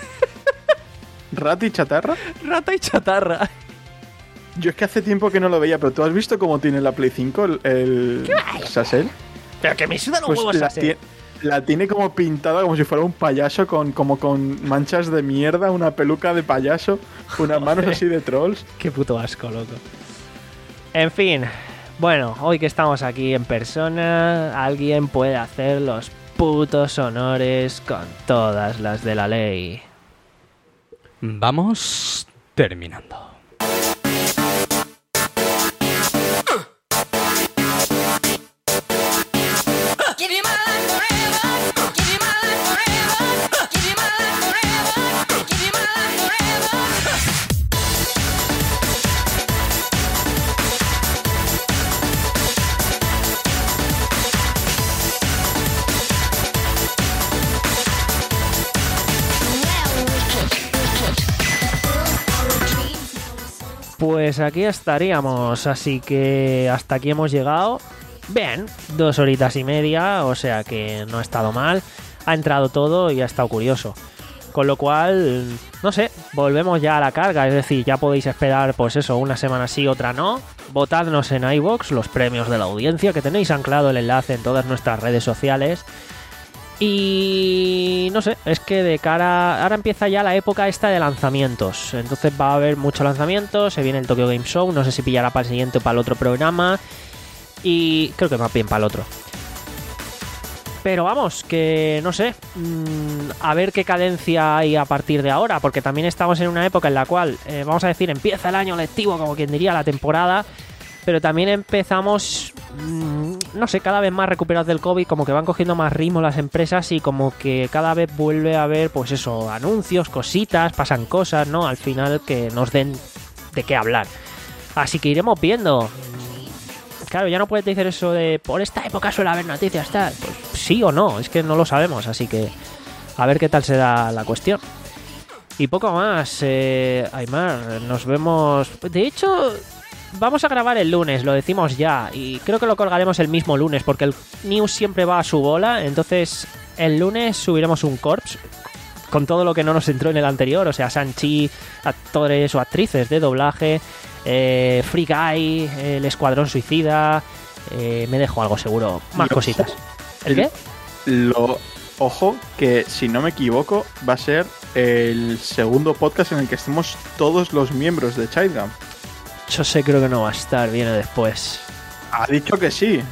¿Rat y chatarra? Rata y chatarra. Yo es que hace tiempo que no lo veía, pero ¿tú has visto cómo tiene la Play cinco el, el Sassel? Pero que me sudan los Pues huevos, la, Sassel. tie- la tiene como pintada como si fuera un payaso, con como con manchas de mierda, una peluca de payaso, unas manos así de trolls. Qué puto asco, loco. En fin, bueno, hoy que estamos aquí en persona, alguien puede hacer los putos honores con todas las de la ley. Vamos terminando. Pues aquí estaríamos, así que hasta aquí hemos llegado. Bien, dos horitas y media, o sea que no ha estado mal. Ha entrado todo y ha estado curioso. Con lo cual, no sé, volvemos ya a la carga. Es decir, ya podéis esperar, pues eso, una semana sí, otra no. Votadnos en iVoox, los premios de la audiencia, que tenéis anclado el enlace en todas nuestras redes sociales. Y no sé, es que de cara... Ahora empieza ya la época esta de lanzamientos. Entonces va a haber muchos lanzamientos. Se viene el Tokyo Game Show. No sé si pillará para el siguiente o para el otro programa. Y creo que más bien para el otro. Pero vamos, que no sé. Mmm, a ver qué cadencia hay a partir de ahora. Porque también estamos en una época en la cual, eh, vamos a decir, empieza el año lectivo, como quien diría, la temporada. Pero también empezamos, mmm, no sé, cada vez más recuperados del COVID, como que van cogiendo más ritmo las empresas y como que cada vez vuelve a haber, pues eso, anuncios, cositas, pasan cosas, ¿no? Al final que nos den de qué hablar. Así que iremos viendo. Claro, ya no puedes decir eso de por esta época suele haber noticias, tal. Pues sí o no, es que no lo sabemos, así que a ver qué tal se da la cuestión. Y poco más, eh, Aymar, nos vemos... De hecho... Vamos a grabar el lunes, lo decimos ya, y creo que lo colgaremos el mismo lunes, porque el news siempre va a su bola, entonces el lunes subiremos un corps con todo lo que no nos entró en el anterior, o sea, Shang-Chi, actores o actrices de doblaje, eh, Free Guy, el Escuadrón Suicida, eh, me dejo algo seguro, más Lo, cositas. ¿El qué? Lo, ojo, que si no me equivoco, va a ser el segundo podcast en el que estemos todos los miembros de Childgam. Yo sé, creo que no va a estar, viene después. Ha dicho que sí.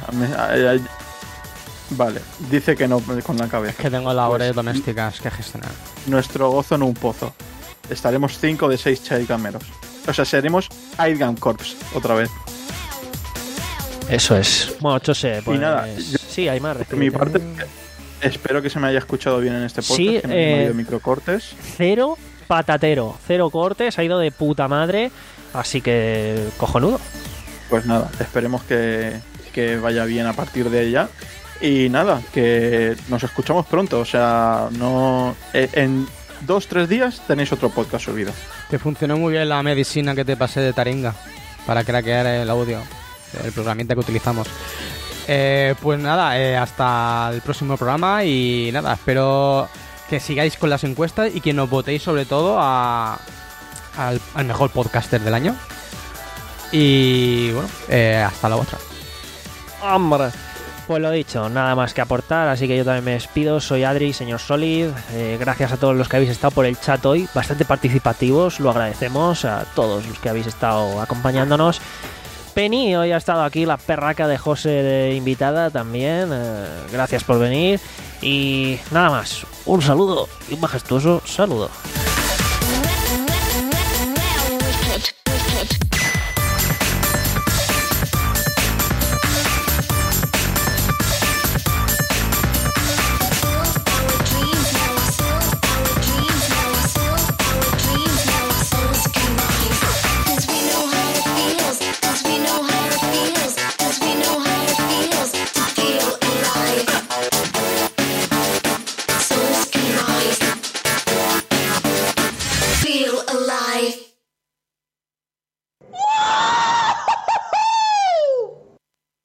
Vale, dice que no con la cabeza. Es que tengo labores Pues, domésticas que gestionar. Nuestro gozo en un pozo. Estaremos cinco de seis Childgameros. O sea, seremos Childgam Corps otra vez. Eso es. Bueno, yo sé, pues... Y nada, yo, sí, hay más. Por mi parte, espero que se me haya escuchado bien en este podcast. Sí, que no eh, ha habido microcortes. Cero patatero, cero cortes, ha ido de puta madre. Así que, cojonudo. Pues nada, esperemos que, que vaya bien a partir de ella. Y nada, que nos escuchamos pronto. O sea, no en dos, tres días tenéis otro podcast subido. Te funcionó muy bien la medicina que te pasé de Taringa para craquear el audio, el programita que utilizamos. Eh, pues nada, eh, hasta el próximo programa. Y nada, espero que sigáis con las encuestas y que nos votéis sobre todo a... Al, al mejor podcaster del año. Y bueno, eh, hasta la otra. Hombre, pues lo dicho, nada más que aportar. Así que yo también me despido. Soy Adri, señor Solid. eh, Gracias a todos los que habéis estado por el chat hoy, bastante participativos. Lo agradecemos a todos los que habéis estado acompañándonos. Penny hoy ha estado aquí, la perraca de José de invitada también. eh, Gracias por venir. Y nada más, un saludo y un majestuoso saludo.